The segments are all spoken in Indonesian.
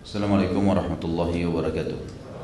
Assalamualaikum warahmatullahi wabarakatuh.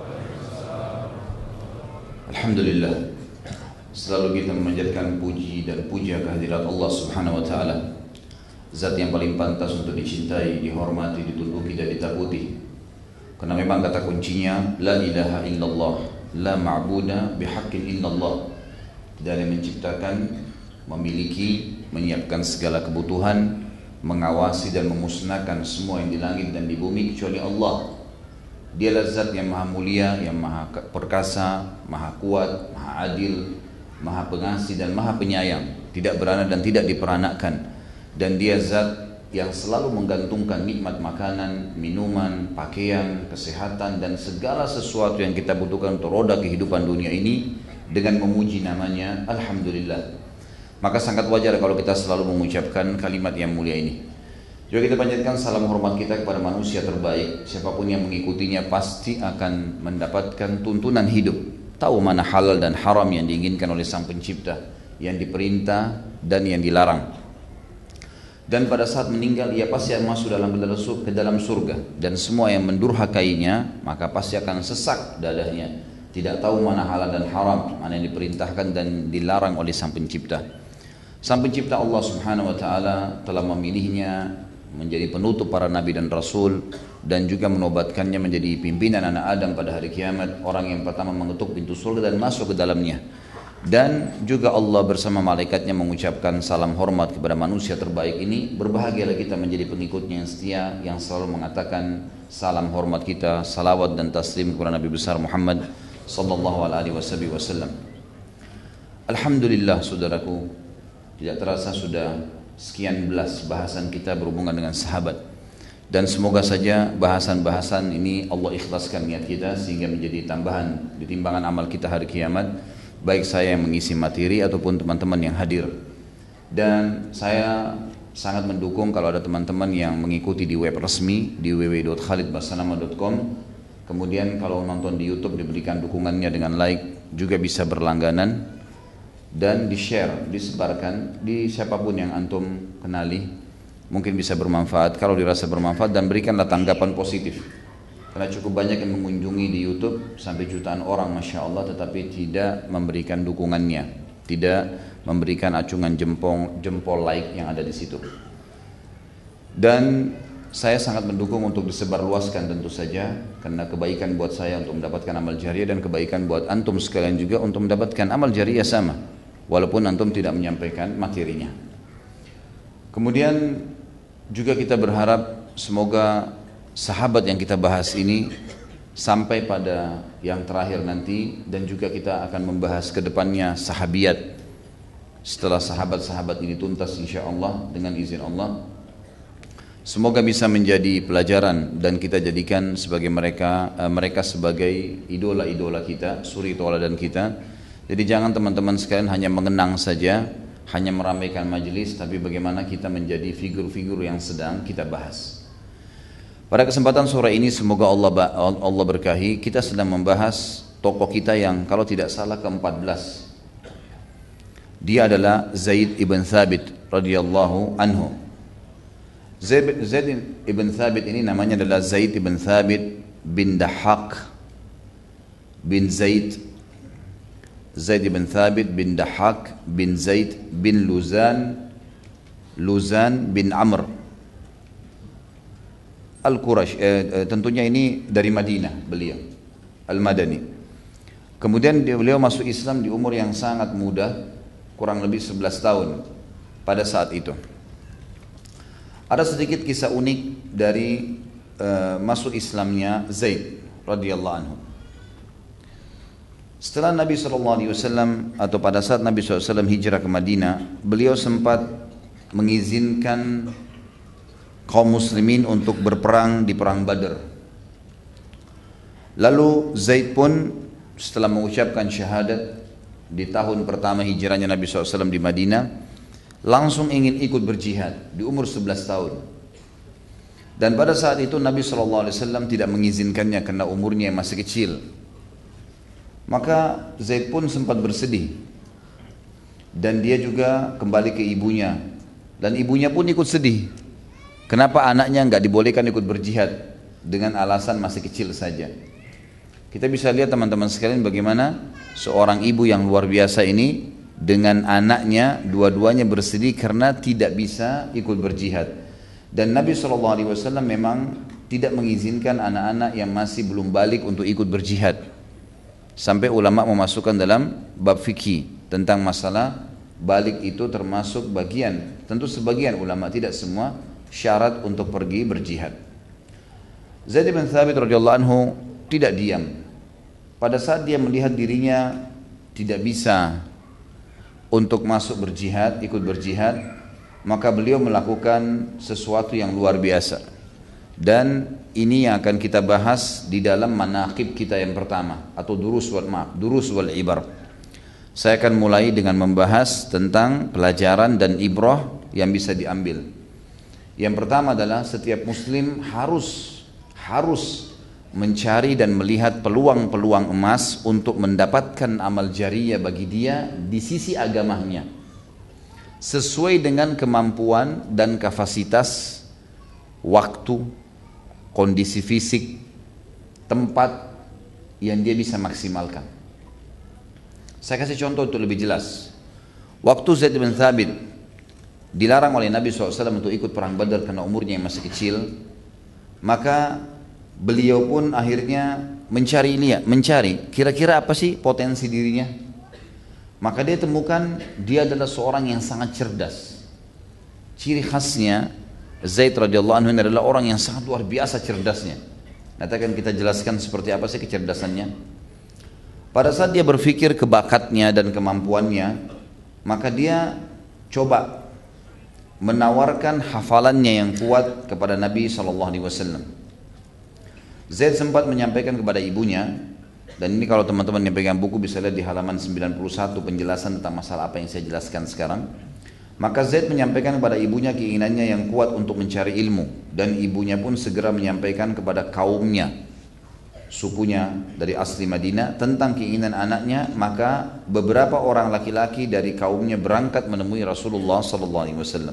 Alhamdulillah, selalu kita memanjatkan puji dan puja kehadirat Allah Subhanahu wa taala, zat yang paling pantas untuk dicintai, dihormati, ditunduki dan ditakuti. Karena memang kata kuncinya la ilaha illallah, la ma'budu bihaqqin illallah. Tidak ada yang menciptakan, memiliki, menyiapkan segala kebutuhan, mengawasi dan memusnahkan semua yang di langit dan di bumi kecuali Allah. Dialah zat yang maha mulia, yang maha perkasa, maha kuat, maha adil, maha pengasih dan maha penyayang, tidak beranak dan tidak diperanakkan. Dan dia zat yang selalu menggantungkan nikmat makanan, minuman, pakaian, kesehatan dan segala sesuatu yang kita butuhkan untuk roda kehidupan dunia ini dengan memuji namanya Alhamdulillah. Maka sangat wajar kalau kita selalu mengucapkan kalimat yang mulia ini. Juga kita panjatkan salam hormat kita kepada manusia terbaik. Siapapun yang mengikutinya pasti akan mendapatkan tuntunan hidup. Tahu mana halal dan haram yang diinginkan oleh Sang Pencipta, yang diperintah dan yang dilarang. Dan pada saat meninggal ia pasti akan masuk ke dalam surga. Dan semua yang mendurhakainya maka pasti akan sesak dadanya. Tidak tahu mana halal dan haram, mana yang diperintahkan dan dilarang oleh Sang Pencipta. Sang Pencipta Allah Subhanahu wa taala telah memilihnya menjadi penutup para nabi dan rasul dan juga menobatkannya menjadi pimpinan anak Adam pada hari kiamat, orang yang pertama mengetuk pintu surga dan masuk ke dalamnya. Dan juga Allah bersama malaikatnya mengucapkan salam hormat kepada manusia terbaik ini. Berbahagialah kita menjadi pengikutnya yang setia, yang selalu mengatakan salam hormat kita, salawat dan taslim kepada Nabi besar Muhammad sallallahu alaihi wasallam. Alhamdulillah saudaraku, tidak terasa sudah sekian belas bahasan kita berhubungan dengan sahabat. Dan semoga saja bahasan-bahasan ini Allah ikhlaskan niat kita sehingga menjadi tambahan di timbangan amal kita hari kiamat, baik saya yang mengisi materi ataupun teman-teman yang hadir. Dan saya sangat mendukung kalau ada teman-teman yang mengikuti di web resmi di www.khalidbasanama.com. Kemudian kalau nonton di YouTube diberikan dukungannya dengan like, juga bisa berlangganan dan di-share, disebarkan di siapapun yang antum kenali, mungkin bisa bermanfaat. Kalau dirasa bermanfaat, dan berikanlah tanggapan positif, karena cukup banyak yang mengunjungi di YouTube sampai jutaan orang Masya Allah, tetapi tidak memberikan dukungannya, tidak memberikan acungan jempol like yang ada di situ. Dan saya sangat mendukung untuk disebarluaskan tentu saja, karena kebaikan buat saya untuk mendapatkan amal jariah dan kebaikan buat antum sekalian juga untuk mendapatkan amal jariah sama, walaupun antum tidak menyampaikan materinya. Kemudian juga kita berharap semoga sahabat yang kita bahas ini sampai pada yang terakhir nanti, dan juga kita akan membahas ke depannya sahabiat setelah sahabat-sahabat ini tuntas insyaallah dengan izin Allah. Semoga bisa menjadi pelajaran dan kita jadikan sebagai mereka sebagai idola-idola kita, suri tauladan kita. Jadi jangan teman-teman sekalian hanya mengenang saja, hanya meramaikan majelis, tapi bagaimana kita menjadi figur-figur yang sedang kita bahas. Pada kesempatan sore ini semoga Allah berkahi, kita sedang membahas tokoh kita yang kalau tidak salah ke-14. Dia adalah Zaid ibn Thabit radhiyallahu anhu. Zaid ibn Thabit ini namanya adalah Zaid ibn Thabit bin Dahhak bin Zaid ibn Thabit bin Dahhak bin Zaid bin Luzan bin Amr Al-Qurash. Tentunya ini dari Madinah, beliau Al-Madani. Kemudian beliau masuk Islam di umur yang sangat muda, kurang lebih 11 tahun pada saat itu. Ada sedikit kisah unik dari masuk Islamnya Zaid radhiyallahu anhu. Setelah Nabi SAW atau pada saat Nabi SAW hijrah ke Madinah, beliau sempat mengizinkan kaum muslimin untuk berperang di perang Badr. Lalu Zaid pun setelah mengucapkan syahadat di tahun pertama hijrahnya Nabi SAW di Madinah, langsung ingin ikut berjihad di umur 11 tahun. Dan pada saat itu Nabi SAW tidak mengizinkannya karena umurnya yang masih kecil. Maka Zaid pun sempat bersedih, dan dia juga kembali ke ibunya, dan ibunya pun ikut sedih. Kenapa anaknya nggak dibolehkan ikut berjihad? dengan alasan masih kecil saja. Kita bisa lihat teman-teman sekalian bagaimana seorang ibu yang luar biasa ini dengan anaknya dua-duanya bersedih karena tidak bisa ikut berjihad. Dan Nabi SAW memang tidak mengizinkan anak-anak yang masih belum balik untuk ikut berjihad. Sampai ulama memasukkan dalam bab fikih tentang masalah balik itu termasuk bagian, tentu sebagian ulama, tidak semua, syarat untuk pergi berjihad. Zaid bin Thabit radhiyallahu anhu tidak diam. Pada saat dia melihat dirinya tidak bisa untuk masuk berjihad, ikut berjihad, maka beliau melakukan sesuatu yang luar biasa. Dan ini yang akan kita bahas di dalam manaqib kita yang pertama, atau durus wal ibar. Saya akan mulai dengan membahas tentang pelajaran dan ibrah yang bisa diambil. Yang pertama adalah setiap muslim harus mencari dan melihat peluang-peluang emas untuk mendapatkan amal jariyah bagi dia di sisi agamanya, sesuai dengan kemampuan dan kapasitas, waktu, kondisi fisik, tempat yang dia bisa maksimalkan. Saya kasih contoh untuk lebih jelas. Waktu Zaid bin Thabit dilarang oleh Nabi SAW untuk ikut perang Badar karena umurnya yang masih kecil, maka beliau pun akhirnya mencari kira-kira apa sih potensi dirinya. Maka dia temukan dia adalah seorang yang sangat cerdas. Ciri khasnya Zaid radhiyallahu anhu adalah orang yang sangat luar biasa cerdasnya. Nanti akan kita jelaskan seperti apa sih kecerdasannya. Pada saat dia berpikir kebakatnya dan kemampuannya, maka dia coba menawarkan hafalannya yang kuat kepada Nabi SAW. Zaid sempat menyampaikan kepada ibunya, dan ini kalau teman-teman yang pegang buku bisa lihat di halaman 91 penjelasan tentang masalah apa yang saya jelaskan sekarang. Maka Zaid menyampaikan kepada ibunya keinginannya yang kuat untuk mencari ilmu, dan ibunya pun segera menyampaikan kepada kaumnya, sukunya dari asli Madinah, tentang keinginan anaknya. Maka beberapa orang laki-laki dari kaumnya berangkat menemui Rasulullah SAW.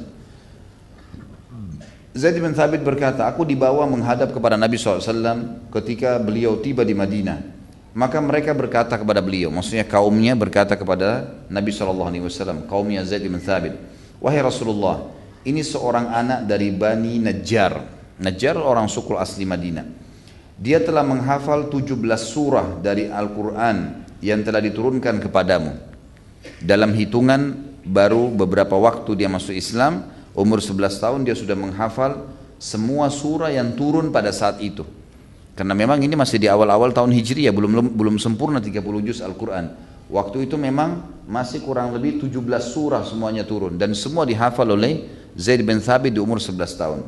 Zaid bin Thabit berkata, aku dibawa menghadap kepada Nabi SAW ketika beliau tiba di Madinah. Maka mereka berkata kepada beliau, maksudnya kaumnya berkata kepada Nabi SAW, kaumnya Zaid bin Thabit, wahai Rasulullah, ini seorang anak dari Bani Najjar. Najjar orang suku asli Madinah. Dia telah menghafal 17 surah dari Al-Quran yang telah diturunkan kepadamu. Dalam hitungan baru beberapa waktu dia masuk Islam, umur 11 tahun dia sudah menghafal semua surah yang turun pada saat itu. Karena memang ini masih di awal-awal tahun Hijriyah, belum sempurna 30 juz Al-Quran. Waktu itu memang masih kurang lebih 17 surah semuanya turun, dan semua dihafal oleh Zaid bin Thabit di umur 11 tahun.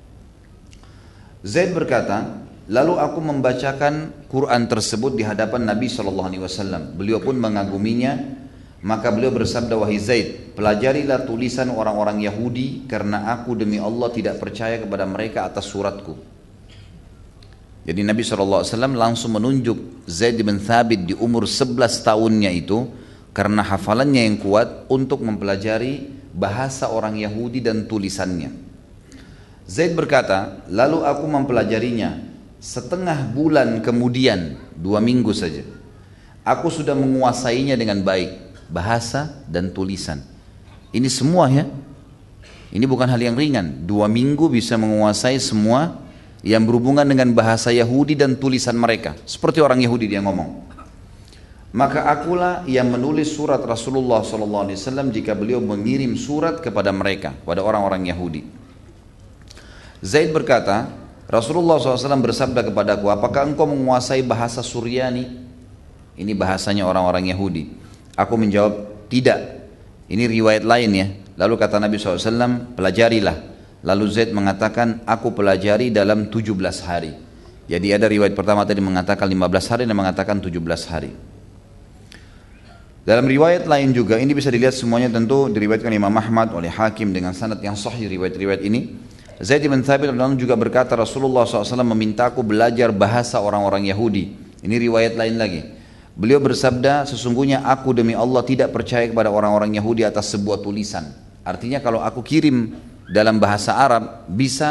Zaid berkata, lalu aku membacakan Quran tersebut di hadapan Nabi SAW. Beliau pun mengaguminya. Maka beliau bersabda, wahai Zaid, pelajarilah tulisan orang-orang Yahudi, karena aku demi Allah tidak percaya kepada mereka atas suratku. Jadi Nabi SAW langsung menunjuk Zaid bin Thabit di umur 11 tahunnya itu, karena hafalannya yang kuat, untuk mempelajari bahasa orang Yahudi dan tulisannya. Zaid berkata, lalu aku mempelajarinya. Setengah bulan kemudian, 2 minggu saja, aku sudah menguasainya dengan baik, bahasa dan tulisan. Ini semua ya, ini bukan hal yang ringan. 2 minggu bisa menguasai semua yang berhubungan dengan bahasa Yahudi dan tulisan mereka, seperti orang Yahudi dia ngomong. Maka akulah yang menulis surat Rasulullah SAW jika beliau mengirim surat kepada mereka, pada orang-orang Yahudi. Zaid berkata, Rasulullah SAW bersabda kepadaku, apakah engkau menguasai bahasa Suryani? Ini bahasanya orang-orang Yahudi. Aku menjawab, tidak. Ini riwayat lain ya. Lalu kata Nabi SAW, pelajarilah. Lalu Zaid mengatakan, aku pelajari dalam 17 hari. Jadi ada riwayat pertama tadi mengatakan 15 hari dan mengatakan 17 hari. Dalam riwayat lain juga, ini bisa dilihat semuanya tentu diriwayatkan Imam Ahmad oleh Hakim dengan sanad yang sahih riwayat-riwayat ini. Zaid bin Thabit juga berkata, Rasulullah SAW memintaku belajar bahasa orang-orang Yahudi. Ini riwayat lain lagi. Beliau bersabda, sesungguhnya aku demi Allah tidak percaya kepada orang-orang Yahudi atas sebuah tulisan. Artinya kalau aku kirim dalam bahasa Arab bisa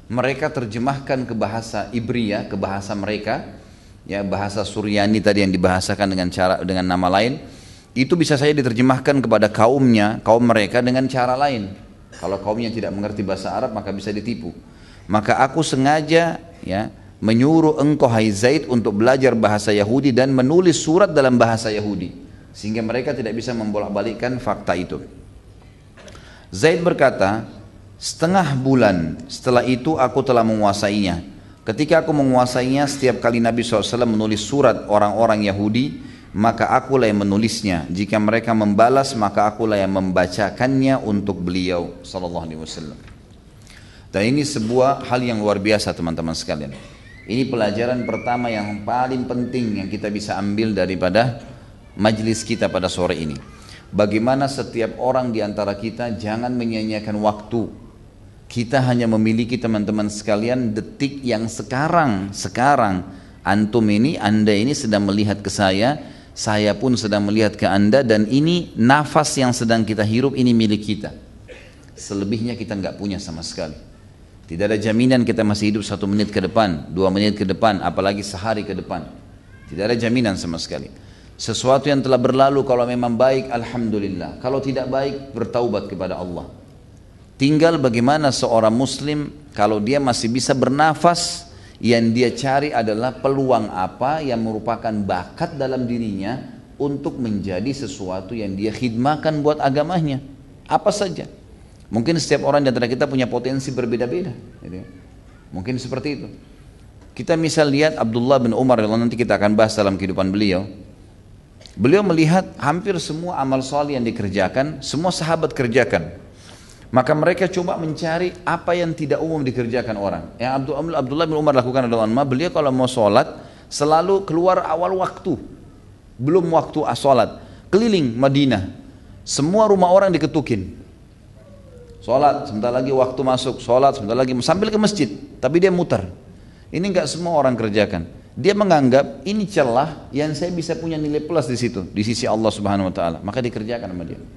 mereka terjemahkan ke bahasa Ibriyah, ke bahasa mereka, ya bahasa Suryani tadi yang dibahasakan dengan nama lain, itu bisa saja diterjemahkan kepada kaumnya, kaum mereka dengan cara lain. Kalau kaumnya tidak mengerti bahasa Arab maka bisa ditipu. Maka aku sengaja ya menyuruh engkau hai Zaid untuk belajar bahasa Yahudi dan menulis surat dalam bahasa Yahudi, sehingga mereka tidak bisa membolak-balikkan fakta itu. Zaid berkata, setengah bulan setelah itu aku telah menguasainya. Ketika aku menguasainya, setiap kali Nabi SAW menulis surat orang-orang Yahudi, maka akulah yang menulisnya. Jika mereka membalas, maka akulah yang membacakannya untuk beliau sallallahu alaihi wasallam. Dan ini sebuah hal yang luar biasa teman-teman sekalian. Ini pelajaran pertama yang paling penting yang kita bisa ambil daripada majlis kita pada sore ini. Bagaimana setiap orang di antara kita jangan menyia-nyiakan waktu. Kita hanya memiliki teman-teman sekalian detik yang sekarang. Antum ini, anda ini sedang melihat ke saya pun sedang melihat ke anda, dan ini nafas yang sedang kita hirup ini milik kita. Selebihnya kita nggak punya sama sekali. Tidak ada jaminan kita masih hidup 1 menit ke depan, 2 menit ke depan, apalagi sehari ke depan. Tidak ada jaminan sama sekali. Sesuatu yang telah berlalu kalau memang baik, alhamdulillah. Kalau tidak baik, bertaubat kepada Allah. Tinggal bagaimana seorang muslim kalau dia masih bisa bernafas, yang dia cari adalah peluang apa yang merupakan bakat dalam dirinya untuk menjadi sesuatu yang dia khidmahkan buat agamanya. Apa saja. Mungkin setiap orang di antara kita punya potensi berbeda-beda. Mungkin seperti itu. Kita misal lihat Abdullah bin Umar, nanti kita akan bahas dalam kehidupan beliau. Beliau melihat hampir semua amal saleh yang dikerjakan, semua sahabat kerjakan. Maka mereka coba mencari apa yang tidak umum dikerjakan orang. Yang Abdullah bin Umar lakukan adalah, beliau kalau mau sholat selalu keluar awal waktu, belum waktu sholat, keliling Madinah, semua rumah orang diketukin. Sholat, sebentar lagi waktu masuk, sholat, sebentar lagi, sambil ke masjid, tapi dia mutar. Ini enggak semua orang kerjakan. Dia menganggap ini celah yang saya bisa punya nilai plus di situ, di sisi Allah Subhanahu Wa Taala, maka dikerjakan sama dia.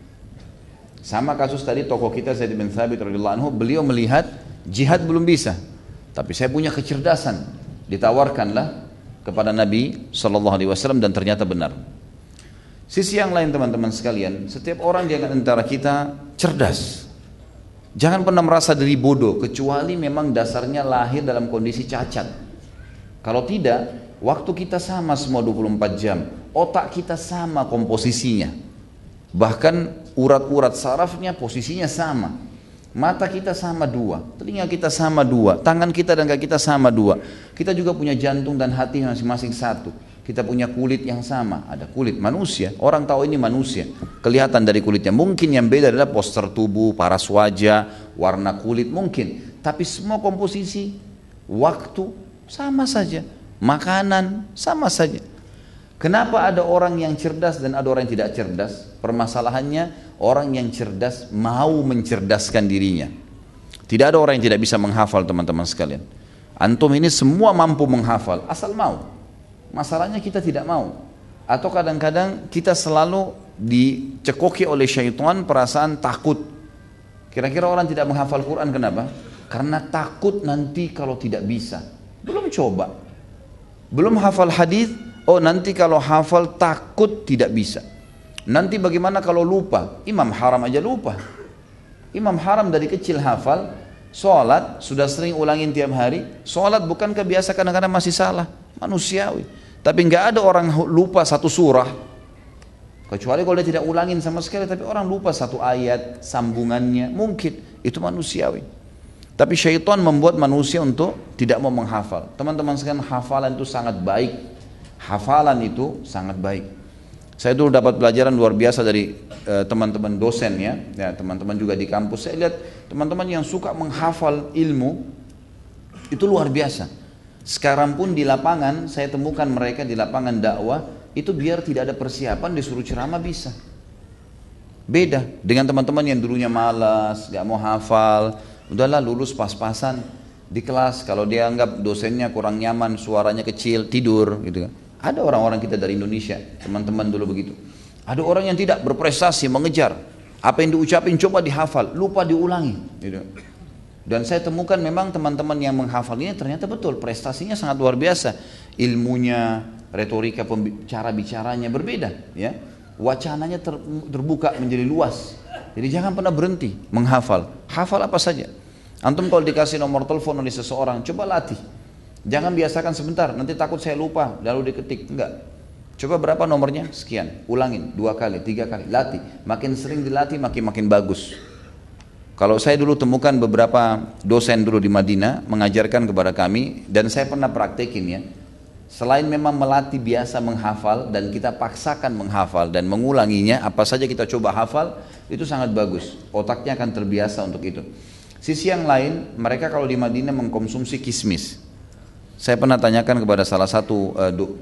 Sama kasus tadi tokoh kita Zaid bin Thabit radhiyallahu anhu, beliau melihat jihad belum bisa, tapi saya punya kecerdasan, ditawarkanlah kepada Nabi Sallallahu Alaihi Wasallam dan ternyata benar. Sisi yang lain teman-teman sekalian, setiap orang di antara kita cerdas. Jangan pernah merasa diri bodoh, kecuali memang dasarnya lahir dalam kondisi cacat. Kalau tidak, waktu kita sama semua 24 jam, otak kita sama komposisinya. Bahkan urat-urat sarafnya posisinya sama. Mata kita sama 2, telinga kita sama 2, tangan kita dan kaki kita sama 2. Kita juga punya jantung dan hati masing-masing 1. Kita punya kulit yang sama, ada kulit manusia, orang tahu ini manusia, kelihatan dari kulitnya. Mungkin yang beda adalah postur tubuh, paras wajah, warna kulit mungkin, tapi semua komposisi, waktu sama saja, makanan sama saja. Kenapa ada orang yang cerdas dan ada orang yang tidak cerdas? Permasalahannya orang yang cerdas mau mencerdaskan dirinya. Tidak ada orang yang tidak bisa menghafal teman-teman sekalian. Antum ini semua mampu menghafal, asal mau. Masalahnya kita tidak mau. Atau kadang-kadang kita selalu dicekoki oleh syaitan perasaan takut. Kira-kira orang tidak menghafal Quran kenapa? Karena takut nanti kalau tidak bisa. Belum coba. Belum hafal hadis, oh nanti kalau hafal takut tidak bisa. Nanti bagaimana kalau lupa? Imam Haram aja lupa. Imam Haram dari kecil hafal, sholat sudah sering ulangin tiap hari. Sholat bukankah biasa kadang-kadang masih salah? Manusiawi. Tapi nggak ada orang lupa 1 surah, kecuali kalau dia tidak ulangin sama sekali. Tapi orang lupa 1 ayat, sambungannya, mungkin itu manusiawi. Tapi syaitan membuat manusia untuk tidak mau menghafal. Teman-teman sekalian, hafalan itu sangat baik. Hafalan itu sangat baik. Saya dulu dapat pelajaran luar biasa dari teman-teman dosen ya, teman-teman juga di kampus. Saya lihat teman-teman yang suka menghafal ilmu itu luar biasa. Sekarang pun di lapangan, saya temukan mereka di lapangan dakwah, itu biar tidak ada persiapan disuruh ceramah bisa. Beda dengan teman-teman yang dulunya malas, gak mau hafal, udahlah lulus pas-pasan di kelas. Kalau dia anggap dosennya kurang nyaman, suaranya kecil, tidur gitu kan. Ada orang-orang kita dari Indonesia, teman-teman dulu begitu. Ada orang yang tidak berprestasi, mengejar. Apa yang diucapin coba dihafal, lupa diulangi gitu. Dan saya temukan memang teman-teman yang menghafal ini ternyata betul prestasinya sangat luar biasa. Ilmunya, retorika cara bicaranya berbeda, ya. Wacananya terbuka menjadi luas. Jadi jangan pernah berhenti menghafal. Hafal apa saja. Antum kalau dikasih nomor telepon oleh seseorang, coba latih. Jangan biasakan sebentar, nanti takut saya lupa lalu diketik. Enggak. Coba berapa nomornya? Sekian. Ulangin 2 kali, 3 kali. Latih. Makin sering dilatih makin bagus. Kalau saya dulu temukan beberapa dosen dulu di Madinah mengajarkan kepada kami, dan saya pernah praktekin ya. Selain memang melatih biasa menghafal dan kita paksakan menghafal dan mengulanginya, apa saja kita coba hafal, itu sangat bagus. Otaknya akan terbiasa untuk itu. Sisi yang lain, mereka kalau di Madinah mengkonsumsi kismis. Saya pernah tanyakan kepada salah satu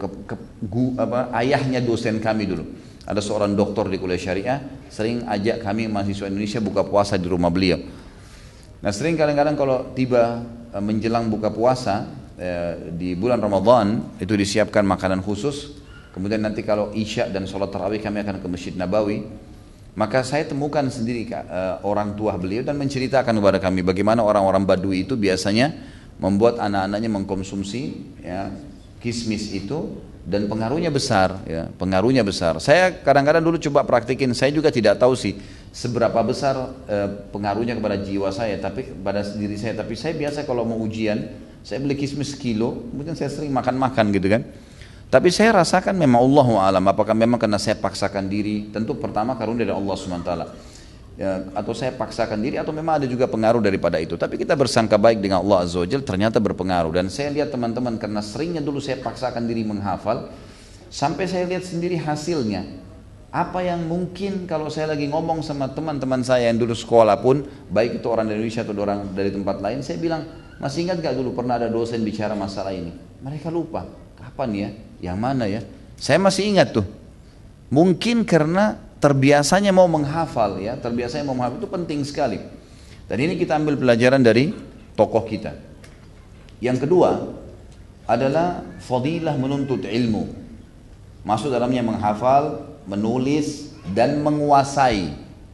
ayahnya dosen kami dulu. Ada seorang doktor di kuliah syariah, sering ajak kami mahasiswa Indonesia buka puasa di rumah beliau. Nah sering kadang-kadang kalau tiba menjelang buka puasa di bulan Ramadan, itu disiapkan makanan khusus. Kemudian nanti kalau Isya dan sholat tarawih kami akan ke Masjid Nabawi. Maka saya temukan sendiri orang tua beliau dan menceritakan kepada kami bagaimana orang-orang Badui itu biasanya membuat anak-anaknya mengkonsumsi ya, kismis itu, dan pengaruhnya besar ya, pengaruhnya besar. Saya kadang-kadang dulu coba praktikin, saya juga tidak tahu sih seberapa besar pengaruhnya kepada jiwa saya, tapi pada diri saya. Tapi saya biasa kalau mau ujian, saya beli kismis sekilo, mungkin saya sering makan-makan gitu kan. Tapi saya rasakan memang Allahu a'lam, apakah memang karena saya paksakan diri, tentu pertama karunia dari Allah SWT. Ya, atau saya paksakan diri, atau memang ada juga pengaruh daripada itu. Tapi kita bersangka baik dengan Allah Azza wa Jalla, ternyata berpengaruh. Dan saya lihat teman-teman, karena seringnya dulu saya paksakan diri menghafal, sampai saya lihat sendiri hasilnya. Apa yang mungkin kalau saya lagi ngomong sama teman-teman saya yang dulu sekolah pun, baik itu orang dari Indonesia atau orang dari tempat lain, saya bilang, masih ingat gak dulu pernah ada dosen bicara masalah ini? Mereka lupa, kapan ya? Yang mana ya? Saya masih ingat tuh. Mungkin karena terbiasanya mau menghafal ya, terbiasanya mau menghafal itu penting sekali. Dan ini kita ambil pelajaran dari tokoh kita. Yang kedua adalah fadilah menuntut ilmu. Masuk dalamnya menghafal, menulis dan menguasai.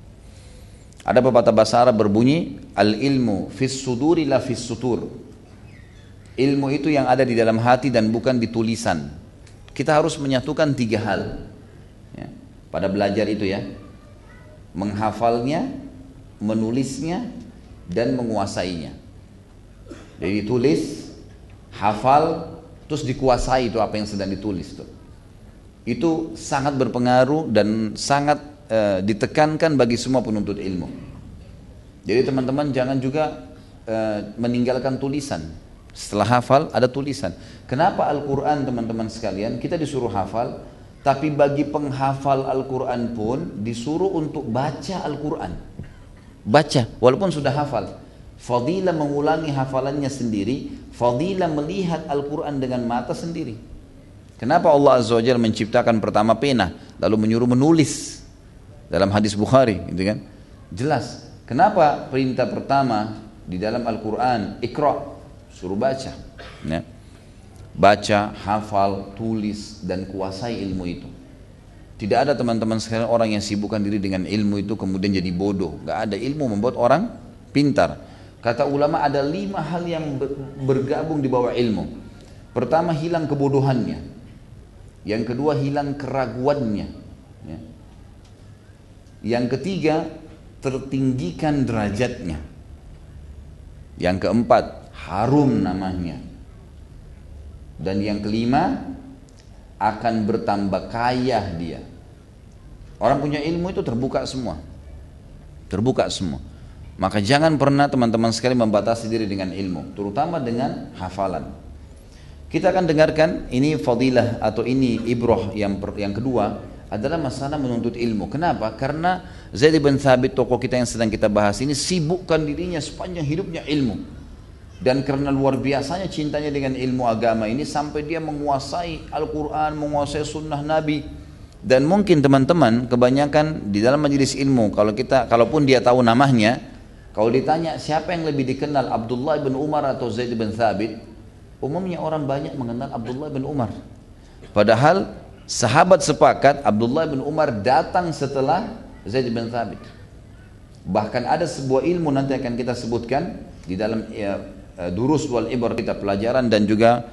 Ada pepatah bahasa Arab berbunyi, al-ilmu fis suduri la fis sutur. Ilmu itu yang ada di dalam hati dan bukan di tulisan. Kita harus menyatukan 3 hal ya, pada belajar itu ya, menghafalnya, menulisnya, dan menguasainya. Jadi tulis, hafal, terus dikuasai itu apa yang sedang ditulis tuh. Itu sangat berpengaruh dan sangat ditekankan bagi semua penuntut ilmu. Jadi teman-teman jangan juga meninggalkan tulisan. Setelah hafal ada tulisan. Kenapa Al-Quran teman-teman sekalian kita disuruh hafal, tapi bagi penghafal Al-Quran pun disuruh untuk baca Al-Quran. Baca walaupun sudah hafal. Fadilah mengulangi hafalannya sendiri, fadilah melihat Al-Quran dengan mata sendiri. Kenapa Allah Azza wa Jalla menciptakan pertama pena, lalu menyuruh menulis dalam hadis Bukhari, gitu kan? Jelas. Kenapa perintah pertama di dalam Al-Quran, Iqra, suruh baca, ya. Baca, hafal, tulis, dan kuasai ilmu itu. Tidak ada teman-teman sekalian orang yang sibukkan diri dengan ilmu itu kemudian jadi bodoh. Gak ada, ilmu membuat orang pintar. Kata ulama ada 5 hal yang bergabung di bawah ilmu. Pertama, hilang kebodohannya. Yang kedua, hilang keraguannya, ya. Yang ketiga, tertinggikan derajatnya. Yang keempat, harum namanya. Dan yang kelima, akan bertambah kaya dia. Orang punya ilmu itu terbuka semua. Terbuka semua. Maka jangan pernah teman-teman sekali membatasi diri dengan ilmu, terutama dengan hafalan. Kita akan dengarkan ini fadilah atau ini ibrah yang kedua adalah masalah menuntut ilmu. Kenapa? Karena Zaid bin Thabit, tokoh kita yang sedang kita bahas ini, sibukkan dirinya sepanjang hidupnya ilmu. Dan karena luar biasanya cintanya dengan ilmu agama ini sampai dia menguasai Al-Quran, menguasai sunnah Nabi. Dan mungkin teman-teman kebanyakan di dalam majelis ilmu, kalaupun dia tahu namanya, kalau ditanya siapa yang lebih dikenal, Abdullah bin Umar atau Zaid bin Thabit, umumnya orang banyak mengenal Abdullah bin Umar. Padahal sahabat sepakat Abdullah bin Umar datang setelah Zaid bin Thabit. Bahkan ada sebuah ilmu nanti akan kita sebutkan di dalam durus wal ibar, kita pelajaran dan juga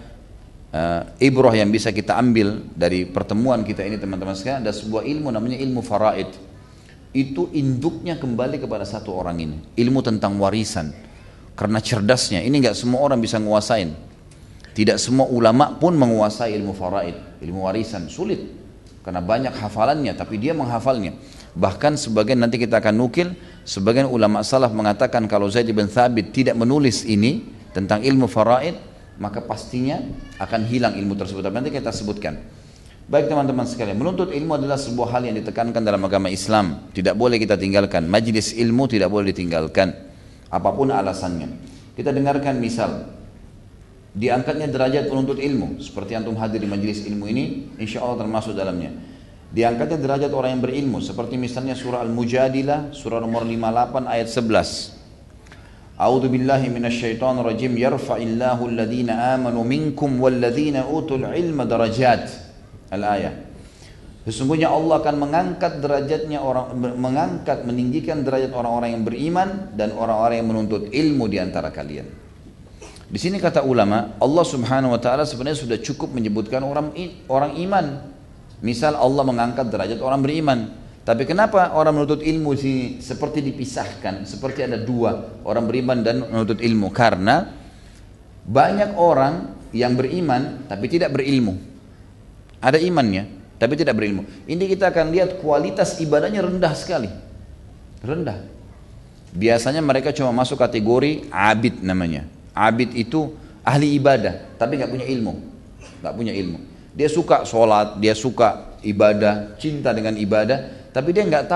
ibrah yang bisa kita ambil dari pertemuan kita ini teman-teman sekalian. Ada sebuah ilmu namanya ilmu faraid. Itu induknya kembali kepada satu orang ini, ilmu tentang warisan. Karena cerdasnya, ini nggak semua orang bisa menguasain. Tidak semua ulama pun menguasai ilmu faraid, ilmu warisan, sulit. Karena banyak hafalannya, tapi dia menghafalnya. Bahkan sebagian nanti kita akan nukil, sebagian ulama salaf mengatakan kalau Zaid bin Thabit tidak menulis ini tentang ilmu faraid, maka pastinya akan hilang ilmu tersebut. Tapi nanti kita sebutkan. Baik teman-teman sekalian, menuntut ilmu adalah sebuah hal yang ditekankan dalam agama Islam. Tidak boleh kita tinggalkan. Majlis ilmu tidak boleh ditinggalkan, apapun alasannya. Kita dengarkan misal, diangkatnya derajat penuntut ilmu, seperti antum hadir di majlis ilmu ini, insya Allah termasuk dalamnya. Diangkatnya derajat orang yang berilmu, seperti misalnya surah Al-Mujadilah, surah nomor 58 ayat 11. A'udzu billahi minasyaitonir rajim, yarfa'illahu alladhina amanu minkum walladhina utul ilma darajat. Al-ayah. Sesungguhnya Allah akan mengangkat derajatnya meninggikan derajat orang-orang yang beriman dan orang-orang yang menuntut ilmu di antara kalian. Di sini kata ulama, Allah Subhanahu wa taala sebenarnya sudah cukup menyebutkan orang iman. Misal Allah mengangkat derajat orang beriman. Tapi kenapa orang menuntut ilmu sini seperti dipisahkan, seperti ada dua, orang beriman dan menuntut ilmu? Karena banyak orang yang beriman tapi tidak berilmu. Ada imannya tapi tidak berilmu. Ini kita akan lihat kualitas ibadahnya rendah sekali. Rendah. Biasanya mereka cuma masuk kategori abid namanya. Abid itu ahli ibadah, tapi nggak punya ilmu, nggak punya ilmu. Dia suka sholat, dia suka ibadah, cinta dengan ibadah, tapi dia nggak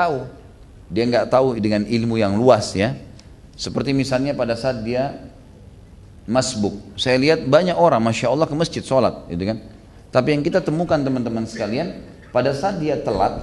tahu dengan ilmu yang luas ya. Seperti misalnya pada saat dia masbuk, saya lihat banyak orang, masya Allah ke masjid sholat, gitu kan. Tapi yang kita temukan teman-teman sekalian, pada saat dia telat,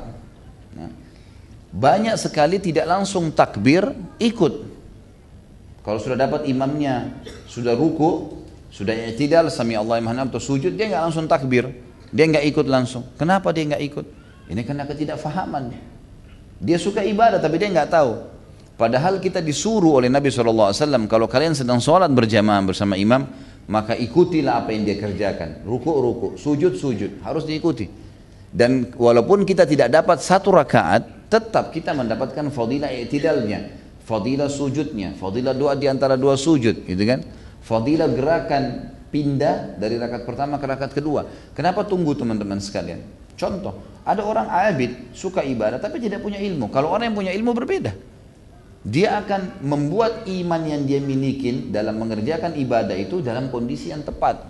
banyak sekali tidak langsung takbir, ikut. Kalau sudah dapat imamnya, sudah ruku, sudah i'tidal, sami Allah liman hamidah, atau sujud, dia nggak langsung takbir, dia nggak ikut langsung. Kenapa dia nggak ikut? Ini karena ketidakfahaman. Dia suka ibadah tapi dia nggak tahu. Padahal kita disuruh oleh Nabi SAW, kalau kalian sedang sholat berjamaah bersama imam, maka ikutilah apa yang dia kerjakan. Ruku, sujud, harus diikuti. Dan walaupun kita tidak dapat satu rakaat, tetap kita mendapatkan fadilah i'tidalnya, fadilah sujudnya, fadilah doa di antara dua sujud, gitu kan? Fadilah gerakan pindah dari rakaat pertama ke rakaat kedua. Kenapa tunggu teman-teman sekalian? Contoh, ada orang abid, suka ibadah tapi tidak punya ilmu. Kalau orang yang punya ilmu berbeda. Dia akan membuat iman yang dia miliki dalam mengerjakan ibadah itu dalam kondisi yang tepat.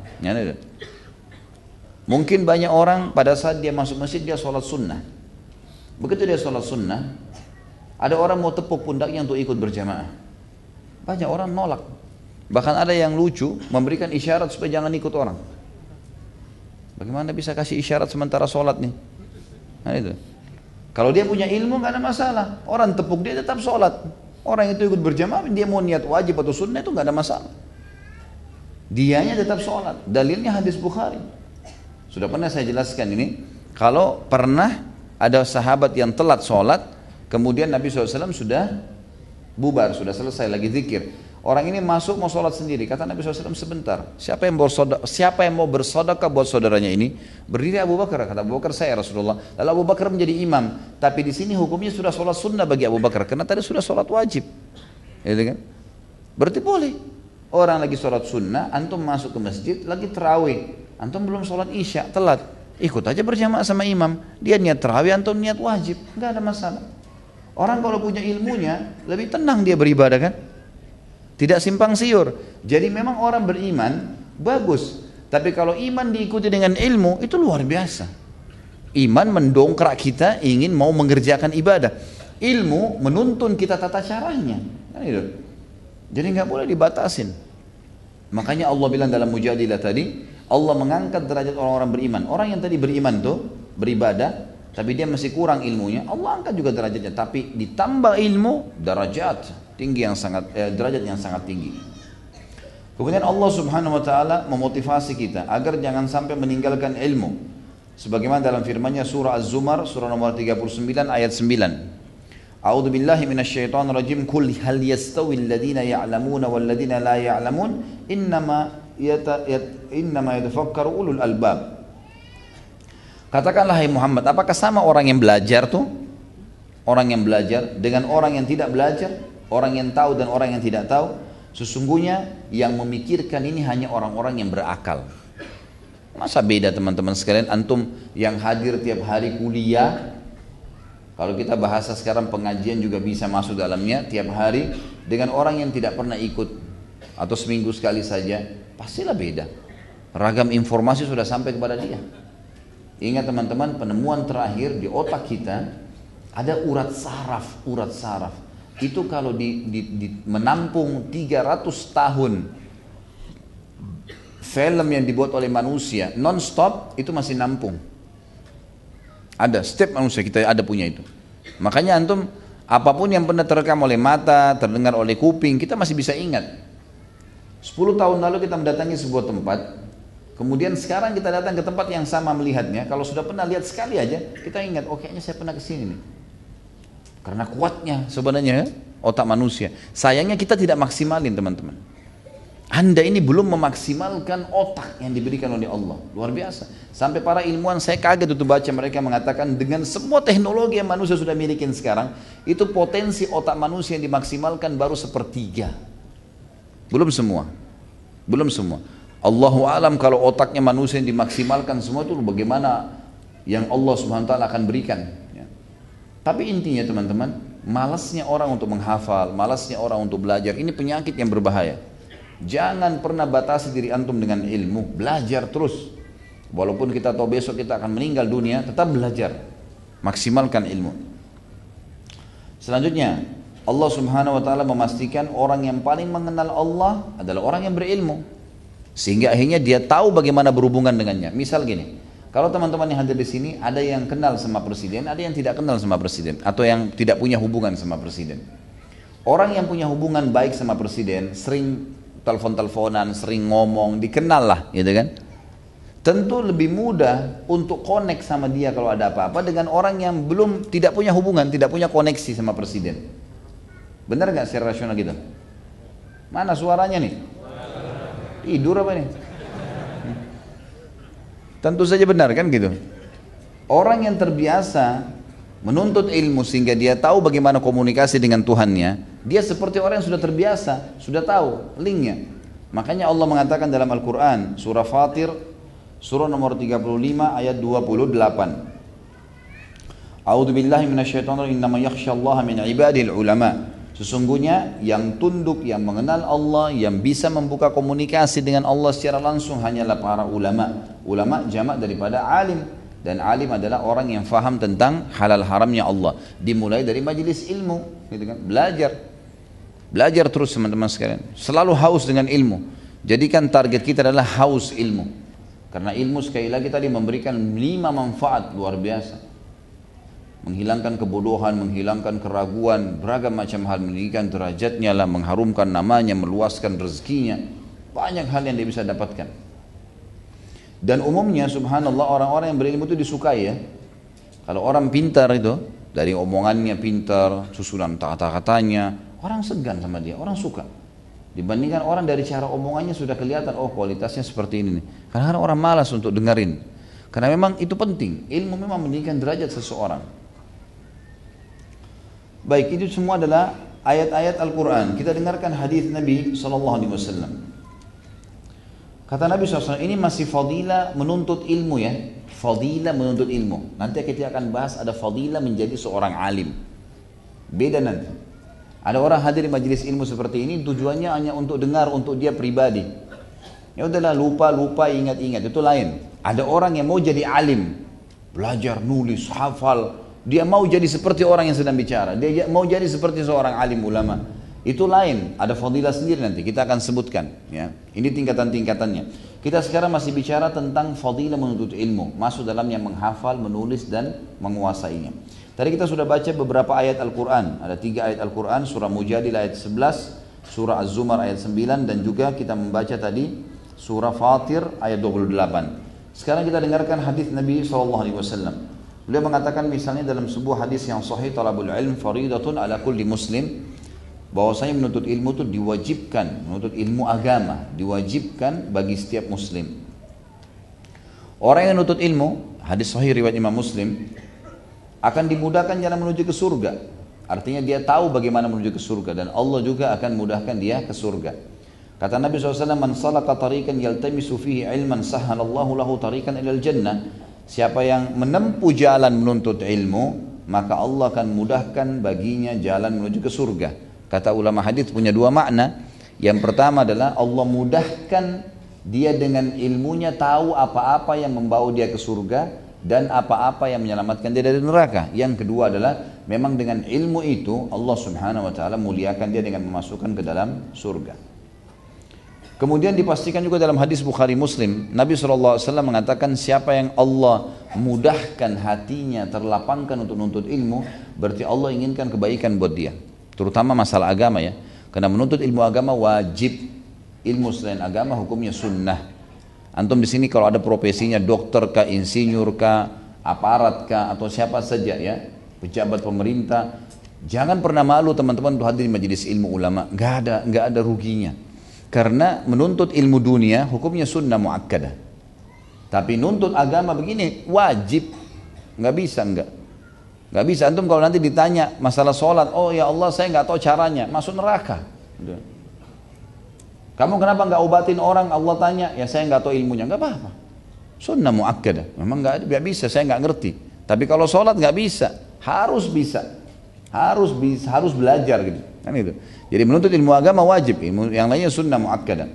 Mungkin banyak orang pada saat dia masuk masjid dia sholat sunnah. Begitu dia sholat sunnah, ada orang mau tepuk pundaknya untuk ikut berjamaah. Banyak orang nolak. Bahkan ada yang lucu, memberikan isyarat supaya jangan ikut orang. Bagaimana bisa kasih isyarat sementara sholat nih? Nah itu. Kalau dia punya ilmu nggak ada masalah. Orang tepuk dia tetap sholat. Orang itu ikut berjamaah, dia mau niat wajib atau sunnah itu nggak ada masalah. Dianya tetap sholat. Dalilnya hadis Bukhari. Sudah pernah saya jelaskan ini. Kalau pernah ada sahabat yang telat sholat, kemudian Nabi SAW sudah bubar, sudah selesai lagi zikir. Orang ini masuk mau sholat sendiri. Kata Nabi SAW, sebentar. Siapa yang mau bersedekah buat saudaranya ini? Berdiri Abu Bakar. Kata Abu Bakar, saya Rasulullah. Lalu Abu Bakar menjadi imam. Tapi di sini hukumnya sudah sholat sunnah bagi Abu Bakar. Karena tadi sudah sholat wajib. Gitu kan? Berarti boleh. Orang lagi sholat sunnah, antum masuk ke masjid, lagi terawih. Antum belum sholat isya, telat. Ikut aja berjamaah sama imam. Dia niat terawih, antum niat wajib. Nggak ada masalah. Orang kalau punya ilmunya, lebih tenang dia beribadah kan? Tidak simpang siur. Jadi memang orang beriman bagus. Tapi kalau iman diikuti dengan ilmu, itu luar biasa. Iman mendongkrak kita ingin mau mengerjakan ibadah. Ilmu menuntun kita tata caranya. Jadi nggak boleh dibatasin. Makanya Allah bilang dalam Mujadilah tadi, Allah mengangkat derajat orang-orang beriman. Orang yang tadi beriman tuh beribadah, tapi dia masih kurang ilmunya, Allah angkat juga derajatnya. Tapi ditambah ilmu, derajat tinggi yang sangat, derajat yang sangat tinggi. Kemudian Allah Subhanahu wa taala memotivasi kita agar jangan sampai meninggalkan ilmu. Sebagaimana dalam firman-Nya surah Az-Zumar surah nomor 39 ayat 9. A'udzu billahi minasyaitonir rajim. Qul hal yastawil ladzina ya'lamuna wal ladzina la ya'lamun innama yatafakkaru ulul albab. Katakanlah hai Muhammad, apakah sama orang yang belajar tuh? Orang yang belajar dengan orang yang tidak belajar, orang yang tahu dan orang yang tidak tahu? Sesungguhnya yang memikirkan ini hanya orang-orang yang berakal. Masa beda teman-teman sekalian, antum yang hadir tiap hari kuliah, kalau kita bahasa sekarang pengajian juga bisa masuk dalamnya tiap hari, dengan orang yang tidak pernah ikut atau seminggu sekali saja, pastilah beda. Ragam informasi sudah sampai kepada dia. Ingat teman-teman, penemuan terakhir di otak kita ada urat saraf. Urat saraf itu kalau menampung 300 tahun film yang dibuat oleh manusia non-stop, itu masih nampung. Ada, setiap manusia kita ada punya itu. Makanya antum, apapun yang pernah terekam oleh mata, terdengar oleh kuping, kita masih bisa ingat. 10 tahun lalu kita mendatangi sebuah tempat, kemudian sekarang kita datang ke tempat yang sama melihatnya, kalau sudah pernah lihat sekali aja, kita ingat, oh kayaknya saya pernah kesini nih. Karena kuatnya sebenarnya otak manusia. Sayangnya kita tidak maksimalin teman-teman. Anda ini belum memaksimalkan otak yang diberikan oleh Allah. Luar biasa. Sampai para ilmuwan, saya kaget itu baca mereka mengatakan dengan semua teknologi yang manusia sudah milikin sekarang, itu potensi otak manusia yang dimaksimalkan baru 1/3. Belum semua. Belum semua. Allahu alam kalau otaknya manusia yang dimaksimalkan semua itu bagaimana yang Allah Subhanahu wa taala akan berikan. Ya. Tapi intinya teman-teman, malasnya orang untuk menghafal, malasnya orang untuk belajar, ini penyakit yang berbahaya. Jangan pernah batasi diri antum dengan ilmu, belajar terus. Walaupun kita tahu besok kita akan meninggal dunia, tetap belajar, maksimalkan ilmu. Selanjutnya, Allah Subhanahu wa taala memastikan orang yang paling mengenal Allah adalah orang yang berilmu, sehingga akhirnya dia tahu bagaimana berhubungan dengannya. Misal gini, kalau teman-teman yang hadir di sini ada yang kenal sama presiden, ada yang tidak kenal sama presiden, atau yang tidak punya hubungan sama presiden. Orang yang punya hubungan baik sama presiden, sering telepon-teleponan, sering ngomong, dikenal lah, gitu kan? Tentu lebih mudah untuk connect sama dia kalau ada apa-apa dengan orang yang belum, tidak punya hubungan, tidak punya koneksi sama presiden. Benar nggak secara rasional gitu? Mana suaranya nih? Tidur apa nih? Tentu saja benar kan gitu. Orang yang terbiasa menuntut ilmu sehingga dia tahu bagaimana komunikasi dengan Tuhannya, dia seperti orang yang sudah terbiasa, sudah tahu linknya. Makanya Allah mengatakan dalam Al-Quran, surah Fatir, surah nomor 35 ayat 28. A'udzu billahi minasyaitonir rajim, innama yakhsyallaha min ibadil ulama. Sesungguhnya yang tunduk, yang mengenal Allah, yang bisa membuka komunikasi dengan Allah secara langsung hanyalah para ulama. Ulama jamak daripada alim. Dan alim adalah orang yang faham tentang halal haramnya Allah. Dimulai dari majelis ilmu, gitu kan? Belajar terus teman-teman sekalian. Selalu haus dengan ilmu. Jadikan target kita adalah haus ilmu. Karena ilmu sekali lagi tadi memberikan 5 manfaat luar biasa. Menghilangkan kebodohan, menghilangkan keraguan, beragam macam hal, meninggikan derajatnya lah, mengharumkan namanya, meluaskan rezekinya. Banyak hal yang dia bisa dapatkan. Dan umumnya subhanallah orang-orang yang berilmu itu disukai ya. Kalau orang pintar itu, dari omongannya pintar, susunan kata-katanya, orang segan sama dia, orang suka. Dibandingkan orang dari cara omongannya sudah kelihatan, oh kualitasnya seperti ini nih. Karena orang malas untuk dengerin. Karena memang itu penting, ilmu memang meninggikan derajat seseorang. Baik, itu semua adalah ayat-ayat Al-Quran. Kita dengarkan hadis Nabi SAW. Kata Nabi SAW, ini masih fadilah menuntut ilmu ya. Fadilah menuntut ilmu. Nanti kita akan bahas ada fadilah menjadi seorang alim. Beda nanti. Ada orang hadir di majelis ilmu seperti ini, tujuannya hanya untuk dengar, untuk dia pribadi. Ya udahlah, lupa, ingat-ingat, itu lain. Ada orang yang mau jadi alim. Belajar, nulis, hafal. Dia mau jadi seperti orang yang sedang bicara. Dia mau jadi seperti seorang alim ulama. Itu lain, ada fadilah sendiri nanti kita akan sebutkan ya. Ini tingkatan-tingkatannya. Kita sekarang masih bicara tentang fadilah menuntut ilmu, masuk dalam yang menghafal, menulis dan menguasainya. Tadi kita sudah baca beberapa ayat Al-Quran. Ada 3 ayat Al-Quran, surah Mujadil ayat 11, surah Az-Zumar ayat 9, dan juga kita membaca tadi surah Fatir ayat 28. Sekarang kita dengarkan hadis Nabi SAW. Beliau mengatakan misalnya dalam sebuah hadis yang sahih, talabul ilm faridatun ala kulli muslim, bahwasanya menuntut ilmu itu diwajibkan, menuntut ilmu agama diwajibkan bagi setiap muslim. Orang yang menuntut ilmu, hadis sahih riwayat Imam Muslim, akan dimudahkan jalan menuju ke surga. Artinya dia tahu bagaimana menuju ke surga, dan Allah juga akan mudahkan dia ke surga. Kata Nabi SAW, man salaka tariqan yaltamisu fihi ilman sahhalallahu lahu tariqan ilal jannah. Siapa yang menempuh jalan menuntut ilmu, maka Allah akan mudahkan baginya jalan menuju ke surga. Kata ulama hadis punya dua makna. Yang pertama adalah Allah mudahkan dia dengan ilmunya tahu apa-apa yang membawa dia ke surga dan apa-apa yang menyelamatkan dia dari neraka. Yang kedua adalah memang dengan ilmu itu Allah Subhanahu wa taala muliakan dia dengan memasukkan ke dalam surga. Kemudian dipastikan juga dalam hadis Bukhari Muslim, Nabi SAW mengatakan siapa yang Allah mudahkan hatinya, terlapangkan untuk menuntut ilmu, berarti Allah inginkan kebaikan buat dia. Terutama masalah agama ya. Karena menuntut ilmu agama wajib. Ilmu selain agama hukumnya sunnah. Antum di sini kalau ada profesinya dokter kah, insinyur kah, aparat kah, atau siapa saja ya, pejabat pemerintah, jangan pernah malu teman-teman untuk hadir di majelis ilmu ulama. Nggak ada ruginya. Karena menuntut ilmu dunia hukumnya sunnah muakkadah. Tapi nuntut agama begini wajib. Nggak bisa. Antum kalau nanti ditanya masalah sholat, oh ya Allah saya nggak tahu caranya, masuk neraka. Kamu kenapa nggak obatin orang? Allah tanya, ya saya nggak tahu ilmunya, nggak apa-apa. Sunnah muakkadah, memang nggak bisa, saya nggak ngerti. Tapi kalau sholat nggak bisa, harus belajar gitu, kan itu. Jadi menuntut ilmu agama wajib, ilmu yang lainnya sunnah muakkadah.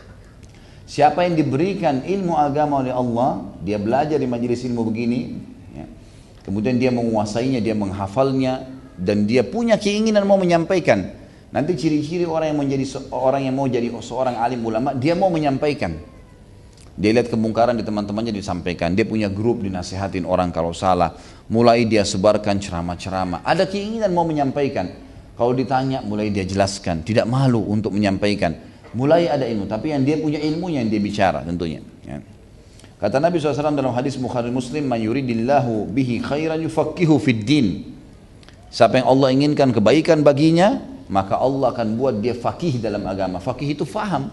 Siapa yang diberikan ilmu agama oleh Allah, dia belajar di majelis ilmu begini, ya. Kemudian dia menguasainya, dia menghafalnya, dan dia punya keinginan mau menyampaikan. Nanti ciri-ciri orang yang mau jadi seorang alim ulama, dia mau menyampaikan. Dia lihat kemungkaran di teman-temannya disampaikan. Dia punya grup dinasihatin orang kalau salah. Mulai dia sebarkan ceramah-ceramah. Ada keinginan mau menyampaikan. Kalau ditanya mulai dia jelaskan. Tidak malu untuk menyampaikan. Mulai ada ilmu. Tapi yang dia punya ilmunya yang dia bicara tentunya. Ya. Kata Nabi SAW dalam hadis Bukhari Muslim, "Man yuridillahu bihi khairan yufaqihu fid din." Siapa yang Allah inginkan kebaikan baginya, maka Allah akan buat dia faqih dalam agama. Faqih itu faham.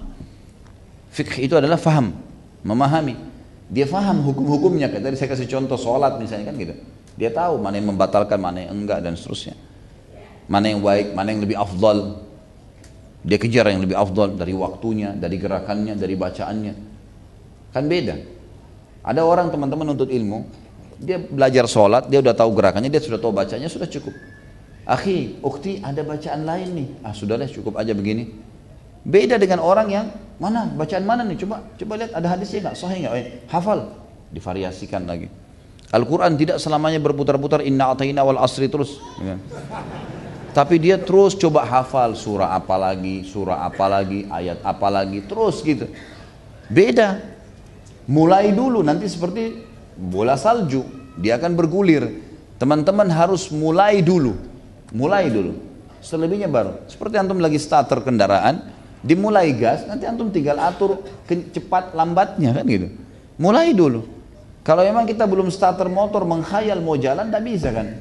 Fiqh itu adalah faham, memahami. Dia faham hukum-hukumnya. Tadi saya kasih contoh sholat misalnya kan gitu. Dia tahu mana yang membatalkan, mana yang enggak dan seterusnya. Mana yang baik, mana yang lebih afdal. Dia kejar yang lebih afdal dari waktunya, dari gerakannya, dari bacaannya. Kan beda. Ada orang teman-teman untuk ilmu, dia belajar sholat, dia udah tahu gerakannya, dia sudah tahu bacanya, sudah cukup. Akhi, ukhti, ada bacaan lain nih. Sudahlah cukup aja begini. Beda dengan orang yang mana bacaan mana nih? Coba lihat ada hadisnya nggak? Sahih nggak? Hafal, divariasikan lagi. Al-Quran tidak selamanya berputar-putar inna atayna wal asri terus. Ya. Tapi dia terus coba hafal surah apa lagi, ayat apa lagi, terus gitu. Beda. Mulai dulu nanti seperti bola salju, dia akan bergulir. Teman-teman harus mulai dulu. Selebihnya baru. Seperti antum lagi starter kendaraan, dimulai gas, nanti antum tinggal atur cepat lambatnya kan gitu. Mulai dulu. Kalau memang kita belum starter motor, menghayal mau jalan, tak bisa kan.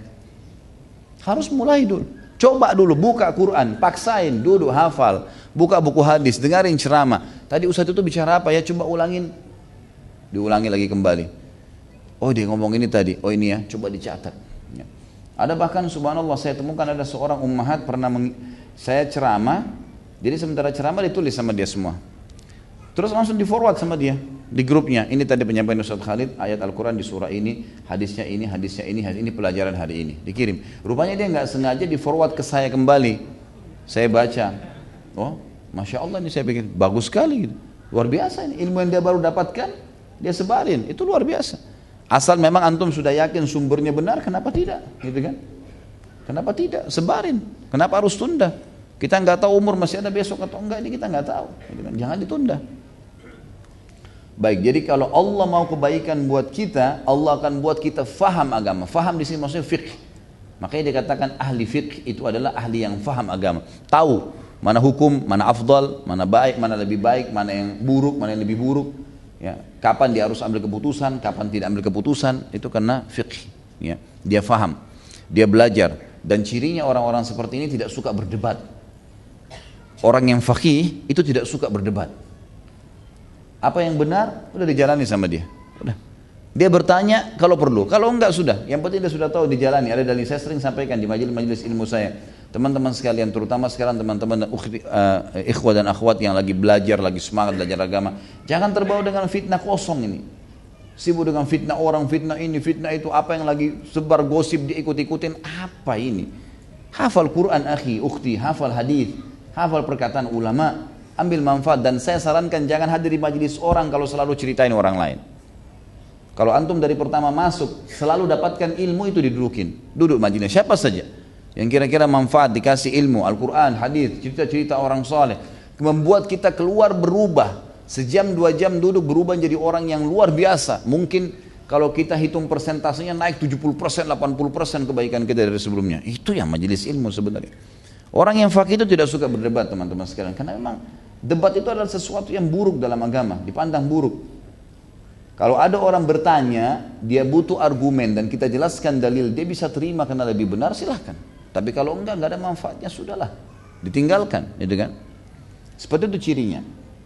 Harus mulai dulu. Coba dulu, buka Quran, paksain, duduk hafal, buka buku hadis, dengarin ceramah. Tadi Ustaz itu bicara apa ya? Coba ulangin. Diulangi lagi kembali. Oh dia ngomong ini tadi, oh ini ya, coba dicatat. Ya. Ada bahkan subhanallah saya temukan ada seorang ummahat pernah saya ceramah, jadi sementara ceramah ditulis sama dia semua. Terus langsung di forward sama dia di grupnya. Ini tadi penyampaian Ustaz Khalid, ayat Al-Quran di surah ini, hadisnya ini pelajaran hari ini. Dikirim. Rupanya dia nggak sengaja di forward ke saya kembali. Saya baca. Oh, Masya Allah ini saya pikir bagus sekali. Gitu. Luar biasa ini ilmu yang dia baru dapatkan. Dia sebarin, itu luar biasa. Asal memang antum sudah yakin sumbernya benar, kenapa tidak? Gitu kan? Kenapa tidak? Sebarin. Kenapa harus tunda? Kita nggak tahu umur masih ada besok atau enggak, ini kita nggak tahu. Gitu kan? Jangan ditunda. Baik, jadi kalau Allah mau kebaikan buat kita, Allah akan buat kita faham agama. Faham di sini maksudnya fiqh. Makanya dikatakan ahli fiqh itu adalah ahli yang faham agama. Tahu mana hukum, mana afdal, mana baik, mana lebih baik, mana yang buruk, mana yang lebih buruk. Ya, kapan dia harus ambil keputusan, kapan tidak ambil keputusan, itu karena fiqh. ya. Dia faham, dia belajar. Dan cirinya orang-orang seperti ini tidak suka berdebat. Orang yang faqih itu tidak suka berdebat. Apa yang benar, udah dijalani sama dia. Udah. Dia bertanya kalau perlu, kalau enggak sudah. Yang penting dia sudah tahu dijalani. Ada dalil, saya sering sampaikan di majelis-majelis ilmu saya. Teman-teman sekalian, terutama sekarang teman-teman ikhwah dan akhwat yang lagi belajar, lagi semangat belajar agama. Jangan terbawa dengan fitnah kosong ini. Sibuk dengan fitnah orang, fitnah ini, fitnah itu. Apa yang lagi sebar gosip diikut-ikutin. Apa ini? Hafal Quran akhi, ukhti, hafal hadis, hafal perkataan ulama, ambil manfaat. Dan saya sarankan jangan hadir di majelis orang kalau selalu ceritain orang lain. Kalau antum dari pertama masuk, selalu dapatkan ilmu itu didudukin. Duduk majelis siapa saja yang kira-kira manfaat, dikasih ilmu, Al-Quran, hadis, cerita-cerita orang saleh, membuat kita keluar berubah. Sejam 2 jam duduk berubah jadi orang yang luar biasa. Mungkin kalau kita hitung persentasenya naik 70%, 80% kebaikan kita dari sebelumnya. Itu yang majelis ilmu sebenarnya. Orang yang faqih itu tidak suka berdebat teman-teman sekalian. Karena memang debat itu adalah sesuatu yang buruk dalam agama, dipandang buruk. Kalau ada orang bertanya, dia butuh argumen dan kita jelaskan dalil, dia bisa terima karena lebih benar, silahkan. Tapi kalau enggak ada manfaatnya, sudahlah, ditinggalkan, gitu kan? Seperti itu cirinya.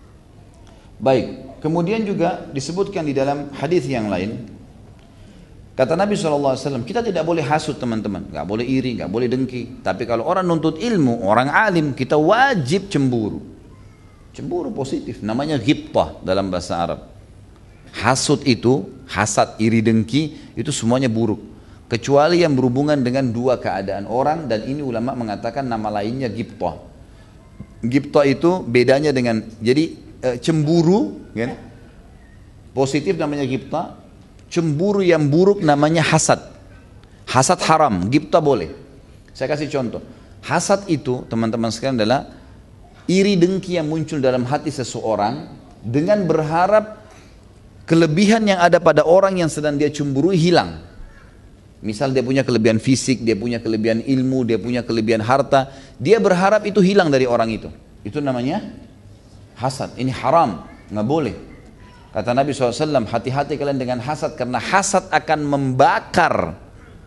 Baik, kemudian juga disebutkan di dalam hadis yang lain, kata Nabi SAW, kita tidak boleh hasut teman-teman, nggak boleh iri, nggak boleh dengki. Tapi kalau orang nuntut ilmu, orang alim, kita wajib cemburu. Cemburu positif, namanya ghibtah dalam bahasa Arab. Hasut itu, hasad, iri, dengki, itu semuanya buruk. Kecuali yang berhubungan dengan 2 keadaan orang, dan ini ulama mengatakan nama lainnya ghibtah. Ghibtah itu bedanya dengan, jadi cemburu, kan? Positif namanya ghibtah, cemburu yang buruk namanya hasad. Hasad haram, ghibtah boleh. Saya kasih contoh. Hasad itu teman-teman sekalian adalah iri dengki yang muncul dalam hati seseorang dengan berharap kelebihan yang ada pada orang yang sedang dia cemburui hilang. Misal dia punya kelebihan fisik, dia punya kelebihan ilmu, dia punya kelebihan harta, dia berharap itu hilang dari orang itu. Itu namanya hasad. Ini haram, nggak boleh. Kata Nabi SAW, hati-hati kalian dengan hasad, karena hasad akan membakar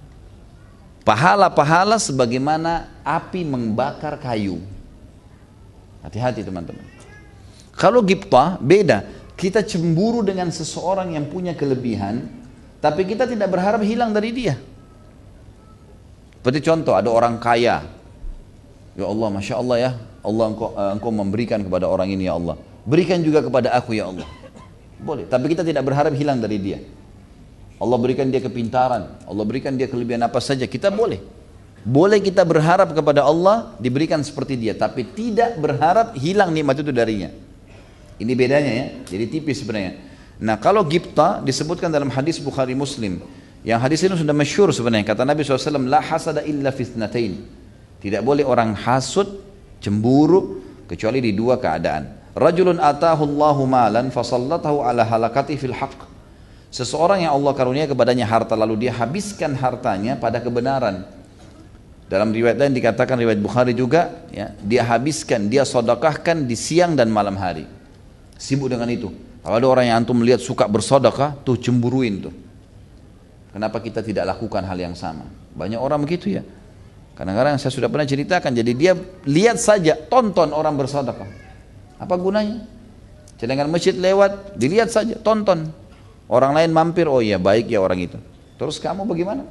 pahala-pahala sebagaimana api membakar kayu. Hati-hati teman-teman. Kalau ghibtah beda, kita cemburu dengan seseorang yang punya kelebihan, tapi kita tidak berharap hilang dari dia. Seperti contoh, ada orang kaya. Ya Allah, Masya Allah ya, Allah engkau memberikan kepada orang ini ya Allah. Berikan juga kepada aku ya Allah. Boleh, tapi kita tidak berharap hilang dari dia. Allah berikan dia kepintaran, Allah berikan dia kelebihan apa saja, kita boleh. Boleh kita berharap kepada Allah diberikan seperti dia, tapi tidak berharap hilang nikmat itu darinya. Ini bedanya ya, jadi tipis sebenarnya. Nah kalau ghibtah disebutkan dalam hadis Bukhari Muslim, yang hadis ini sudah masyhur sebenarnya. Kata Nabi SAW, la hasada illa fitnatain. Tidak boleh orang hasud, cemburu, kecuali di 2 keadaan. Rajulun atahu Allahu malan fasallatahu ala halakati fil haqq. Seseorang yang Allah karunia kepadanya harta, lalu dia habiskan hartanya pada kebenaran. Dalam riwayat lain dikatakan, riwayat Bukhari juga, ya, dia habiskan, dia sedekahkan di siang dan malam hari. Sibuk dengan itu. Kalau ada orang yang antum melihat suka bersedekah, tuh cemburuin tuh. Kenapa kita tidak lakukan hal yang sama? Banyak orang begitu ya. Kadang-kadang saya sudah pernah ceritakan, jadi dia lihat saja, tonton orang bersedekah. Apa gunanya? Celengan masjid lewat, dilihat saja, tonton. Orang lain mampir, oh iya baik ya orang itu. Terus kamu bagaimana?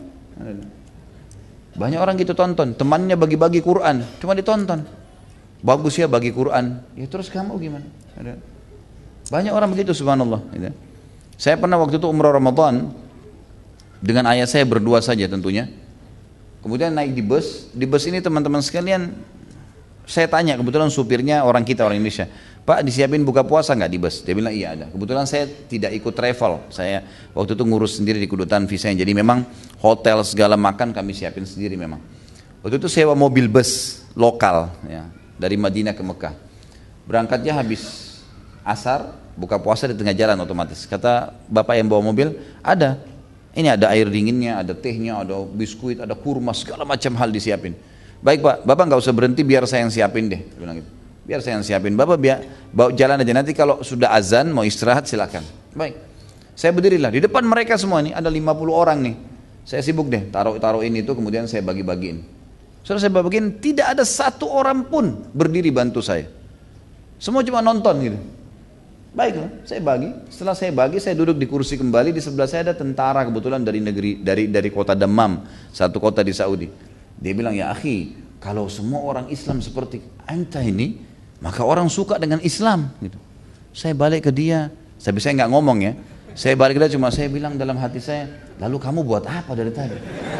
Banyak orang gitu tonton, temannya bagi-bagi Quran, cuma ditonton. Bagus ya bagi Quran, ya terus kamu gimana? Banyak orang begitu subhanallah. Saya pernah waktu itu umrah Ramadan, dengan ayah saya berdua saja tentunya. Kemudian naik di bus ini teman-teman sekalian, saya tanya, kebetulan supirnya orang kita, orang Indonesia, Pak disiapin buka puasa nggak di bus? Dia bilang iya ada. Kebetulan saya tidak ikut travel, saya waktu itu ngurus sendiri di kedutaan visanya, jadi memang hotel segala makan kami siapin sendiri memang. Waktu itu sewa mobil bus lokal ya, dari Madinah ke Mekah. Berangkatnya habis asar, buka puasa di tengah jalan otomatis. Kata bapak yang bawa mobil, ada. Ini ada air dinginnya, ada tehnya, ada biskuit, ada kurma, segala macam hal disiapin. Baik Pak, Bapak nggak usah berhenti, biar saya yang siapin deh. Bilang gitu. Biar saya yang siapin, Bapak biar bawa jalan aja. Nanti kalau sudah azan mau istirahat silakan. Baik, saya berdirilah di depan mereka semua nih, ada 50 orang nih. Saya sibuk deh, taruh ini itu kemudian saya bagi-bagiin. Setelah saya bagiin, tidak ada satu orang pun berdiri bantu saya. Semua cuma nonton gitu. Baiklah, saya bagi. Setelah saya bagi, saya duduk di kursi kembali. Di sebelah saya ada tentara kebetulan dari kota Dammam, satu kota di Saudi. Dia bilang, ya akhi, kalau semua orang Islam seperti anta ini, maka orang suka dengan Islam. Gitu. Saya balik ke dia, tapi saya nggak ngomong ya. Saya balik ke dia, cuma saya bilang dalam hati saya, lalu kamu buat apa dari tadi?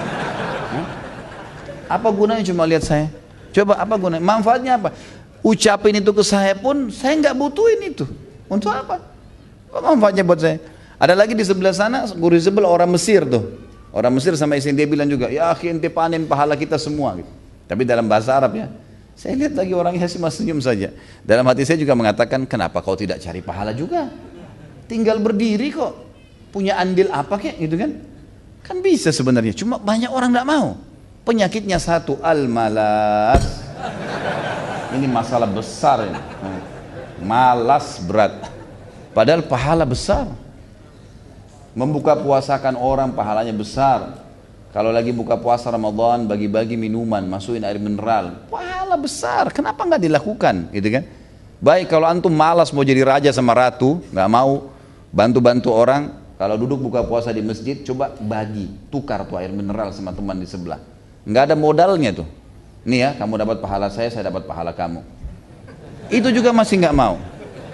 Apa gunanya cuma lihat saya? Coba apa gunanya? Manfaatnya apa? Ucapin itu ke saya pun, saya nggak butuhin itu. Untuk apa? Apa manfaatnya buat saya? Ada lagi di sebelah sana, guru sebelah orang Mesir tuh. Orang Mesir sama istri dia bilang juga, ya akhi ente panen pahala kita semua. Gitu. Tapi dalam bahasa Arab ya. Saya lihat lagi orangnya masih senyum saja. Dalam hati saya juga mengatakan, kenapa kau tidak cari pahala juga? Tinggal berdiri kok. Punya andil apa kek gitu kan? Kan bisa sebenarnya. Cuma banyak orang nggak mau. Penyakitnya satu, al-malas. Ini masalah besar ini. Malas berat. Padahal pahala besar. Membuka puasakan orang pahalanya besar. Kalau lagi buka puasa Ramadan, bagi-bagi minuman, masukin air mineral, pahala besar. Kenapa nggak dilakukan, gitu kan? Baik kalau antum malas mau jadi raja sama ratu, nggak mau bantu-bantu orang. Kalau duduk buka puasa di masjid, coba bagi, tukar tuh air mineral sama teman di sebelah. Nggak ada modalnya tuh. Nih ya, kamu dapat pahala saya dapat pahala kamu. Itu juga masih nggak mau.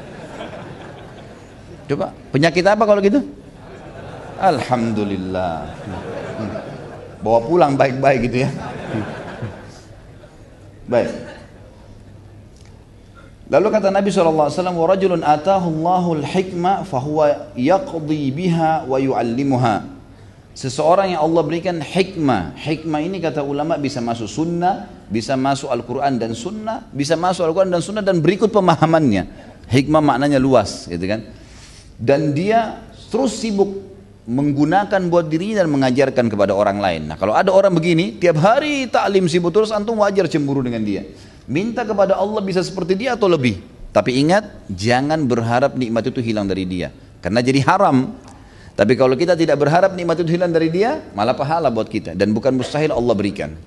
Coba, penyakit apa kalau gitu? Alhamdulillah. Bawa pulang baik-baik gitu ya. Baik. Lalu kata Nabi SAW, وَرَجُلٌ آتَاهُ اللَّهُ الْحِكْمَةَ فَهُوَ يَقْضِي بِهَا وَيُعَلِّمُهَا. Seseorang yang Allah berikan hikmah. Hikmah ini kata ulama bisa masuk sunnah, bisa masuk Al-Quran dan sunnah, bisa masuk Al-Quran dan sunnah dan berikut pemahamannya. Hikmah maknanya luas, gitu kan? Dan dia terus sibuk menggunakan buat dirinya dan mengajarkan kepada orang lain. Nah kalau ada orang begini, tiap hari taklim sibuk terus, antum wajar cemburu dengan dia. Minta kepada Allah bisa seperti dia atau lebih. Tapi ingat, jangan berharap nikmat itu hilang dari dia. Karena jadi haram. Tapi kalau kita tidak berharap nikmat itu hilang dari dia, malah pahala buat kita. Dan bukan mustahil Allah berikan.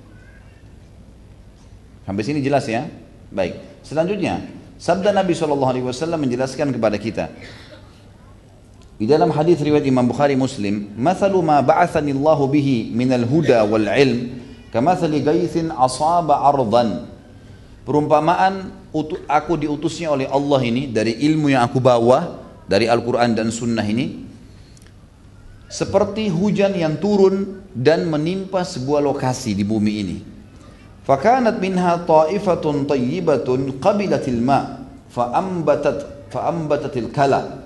Sampai sini jelas ya? Baik. Selanjutnya, sabda Nabi SAW menjelaskan kepada kita. Di dalam hadis riwayat Imam Bukhari Muslim, "Mathalu ma ba'athani Allahu bihi minal huda wal ilm, kamathali gaithin asaba ardan." Perumpamaan aku diutusnya oleh Allah ini dari ilmu yang aku bawa dari Al-Quran dan Sunnah ini seperti hujan yang turun dan menimpa sebuah lokasi di bumi ini. Fakanat minha ta'ifatun tayyibatun qabilatil ma' fa'ambatatil kala.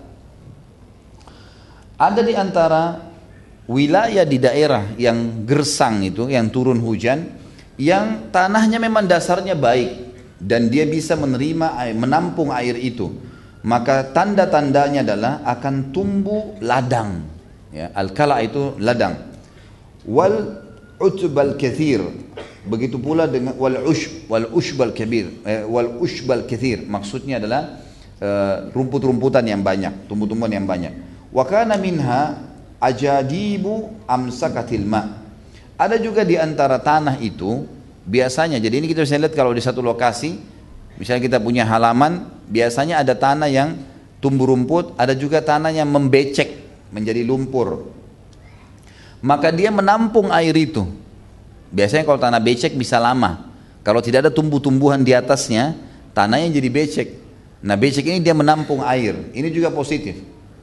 Ada di antara wilayah di daerah yang gersang itu, yang turun hujan, yang tanahnya memang dasarnya baik dan dia bisa menampung air itu, maka tanda-tandanya adalah akan tumbuh ladang. Ya, al-kala itu ladang. Wal utbal kathir, begitu pula dengan wal ushbal kabir, wal ushbal kathir, maksudnya adalah rumput-rumputan yang banyak, tumbuh-tumbuhan yang banyak. Wa kana minha ajadibu amsakatil ma. Ada juga di antara tanah itu biasanya, jadi ini kita bisa lihat kalau di satu lokasi, misalnya kita punya halaman, biasanya ada tanah yang tumbuh rumput, ada juga tanah yang membecek menjadi lumpur. Maka dia menampung air itu. Biasanya kalau tanah becek bisa lama. Kalau tidak ada tumbuh-tumbuhan di atasnya, tanahnya jadi becek. Nah becek ini dia menampung air. Ini juga positif.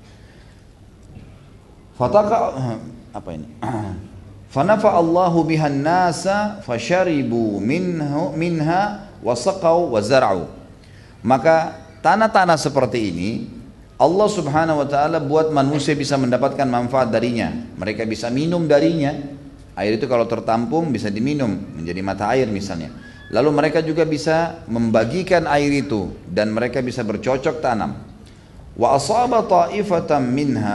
Apa ini? Fanafa Allahu bihan nasa fasharibu minha wasaqau wazar'u. Maka tanah-tanah seperti ini Allah subhanahu wa ta'ala buat manusia bisa mendapatkan manfaat darinya. Mereka bisa minum darinya. Air itu kalau tertampung bisa diminum menjadi mata air misalnya. Lalu mereka juga bisa membagikan air itu dan mereka bisa bercocok tanam. Wa asaba ta'ifatan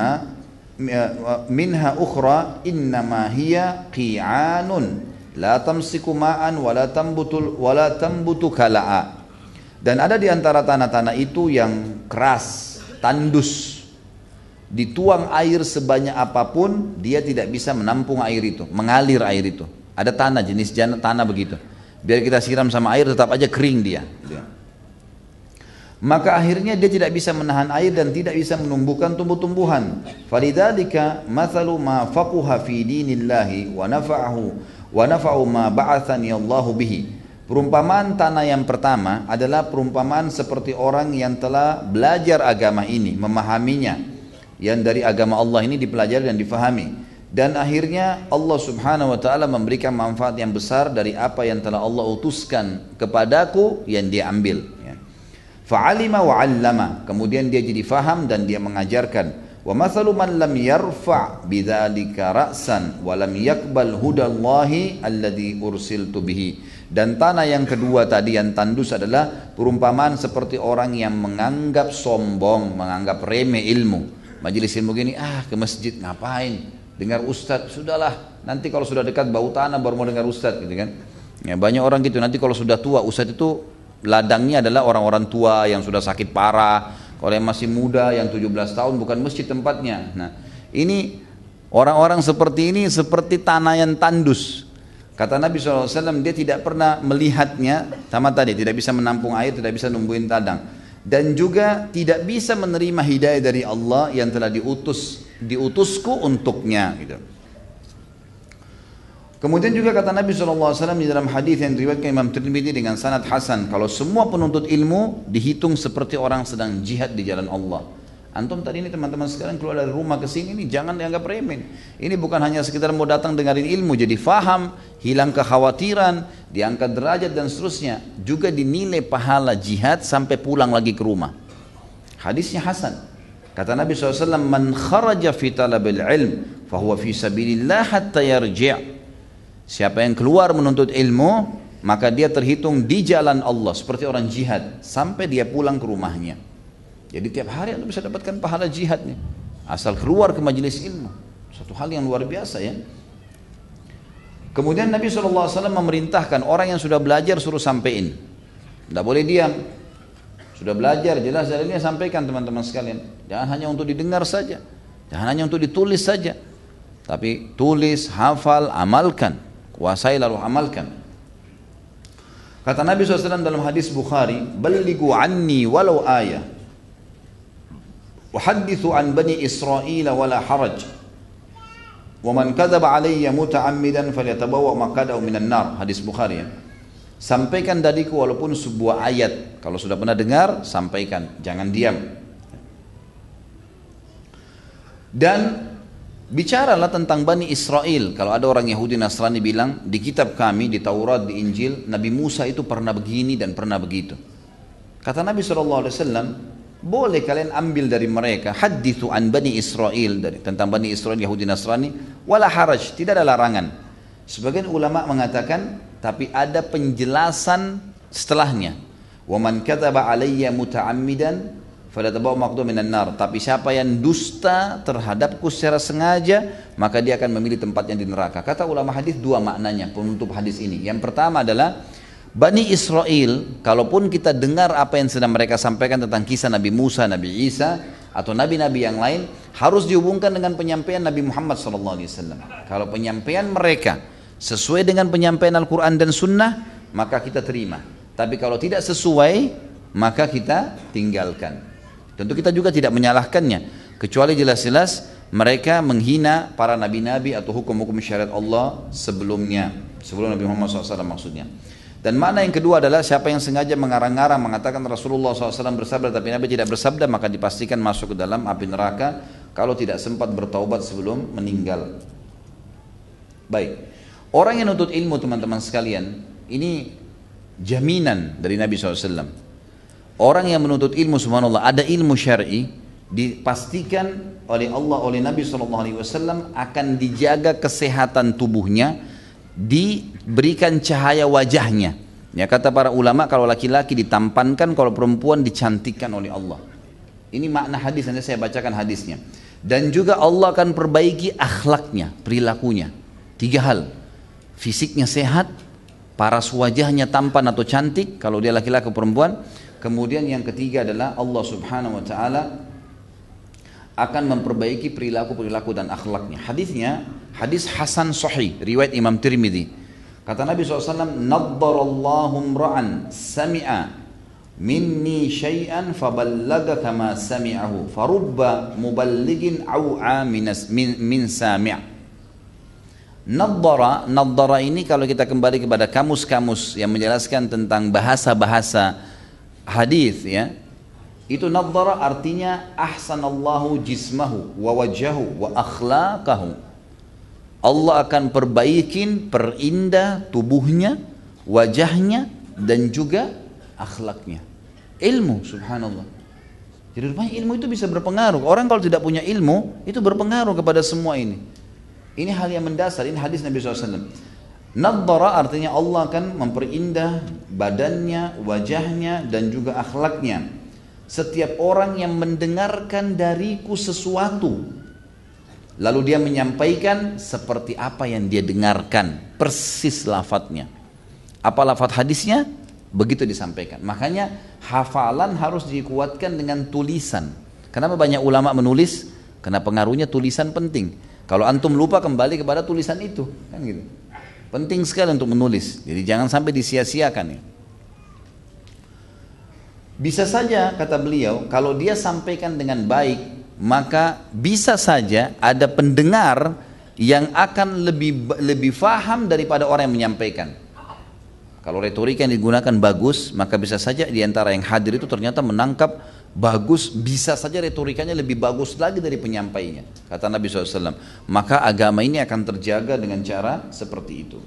minha ukhra innama hiya qi'anun la tamsiku ma'an wa la tambutu kala'a. Dan ada di antara tanah-tanah itu yang keras, tandus. dituang air sebanyak apapun, dia tidak bisa menampung air itu, mengalir air itu. Ada tanah, jenis tanah begitu. Biar kita siram sama air tetap aja kering dia. Maka akhirnya dia tidak bisa menahan air dan tidak bisa menumbuhkan tumbuh-tumbuhan. Falidzalika mathalu ma faqaha fi dinillahi wa nafa'u ma ba'athani Allahu bihi. Perumpamaan tanah yang pertama adalah perumpamaan seperti orang yang telah belajar agama ini, memahaminya. Yang dari agama Allah ini dipelajari dan difahami. Dan akhirnya Allah subhanahu wa ta'ala memberikan manfaat yang besar dari apa yang telah Allah utuskan kepadaku yang dia ambil. Fa'alima wa 'allama, kemudian dia jadi faham dan dia mengajarkan. Wa mathalu man lam yarfa' bidzalika ra'san wa lam yaqbal hudallahi alladhi ursiltu bihi. Dan tanah yang kedua tadi yang tandus adalah perumpamaan seperti orang yang menganggap sombong, menganggap remeh ilmu. Majelis ilmu gini, ke masjid ngapain? Dengar ustaz, sudahlah. Nanti kalau sudah dekat bau tanah baru mau dengar ustaz, gitu kan? Ya, banyak orang gitu. Nanti kalau sudah tua, ustaz itu ladangnya adalah orang-orang tua yang sudah sakit parah. Kalau yang masih muda yang 17 tahun bukan masjid tempatnya. Nah, ini orang-orang seperti ini seperti tanah yang tandus. Kata Nabi SAW, dia tidak pernah melihatnya sama tadi, tidak bisa menampung air, tidak bisa numbuhin ladang, dan juga tidak bisa menerima hidayah dari Allah yang telah diutusku untuknya, gitu. Kemudian juga kata Nabi SAW di dalam hadis yang diriwayatkan Imam Tirmidzi dengan sanad hasan, kalau semua penuntut ilmu dihitung seperti orang sedang jihad di jalan Allah. Antum tadi ini teman-teman sekalian keluar dari rumah ke sini ini jangan dianggap remeh. Ini bukan hanya sekedar mau datang dengerin ilmu, jadi faham, hilang kekhawatiran, diangkat derajat dan seterusnya. Juga dinilai pahala jihad sampai pulang lagi ke rumah. Hadisnya hasan. Kata Nabi SAW, man kharaja fi talabil ilm fahuwa fi sabilillah hatta yarji'. Siapa yang keluar menuntut ilmu, maka dia terhitung di jalan Allah seperti orang jihad sampai dia pulang ke rumahnya. Jadi tiap hari Anda bisa dapatkan pahala jihadnya asal keluar ke majelis ilmu. Satu hal yang luar biasa ya. Kemudian Nabi SAW memerintahkan orang yang sudah belajar suruh sampein. Tidak boleh diam. Sudah belajar jelas dalilnya sampaikan teman-teman sekalian. Jangan hanya untuk didengar saja. Jangan hanya untuk ditulis saja. Tapi tulis, hafal, amalkan. Kuasai lalu amalkan. Kata Nabi SAW dalam hadis Bukhari, "Ballighu anni walau ayah. Wa hadithu an bani Israil wala haraj. Wa man kadzaba alayya muta'ammidan falyatabawwa maq'adahu minan nar." Hadis Bukhari ya. Sampaikan dariku walaupun sebuah ayat. Kalau sudah pernah dengar, sampaikan, jangan diam. Dan bicaralah tentang Bani Israel. Kalau ada orang Yahudi Nasrani bilang, di kitab kami, di Taurat, di Injil, Nabi Musa itu pernah begini dan pernah begitu. Kata Nabi SAW, boleh kalian ambil dari mereka, hadithu an Bani Israel, tentang Bani Israel Yahudi Nasrani, wala haraj, tidak ada larangan. Sebagian ulama mengatakan, tapi ada penjelasan setelahnya. Wa man kadzaba alayya muta'ammidan falyatabawwa maq'adahu minan nar. Tapi siapa yang dusta terhadapku secara sengaja, maka dia akan memilih tempatnya di neraka. Kata ulama hadis dua maknanya penutup hadis ini. Yang pertama adalah Bani Israel, kalaupun kita dengar apa yang sedang mereka sampaikan tentang kisah Nabi Musa, Nabi Isa, atau nabi-nabi yang lain, harus dihubungkan dengan penyampaian Nabi Muhammad SAW. Kalau penyampaian mereka sesuai dengan penyampaian Al-Quran dan Sunnah, maka kita terima. Tapi kalau tidak sesuai, maka kita tinggalkan. Tentu kita juga tidak menyalahkannya, kecuali jelas-jelas mereka menghina para nabi-nabi atau hukum-hukum syariat Allah sebelumnya, sebelum Nabi Muhammad SAW maksudnya. Dan makna yang kedua adalah siapa yang sengaja mengarang-arang mengatakan Rasulullah SAW bersabda tapi Nabi tidak bersabda, maka dipastikan masuk ke dalam api neraka kalau tidak sempat bertaubat sebelum meninggal. Baik, orang yang nuntut ilmu teman-teman sekalian, ini jaminan dari Nabi SAW. Orang yang menuntut ilmu, subhanallah, ada ilmu syar'i, dipastikan oleh Allah, oleh Nabi SAW akan dijaga kesehatan tubuhnya, diberikan cahaya wajahnya. Ya, kata para ulama, kalau laki-laki ditampankan, kalau perempuan dicantikkan oleh Allah. Ini makna hadis, nanti saya bacakan hadisnya. Dan juga Allah akan perbaiki akhlaknya, perilakunya. 3 hal, fisiknya sehat, paras wajahnya tampan atau cantik, kalau dia laki-laki atau perempuan. Kemudian yang ketiga adalah Allah Subhanahu wa taala akan memperbaiki perilaku-perilaku dan akhlaknya. Hadisnya hadis hasan sahih riwayat Imam Tirmidzi. Kata Nabi SAW, "Naddarallahu imra'an sami'a minni syai'an faballagha kama sami'ahu farubba muballighin aw'a min sami'." Naddara ini kalau kita kembali kepada kamus-kamus yang menjelaskan tentang bahasa-bahasa hadis ya, itu naddara artinya ahsanallahu jismahu wa wajhahu wa akhlaqahu. Allah akan perindah tubuhnya, wajahnya dan juga akhlaknya. Ilmu, subhanallah. Jadi rupanya ilmu itu bisa berpengaruh. Orang kalau tidak punya ilmu itu berpengaruh kepada semua ini. Ini hal yang mendasar, ini hadis Nabi SAW. Naddara artinya Allah akan memperindah badannya, wajahnya dan juga akhlaknya. Setiap orang yang mendengarkan dariku sesuatu, lalu dia menyampaikan seperti apa yang dia dengarkan, persis lafadznya. Apa lafadz hadisnya? Begitu disampaikan. Makanya hafalan harus dikuatkan dengan tulisan. Kenapa banyak ulama menulis? Karena pengaruhnya tulisan penting. Kalau antum lupa, kembali kepada tulisan itu, kan gitu. Penting sekali untuk menulis. Jadi jangan sampai disia-siakan ya. Bisa saja kata beliau, kalau dia sampaikan dengan baik, maka bisa saja ada pendengar yang akan lebih faham daripada orang yang menyampaikan. Kalau retorika yang digunakan bagus, maka bisa saja di antara yang hadir itu ternyata menangkap bagus, bisa saja retorikanya lebih bagus lagi dari penyampainya. Kata Nabi SAW, maka agama ini akan terjaga dengan cara seperti itu.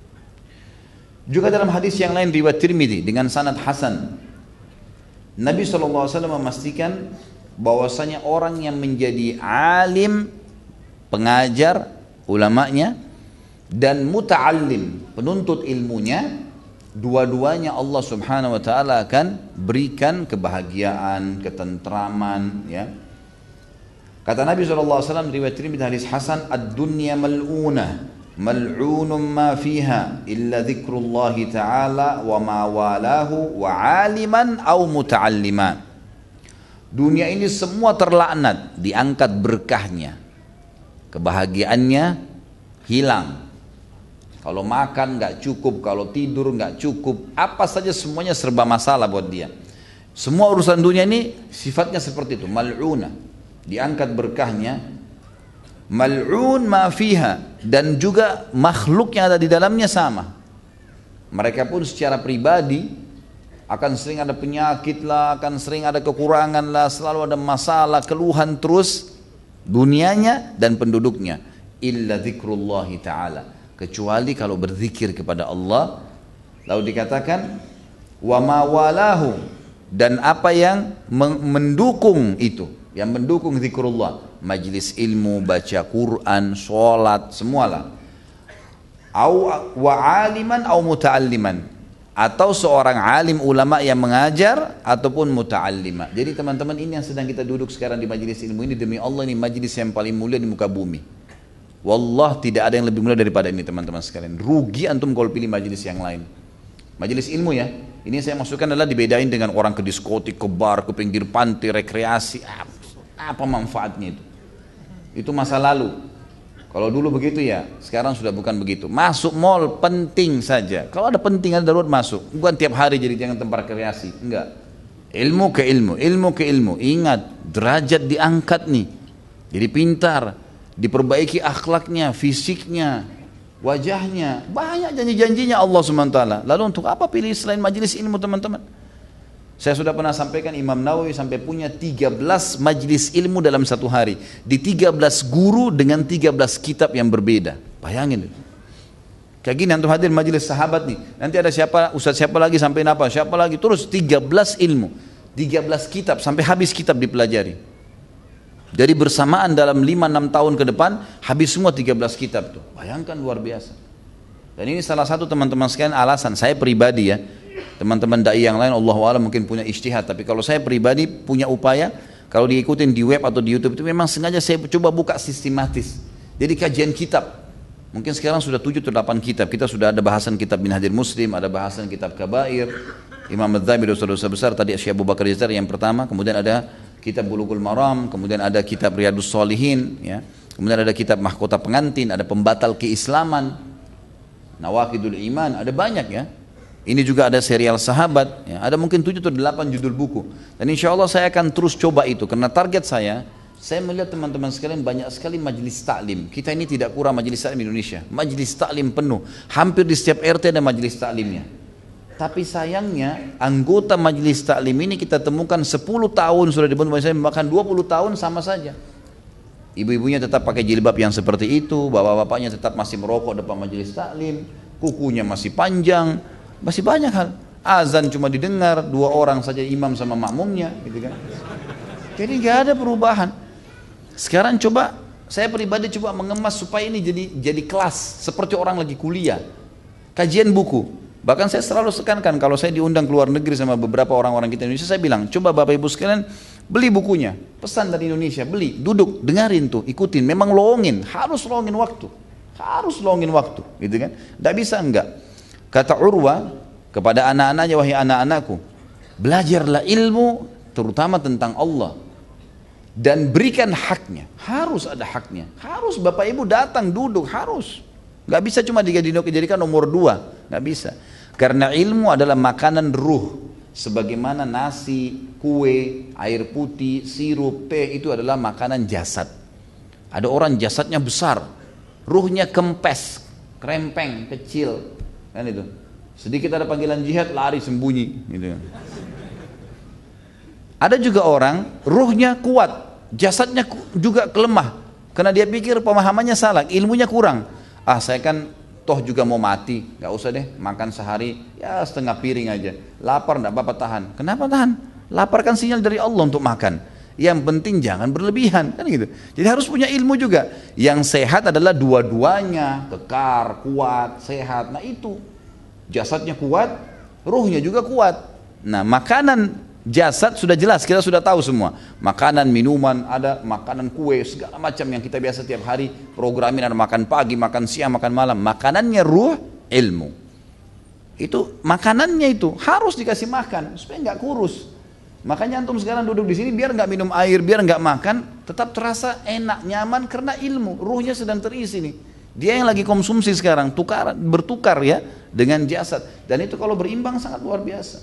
Juga dalam hadis yang lain riwayat Tirmidzi dengan sanad hasan, Nabi SAW memastikan bahwasanya orang yang menjadi alim, pengajar, ulamanya, dan muta'allim, penuntut ilmunya, dua-duanya Allah Subhanahu wa taala akan berikan kebahagiaan, ketentraman ya. Kata Nabi SAW riwayat Tirmidzi hadis hasan, "Ad-dunya mal'unah mal'unun ma fiha illa dzikrullah ta'ala wa ma walahu wa 'aliman aw muta'alliman." Dunia ini semua terlaknat, diangkat berkahnya, kebahagiaannya hilang. Kalau makan nggak cukup, kalau tidur nggak cukup, apa saja semuanya serba masalah buat dia. Semua urusan dunia ini sifatnya seperti itu, mal'una, diangkat berkahnya, mal'un ma fiha, dan juga makhluk yang ada di dalamnya sama. Mereka pun secara pribadi akan sering ada penyakit lah, akan sering ada kekurangan lah, selalu ada masalah, keluhan terus dunianya dan penduduknya. Illa dzikrullahi ta'ala, kecuali kalau berzikir kepada Allah. Lalu dikatakan wa ma walahu, dan apa yang mendukung itu, yang mendukung zikrullah, majlis ilmu, baca Quran, sholat, semualah. Au wa aliman au muta'alliman, atau seorang alim ulama yang mengajar ataupun muta'allima. Jadi teman-teman, ini yang sedang kita duduk sekarang di majlis ilmu ini, demi Allah ini majlis yang paling mulia di muka bumi. Wallah tidak ada yang lebih mulia daripada ini teman-teman sekalian. Rugi antum kalau pilih majelis yang lain. Majelis ilmu ya, ini saya maksudkan adalah dibedain dengan orang ke diskotik, ke bar, ke pinggir pantai, rekreasi. Apa manfaatnya itu? Itu masa lalu. Kalau dulu begitu ya, sekarang sudah bukan begitu. Masuk mall penting saja. Kalau ada penting, ada darurat, masuk. Bukan tiap hari jadi jangan tempat rekreasi. Enggak. Ilmu ke ilmu, ilmu ke ilmu. Ingat, derajat diangkat nih. Jadi pintar. Diperbaiki akhlaknya, fisiknya, wajahnya. Banyak janji-janjinya Allah SWT. Lalu untuk apa pilih selain majelis ilmu teman-teman? Saya sudah pernah sampaikan, Imam Nawawi sampai punya 13 majelis ilmu dalam satu hari. Di 13 guru dengan 13 kitab yang berbeda. Bayangin itu. Kayak gini antum hadir majelis sahabat nih. Nanti ada siapa, ustaz siapa lagi sampai apa, siapa lagi. Terus 13 ilmu, 13 kitab sampai habis kitab dipelajari. Jadi bersamaan dalam 5-6 tahun ke depan habis semua 13 kitab tuh. Bayangkan, luar biasa. Dan ini salah satu teman-teman sekalian alasan saya pribadi ya. Teman-teman dai yang lain Allahu a'lam mungkin punya ijtihad, tapi kalau saya pribadi punya upaya, kalau diikutin di web atau di YouTube itu memang sengaja saya coba buka sistematis. Jadi kajian kitab. Mungkin sekarang sudah 7 atau 8 kitab. Kita sudah ada bahasan kitab Minhajul Muslim, ada bahasan kitab Kabair, Imam Adz-Dzahabi dosa-dosa besar, tadi Syekh Abu Bakar Jazzar yang pertama, kemudian ada kitab Bulughul Maram, kemudian ada kitab Riyadhus Shalihin, ya. Kemudian ada kitab Mahkota Pengantin, ada Pembatal Keislaman, Nawaqidul Iman, ada banyak ya. Ini juga ada serial Sahabat, ya. Ada mungkin 7 atau 8 judul buku. Dan insya Allah saya akan terus coba itu, karena target saya melihat teman-teman sekalian banyak sekali majelis taklim. Kita ini tidak kurang majelis taklim di Indonesia. Majelis taklim penuh, hampir di setiap RT ada majelis taklimnya. Tapi sayangnya anggota majelis taklim ini kita temukan 10 tahun sudah dibentuk majelis taklim, bahkan 20 tahun sama saja. Ibu-ibunya tetap pakai jilbab yang seperti itu, bapak-bapaknya tetap masih merokok depan majelis taklim, kukunya masih panjang. Masih banyak hal. Azan cuma didengar 2 orang saja, imam sama makmumnya, gitu kan. Jadi nggak ada perubahan. Sekarang coba, saya pribadi coba mengemas supaya ini jadi kelas, seperti orang lagi kuliah. Kajian buku. Bahkan saya selalu tekankan kalau saya diundang ke luar negeri sama beberapa orang-orang kita Indonesia, saya bilang, coba Bapak Ibu sekalian beli bukunya, pesan dari Indonesia, beli, duduk, dengarin tuh, ikutin. Memang lowongin, harus lowongin waktu. Harus lowongin waktu, gitu kan. Nggak bisa enggak. Kata Urwa kepada anak-anaknya, wahai anak-anakku, belajarlah ilmu terutama tentang Allah dan berikan haknya. Harus ada haknya. Harus Bapak Ibu datang duduk, harus. Gak bisa cuma dijadikan nomor 2, gak bisa. Karena ilmu adalah makanan ruh. Sebagaimana nasi, kue, air putih, sirup, teh itu adalah makanan jasad. Ada orang jasadnya besar, ruhnya kempes, krempeng, kecil. Kan itu. Sedikit ada panggilan jihad, lari sembunyi gitu. Ada juga orang ruhnya kuat, jasadnya juga kelemah, karena dia pikir pemahamannya salah, ilmunya kurang. Saya kan toh juga mau mati, gak usah deh makan sehari ya setengah piring aja, lapar gak apa-apa tahan. Kenapa tahan? Lapar kan sinyal dari Allah untuk makan. Yang penting jangan berlebihan, kan gitu. Jadi harus punya ilmu juga. Yang sehat adalah dua-duanya, kekar, kuat, sehat. Nah itu jasadnya kuat, ruhnya juga kuat. Nah makanan jasad sudah jelas, kita sudah tahu semua. Makanan, minuman, ada makanan kue, segala macam yang kita biasa tiap hari programin, ada makan pagi, makan siang, makan malam. Makanannya ruh, ilmu. Itu makanannya itu harus dikasih makan supaya nggak kurus. Makanya antum sekarang duduk di sini biar nggak minum air, biar nggak makan, tetap terasa enak, nyaman karena ilmu, ruhnya sedang terisi nih. Dia yang lagi konsumsi sekarang, bertukar ya dengan jasad. Dan itu kalau berimbang sangat luar biasa.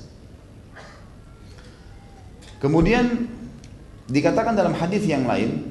Kemudian dikatakan dalam hadis yang lain,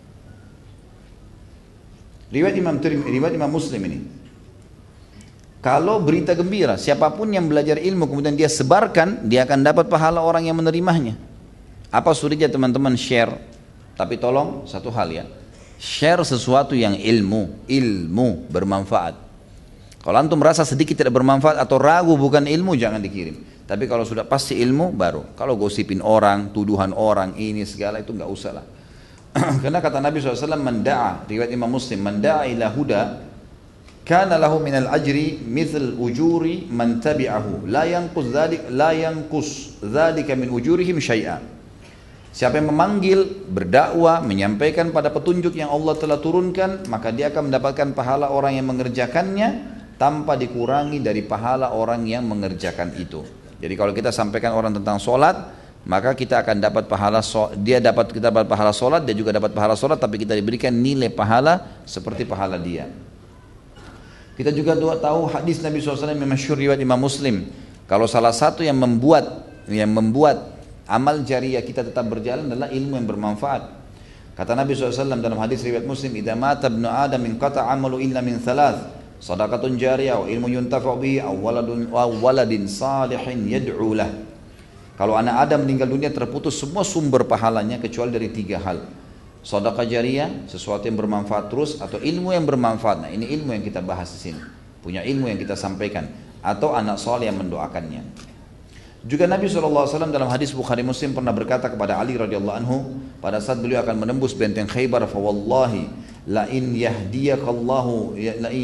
riwayat Imam Muslim ini, kalau berita gembira, siapapun yang belajar ilmu kemudian dia sebarkan, dia akan dapat pahala orang yang menerimanya. Apa sulitnya teman-teman share? Tapi tolong satu hal ya, share sesuatu yang ilmu bermanfaat. Kalau antum merasa sedikit tidak bermanfaat atau ragu bukan ilmu, jangan dikirim. Tapi kalau sudah pasti ilmu, baru. Kalau gosipin orang, tuduhan orang, ini segala itu nggak usah lah. Karena kata Nabi SAW, menda'a, riwayat Imam Muslim, menda'a ila huda, kana lahu minal ajri mithl ujuri man tabi'ahu la yanqus dzalika min ujurihim syai'a. Siapa yang memanggil, berdakwah, menyampaikan pada petunjuk yang Allah telah turunkan, maka dia akan mendapatkan pahala orang yang mengerjakannya tanpa dikurangi dari pahala orang yang mengerjakan itu. Jadi kalau kita sampaikan orang tentang solat, maka kita akan dapat pahala, kita dapat pahala solat, dia juga dapat pahala solat, tapi kita diberikan nilai pahala seperti pahala dia. Kita juga tahu hadis Nabi SAW yang masyhur riwayat Imam Muslim. Kalau salah satu yang membuat amal jariah kita tetap berjalan adalah ilmu yang bermanfaat. Kata Nabi SAW dalam hadis riwayat Muslim, "Idza mata ibnu Adam inqata 'amalu illa min thalath, shadaqatun jariyah wa ilmu yuntafa'u bihi aw waladin salihin yad'u lah." Kalau anak Adam meninggal dunia terputus semua sumber pahalanya kecuali dari 3 hal. Sedekah jariyah, sesuatu yang bermanfaat terus, atau ilmu yang bermanfaat. Nah, ini ilmu yang kita bahas di sini. Punya ilmu yang kita sampaikan, atau anak soleh yang mendoakannya. Juga Nabi SAW dalam hadis Bukhari Muslim pernah berkata kepada Ali radhiyallahu anhu pada saat beliau akan menembus benteng Khaybar, "Fa wallahi la in yahdiyallahu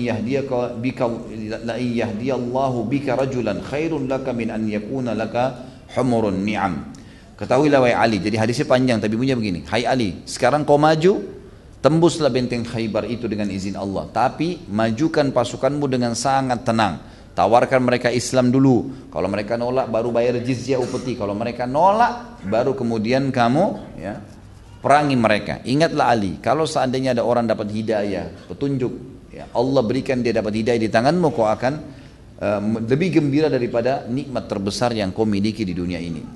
bika rajulan khairun laka min an yakuna laka humurun ni'am." Ketahuilah wahai Ali, jadi hadisnya panjang tapi bunyinya begini, "Hai Ali, sekarang kau maju, tembuslah benteng Khaybar itu dengan izin Allah, tapi majukan pasukanmu dengan sangat tenang. Tawarkan mereka Islam dulu. Kalau mereka nolak baru bayar jizyah upeti. Kalau mereka nolak baru kemudian kamu ya perangi mereka. Ingatlah Ali, kalau seandainya ada orang dapat hidayah, petunjuk, ya Allah berikan dia dapat hidayah di tanganmu, kau akan lebih gembira daripada nikmat terbesar yang kau miliki di dunia ini.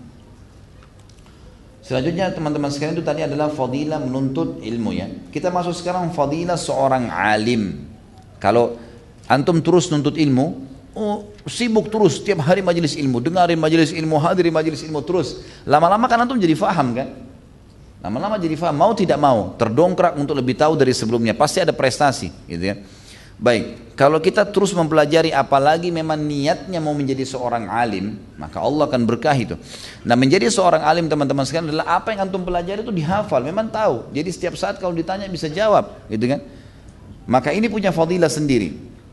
Selanjutnya teman-teman sekalian, itu tadi adalah fadilah menuntut ilmu ya. Kita masuk sekarang fadilah seorang alim. Kalau antum terus nuntut ilmu, sibuk terus tiap hari majelis ilmu, dengarin majelis ilmu, hadirin majelis ilmu terus, lama-lama kan antum jadi faham kan? Lama-lama jadi faham, mau tidak mau terdongkrak untuk lebih tahu dari sebelumnya, pasti ada prestasi gitu ya. Baik, kalau kita terus mempelajari, apalagi memang niatnya mau menjadi seorang alim, maka Allah akan berkah itu. Nah, menjadi seorang alim teman-teman sekalian adalah apa yang antum pelajari itu dihafal, memang tahu. Jadi setiap saat kalau ditanya bisa jawab, gitu kan? Maka ini punya fadilah sendiri.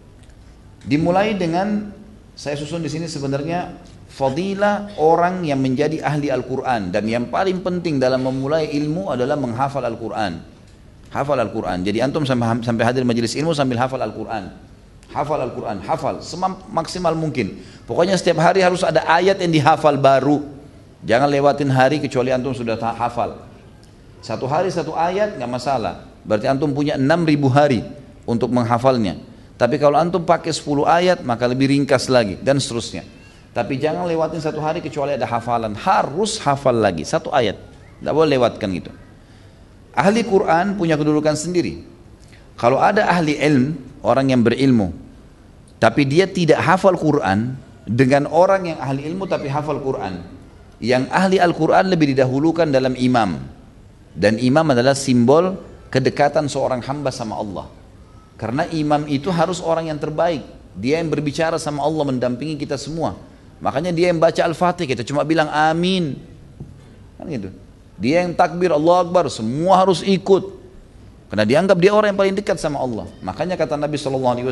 Dimulai dengan, saya susun di sini sebenarnya fadilah orang yang menjadi ahli Al-Quran, dan yang paling penting dalam memulai ilmu adalah menghafal Al-Quran. Hafal Al-Quran. Jadi antum sampai hadir majelis ilmu sambil hafal Al-Quran. Hafal Al-Quran, hafal semaksimal mungkin. Pokoknya setiap hari harus ada ayat yang dihafal baru. Jangan lewatin hari kecuali antum sudah hafal. Satu hari satu ayat nggak masalah. Berarti antum punya 6.000 hari untuk menghafalnya. Tapi kalau antum pakai 10 ayat maka lebih ringkas lagi dan seterusnya. Tapi jangan lewatin satu hari kecuali ada hafalan. Harus hafal lagi satu ayat. Tidak boleh lewatkan gitu. Ahli Quran punya kedudukan sendiri. Kalau ada ahli ilm, orang yang berilmu, tapi dia tidak hafal Quran, dengan orang yang ahli ilmu tapi hafal Quran, yang ahli Al-Quran lebih didahulukan dalam imam. Dan imam adalah simbol kedekatan seorang hamba sama Allah. Karena imam itu harus orang yang terbaik. Dia yang berbicara sama Allah, mendampingi kita semua. Makanya dia yang baca Al-Fatih, kita cuma bilang amin. Kan gitu. Dia yang takbir Allah Akbar, semua harus ikut. Karena dianggap dia orang yang paling dekat sama Allah. Makanya kata Nabi SAW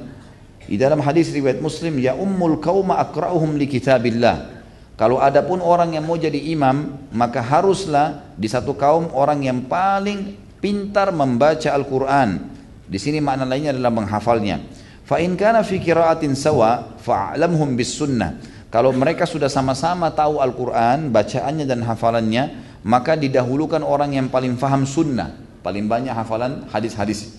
di dalam hadis riwayat Muslim, ya ummul qauma aqra'uhum li kitabillah. Kalau ada pun orang yang mau jadi imam, maka haruslah di satu kaum orang yang paling pintar membaca Al-Quran. Di sini makna lainnya adalah menghafalnya. Fa in kana fi qira'atin sawa fa'lamhum bis sunnah. Kalau mereka sudah sama-sama tahu Al-Quran, bacaannya dan hafalannya, maka didahulukan orang yang paling faham sunnah, paling banyak hafalan hadis-hadis.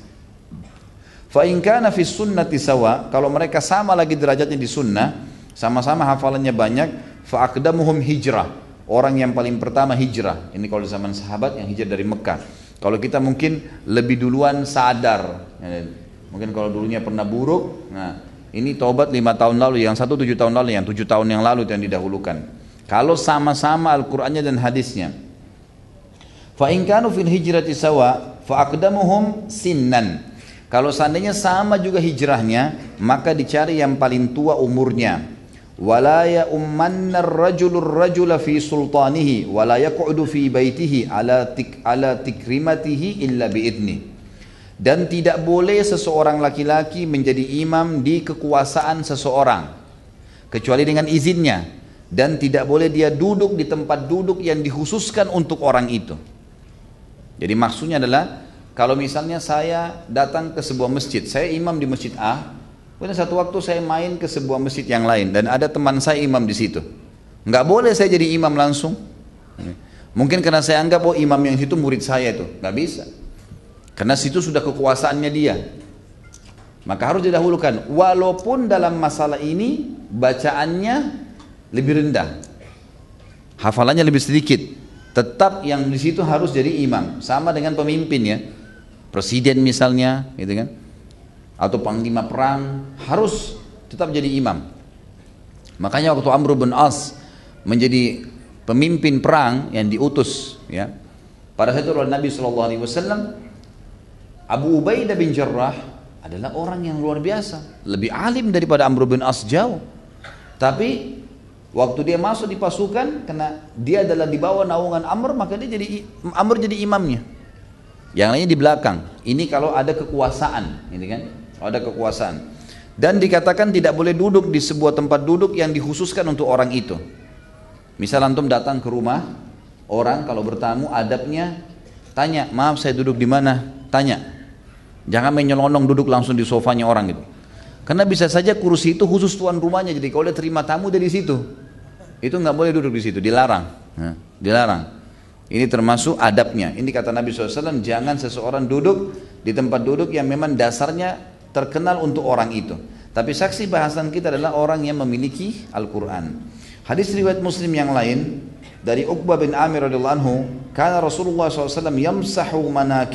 Fa in kana fi sunnati sawa, kalau mereka sama lagi derajatnya di sunnah, sama-sama hafalannya banyak, fa aqdamuhum hijrah, orang yang paling pertama hijrah. Ini kalau di zaman sahabat yang hijrah dari Mekah. Kalau kita mungkin lebih duluan sadar, mungkin kalau dulunya pernah buruk, nah ini taubat 5 tahun lalu, yang satu 7 tahun lalu, yang 7 tahun yang lalu yang didahulukan. Kalau sama-sama Al-Qur'annya dan hadisnya. Fa in kanu fil hijrati sawa fa aqdamuhum sinnan. Kalau seandainya sama juga hijrahnya, maka dicari yang paling tua umurnya. Wala ya ummanna ar-rajulur rajula fi sultanihi wala yaq'udu fi baitihi ala tikrimatihi illa biidni. Dan tidak boleh seseorang laki-laki menjadi imam di kekuasaan seseorang kecuali dengan izinnya, dan tidak boleh dia duduk di tempat duduk yang dikhususkan untuk orang itu. Jadi maksudnya adalah, kalau misalnya saya datang ke sebuah masjid, saya imam di masjid A, kemudian satu waktu saya main ke sebuah masjid yang lain dan ada teman saya imam di situ, nggak boleh saya jadi imam langsung. Mungkin karena saya anggap oh imam yang situ murid saya itu, nggak bisa. Karena situ sudah kekuasaannya dia. Maka harus didahulukan, walaupun dalam masalah ini bacaannya lebih rendah, hafalannya lebih sedikit, tetap yang di situ harus jadi imam, sama dengan pemimpin ya, presiden misalnya, gitu kan, atau panglima perang harus tetap jadi imam. Makanya waktu Amr bin As menjadi pemimpin perang yang diutus, ya, pada saat itu oleh Nabi SAW, Abu Ubaidah bin Jarrah adalah orang yang luar biasa, lebih alim daripada Amr bin As jauh. Tapi waktu dia masuk di pasukan, karena dia adalah di bawah naungan Amr, maka dia Amr jadi imamnya. Yang lainnya di belakang. Ini kalau ada kekuasaan, ini kan? Kalau ada kekuasaan. Dan dikatakan tidak boleh duduk di sebuah tempat duduk yang dikhususkan untuk orang itu. Misal antum datang ke rumah orang, kalau bertamu adabnya tanya, maaf saya duduk di mana? Tanya. Jangan menyelonong duduk langsung di sofanya orang gitu. Karena bisa saja kursi itu khusus tuan rumahnya, jadi kalau dia terima tamu dari situ, itu nggak boleh duduk di situ, dilarang. Nah, dilarang. Ini termasuk adabnya. Ini kata Nabi SAW, jangan seseorang duduk di tempat duduk yang memang dasarnya terkenal untuk orang itu. Tapi saksi bahasan kita adalah orang yang memiliki Al-Quran. Hadis riwayat Muslim yang lain dari Uqbah bin Amir radhiyallahu anhu, kana Rasulullah SAW yamsahu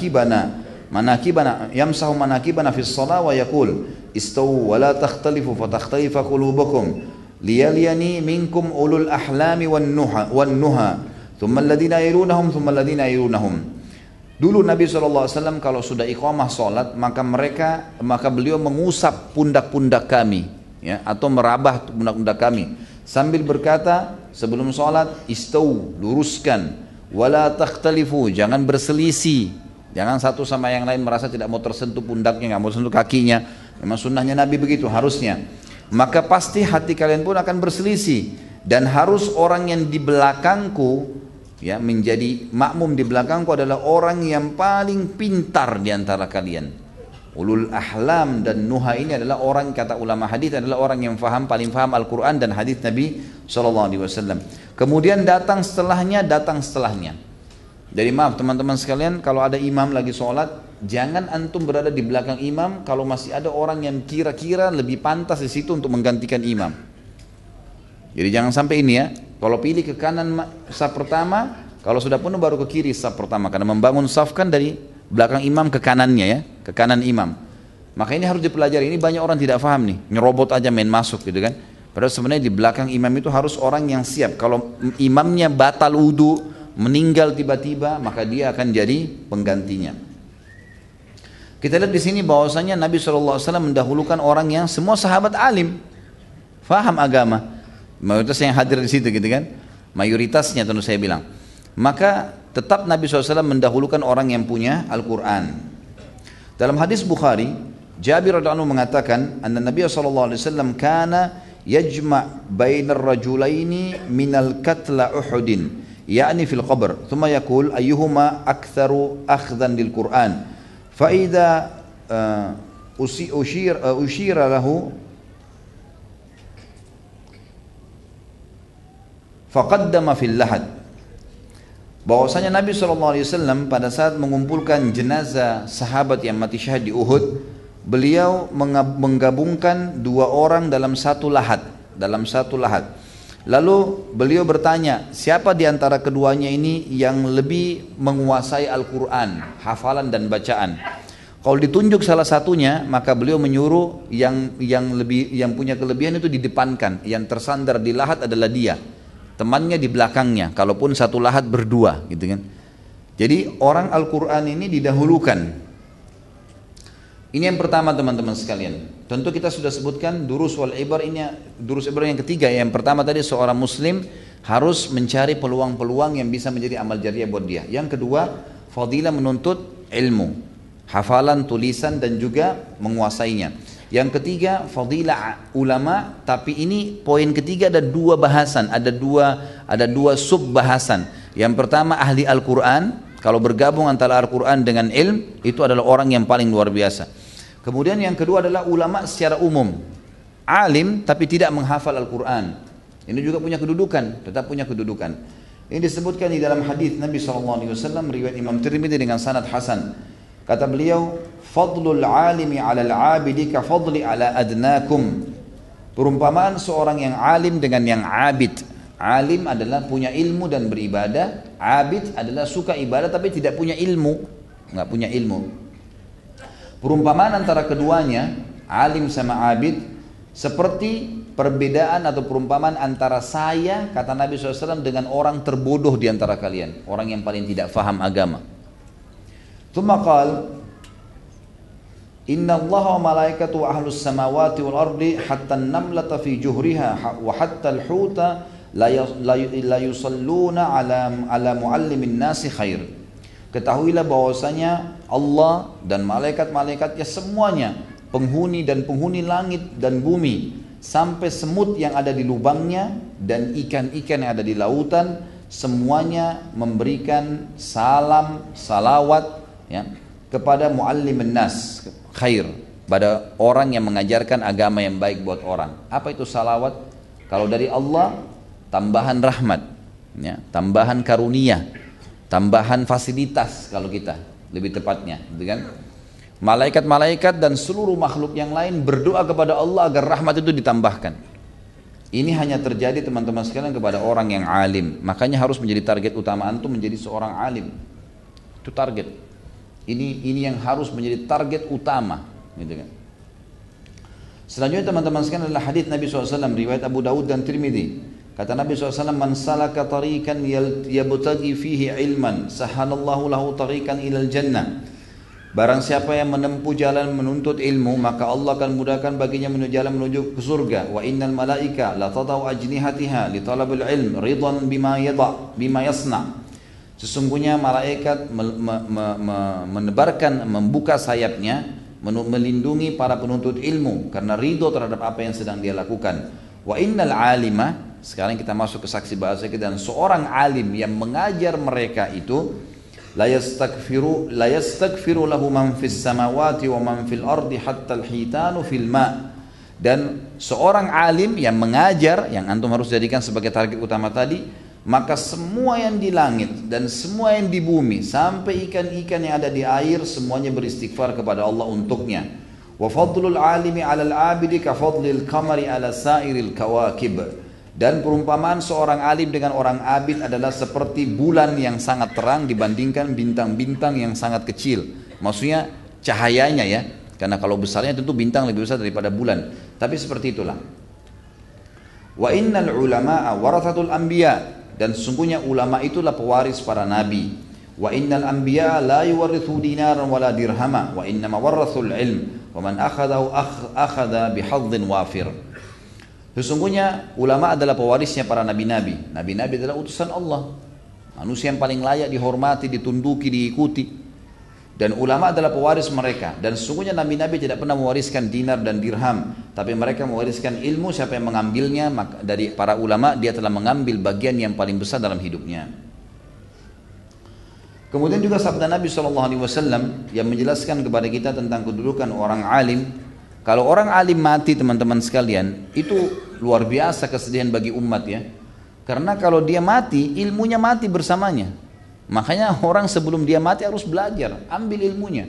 manakibana fi shalah wa yaqul istawu wa la takhtalifu fatakhtalifa qulubukum liyaliyani minkum ulul ahlami wan nuha thumma alladhina yalunahum thumma alladhina yalunahum. Dulu Nabi SAW kalau sudah iqamah sholat, maka beliau mengusap pundak-pundak kami, ya, atau merabah pundak-pundak kami, sambil berkata sebelum sholat, istau, luruskan, wala takhtalifu, jangan berselisih, jangan satu sama yang lain merasa tidak mau tersentuh pundaknya, nggak mau sentuh kakinya. Memang sunnahnya Nabi begitu harusnya. Maka pasti hati kalian pun akan berselisih, dan harus orang yang di belakangku, ya, menjadi makmum di belakangku adalah orang yang paling pintar di antara kalian. Ulul ahlam dan nuha ini adalah orang, kata ulama hadis, adalah orang yang paling faham Al-Quran dan hadis Nabi SAW. Kemudian datang setelahnya. Jadi maaf teman-teman sekalian, kalau ada imam lagi sholat, jangan antum berada di belakang imam kalau masih ada orang yang kira-kira lebih pantas di situ untuk menggantikan imam. Jadi jangan sampai ini, ya. Kalau pilih ke kanan saf pertama, kalau sudah penuh baru ke kiri saf pertama, karena membangun saf kan dari belakang imam ke kanannya, ya, ke kanan imam. Maka ini harus dipelajari. Ini banyak orang tidak paham nih, nyerobot aja main masuk gitu kan. Padahal sebenarnya di belakang imam itu harus orang yang siap. Kalau imamnya batal wudu, meninggal tiba-tiba, maka dia akan jadi penggantinya. Kita lihat di sini bahwasanya Nabi SAW mendahulukan orang yang semua sahabat alim, faham agama. Mayoritas yang hadir di situ gitu kan, mayoritasnya tentu saya bilang. Maka tetap Nabi SAW mendahulukan orang yang punya Al-Quran. Dalam hadis Bukhari, Jabir radhiyallahu anhu mengatakan, anna Nabi SAW kana yajma' bainar rajulaini minal katla Uhudin, yakni fil qabr, thumma yaqul ayyuhuma aktharu akhdhan lil Quran, fa idza ushira lahu faqaddama fil lahad. Bahwasanya Nabi SAW pada saat mengumpulkan jenazah sahabat yang mati syahid di Uhud, beliau menggabungkan dua orang dalam satu lahat. Lalu beliau bertanya, siapa di antara keduanya ini yang lebih menguasai Al-Quran, hafalan dan bacaan? Kalau ditunjuk salah satunya, maka beliau menyuruh yang punya kelebihan itu didepankan, yang tersandar di lahat adalah dia, temannya di belakangnya, kalaupun satu lahat berdua gitu kan. Jadi orang Al-Quran ini didahulukan. Ini yang pertama teman-teman sekalian. Tentu kita sudah sebutkan durus wal ibar, ini durus ibar yang ketiga. Yang pertama tadi seorang muslim harus mencari peluang-peluang yang bisa menjadi amal jariah buat dia. Yang kedua, fadilah menuntut ilmu, hafalan, tulisan dan juga menguasainya. Yang ketiga, fadilah ulama, tapi ini poin ketiga ada dua bahasan, ada dua sub bahasan. Yang pertama ahli Al-Quran, kalau bergabung antara Al-Quran dengan ilm, itu adalah orang yang paling luar biasa. Kemudian yang kedua adalah ulama secara umum, alim tapi tidak menghafal Al-Quran. Ini juga punya kedudukan, tetap punya kedudukan. Ini disebutkan di dalam hadis Nabi SAW, riwayat Imam Tirmidzi dengan sanad hasan. Kata beliau, fadlul alimi alal abidi ka fadli ala adnakum. Perumpamaan seorang yang alim dengan yang abid. Alim adalah punya ilmu dan beribadah. Abid adalah suka ibadah tapi tidak punya ilmu, nggak punya ilmu. Perumpamaan antara keduanya, alim sama abid, seperti perbedaan atau perumpamaan antara saya, kata Nabi SAW, dengan orang terbodoh di antara kalian, orang yang paling tidak faham agama. Tsumma qala inna allaha wa malaikatu ahlus samawati wal ardi hatta an-namlata fi juhriha wa hatta al-huta la yusalluna ala muallimin nasi khair. Ketahuilah bahwasanya Allah dan malaikat-malaikatnya semuanya, penghuni dan penghuni langit dan bumi, sampai semut yang ada di lubangnya dan ikan-ikan yang ada di lautan, semuanya memberikan salam, salawat, ya, kepada muallimin nas khair, pada orang yang mengajarkan agama yang baik buat orang. Apa itu salawat? Kalau dari Allah, tambahan rahmat, ya, tambahan karunia, tambahan fasilitas kalau kita lebih tepatnya, gitu kan? Malaikat-malaikat dan seluruh makhluk yang lain berdoa kepada Allah agar rahmat itu ditambahkan. Ini hanya terjadi teman-teman sekalian kepada orang yang alim. Makanya harus menjadi target utama antum menjadi seorang alim. Itu target. Ini yang harus menjadi target utama, gitu kan? Selanjutnya teman-teman sekalian adalah hadis Nabi SAW riwayat Abu Dawud dan Tirmidzi. Kata Nabi SAW, "Man salaka tariqan yabtaghi fihi ilman, sahalallahu lahu tariqan ilal jannah." Barang siapa yang menempuh jalan menuntut ilmu, maka Allah akan mudahkan baginya menuju jalan menuju ke surga. Wa innal malaika la tadau ajnihatiha li talabil ilm ridan bima yasna. Sesungguhnya malaikat menebarkan, membuka sayapnya, melindungi para penuntut ilmu karena ridho terhadap apa yang sedang dia lakukan. Wa innal alima, sekarang kita masuk ke saksi bahasa kita, dan seorang alim yang mengajar mereka itu la yastaghfiru lahu man fis samawati wa man fil ardi hatta al-hitanu fil ma. Dan seorang alim yang mengajar, yang antum harus jadikan sebagai target utama tadi, maka semua yang di langit dan semua yang di bumi sampai ikan-ikan yang ada di air semuanya beristighfar kepada Allah untuknya. Wa fadlul alimi 'alal 'abidi ka fadlil qamari 'ala sa'iril kawakib. Dan perumpamaan seorang alim dengan orang abid adalah seperti bulan yang sangat terang dibandingkan bintang-bintang yang sangat kecil. Maksudnya cahayanya ya, karena kalau besarnya tentu bintang lebih besar daripada bulan. Tapi seperti itulah. Wa innal ulama'a warathatul anbiya, dan sesungguhnya ulama itulah pewaris para nabi. Wa innal anbiya la yuwarithu dinaran wala dirhama wa innama warathul ilm wa man akhadahu akhadha bihadhin wafir. Sesungguhnya ulama adalah pewarisnya para nabi-nabi. Nabi-nabi adalah utusan Allah, manusia yang paling layak dihormati, ditunduki, diikuti. Dan ulama adalah pewaris mereka. Dan sesungguhnya nabi-nabi tidak pernah mewariskan dinar dan dirham, tapi mereka mewariskan ilmu. Siapa yang mengambilnya dari para ulama, dia telah mengambil bagian yang paling besar dalam hidupnya. Kemudian juga sabda Nabi SAW yang menjelaskan kepada kita tentang kedudukan orang alim. Kalau orang alim mati teman-teman sekalian, itu luar biasa kesedihan bagi umat ya. Karena kalau dia mati, ilmunya mati bersamanya. Makanya orang sebelum dia mati harus belajar, ambil ilmunya.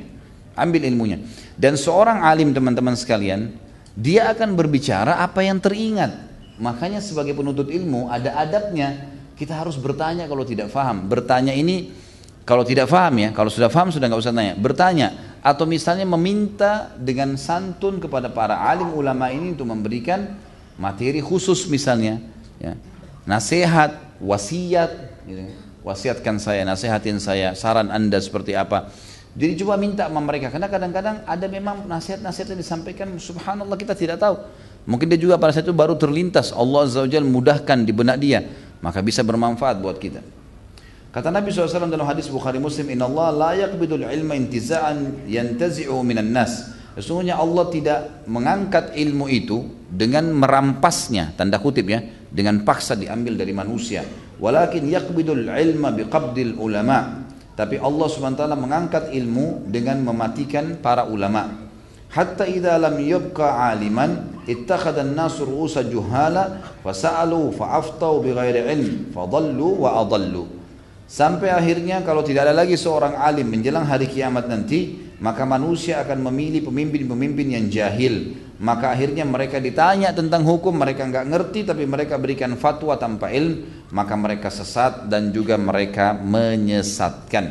Dan seorang alim teman-teman sekalian, dia akan berbicara apa yang teringat. Makanya sebagai penuntut ilmu ada adabnya. Kita harus bertanya kalau tidak paham. Bertanya ini kalau tidak paham ya, kalau sudah paham sudah nggak usah tanya. Bertanya. Atau misalnya meminta dengan santun kepada para alim ulama ini untuk memberikan materi khusus misalnya, ya, nasihat, wasiat, gitu. Wasiatkan saya, nasihatin saya, saran anda seperti apa. Jadi coba minta sama mereka, karena kadang-kadang ada memang nasihat-nasihat yang disampaikan, subhanallah kita tidak tahu. Mungkin dia juga pada saat itu baru terlintas, Allah Azza wa Jalla mudahkan di benak dia, maka bisa bermanfaat buat kita. Kata Nabi SAW dalam hadis Bukhari Muslim, Inna Allah la yaqbidul ilma intiza'an yantazi'u minan nas. Sesungguhnya Allah tidak mengangkat ilmu itu dengan merampasnya, tanda kutip ya, dengan paksa diambil dari manusia. Walakin yaqbidul ilma biqabdil ulama. Tapi Allah SWT mengangkat ilmu dengan mematikan para ulama. Hatta idza lam yabqa aliman ittakhadha an-nasu ru'usa juhala fasa'alu fa'aftau bighairi ilm fadallu wa adallu. Sampai akhirnya kalau tidak ada lagi seorang alim menjelang hari kiamat nanti, maka manusia akan memilih pemimpin-pemimpin yang jahil. Maka akhirnya mereka ditanya tentang hukum, mereka nggak ngerti, tapi mereka berikan fatwa tanpa ilmu, maka mereka sesat dan juga mereka menyesatkan.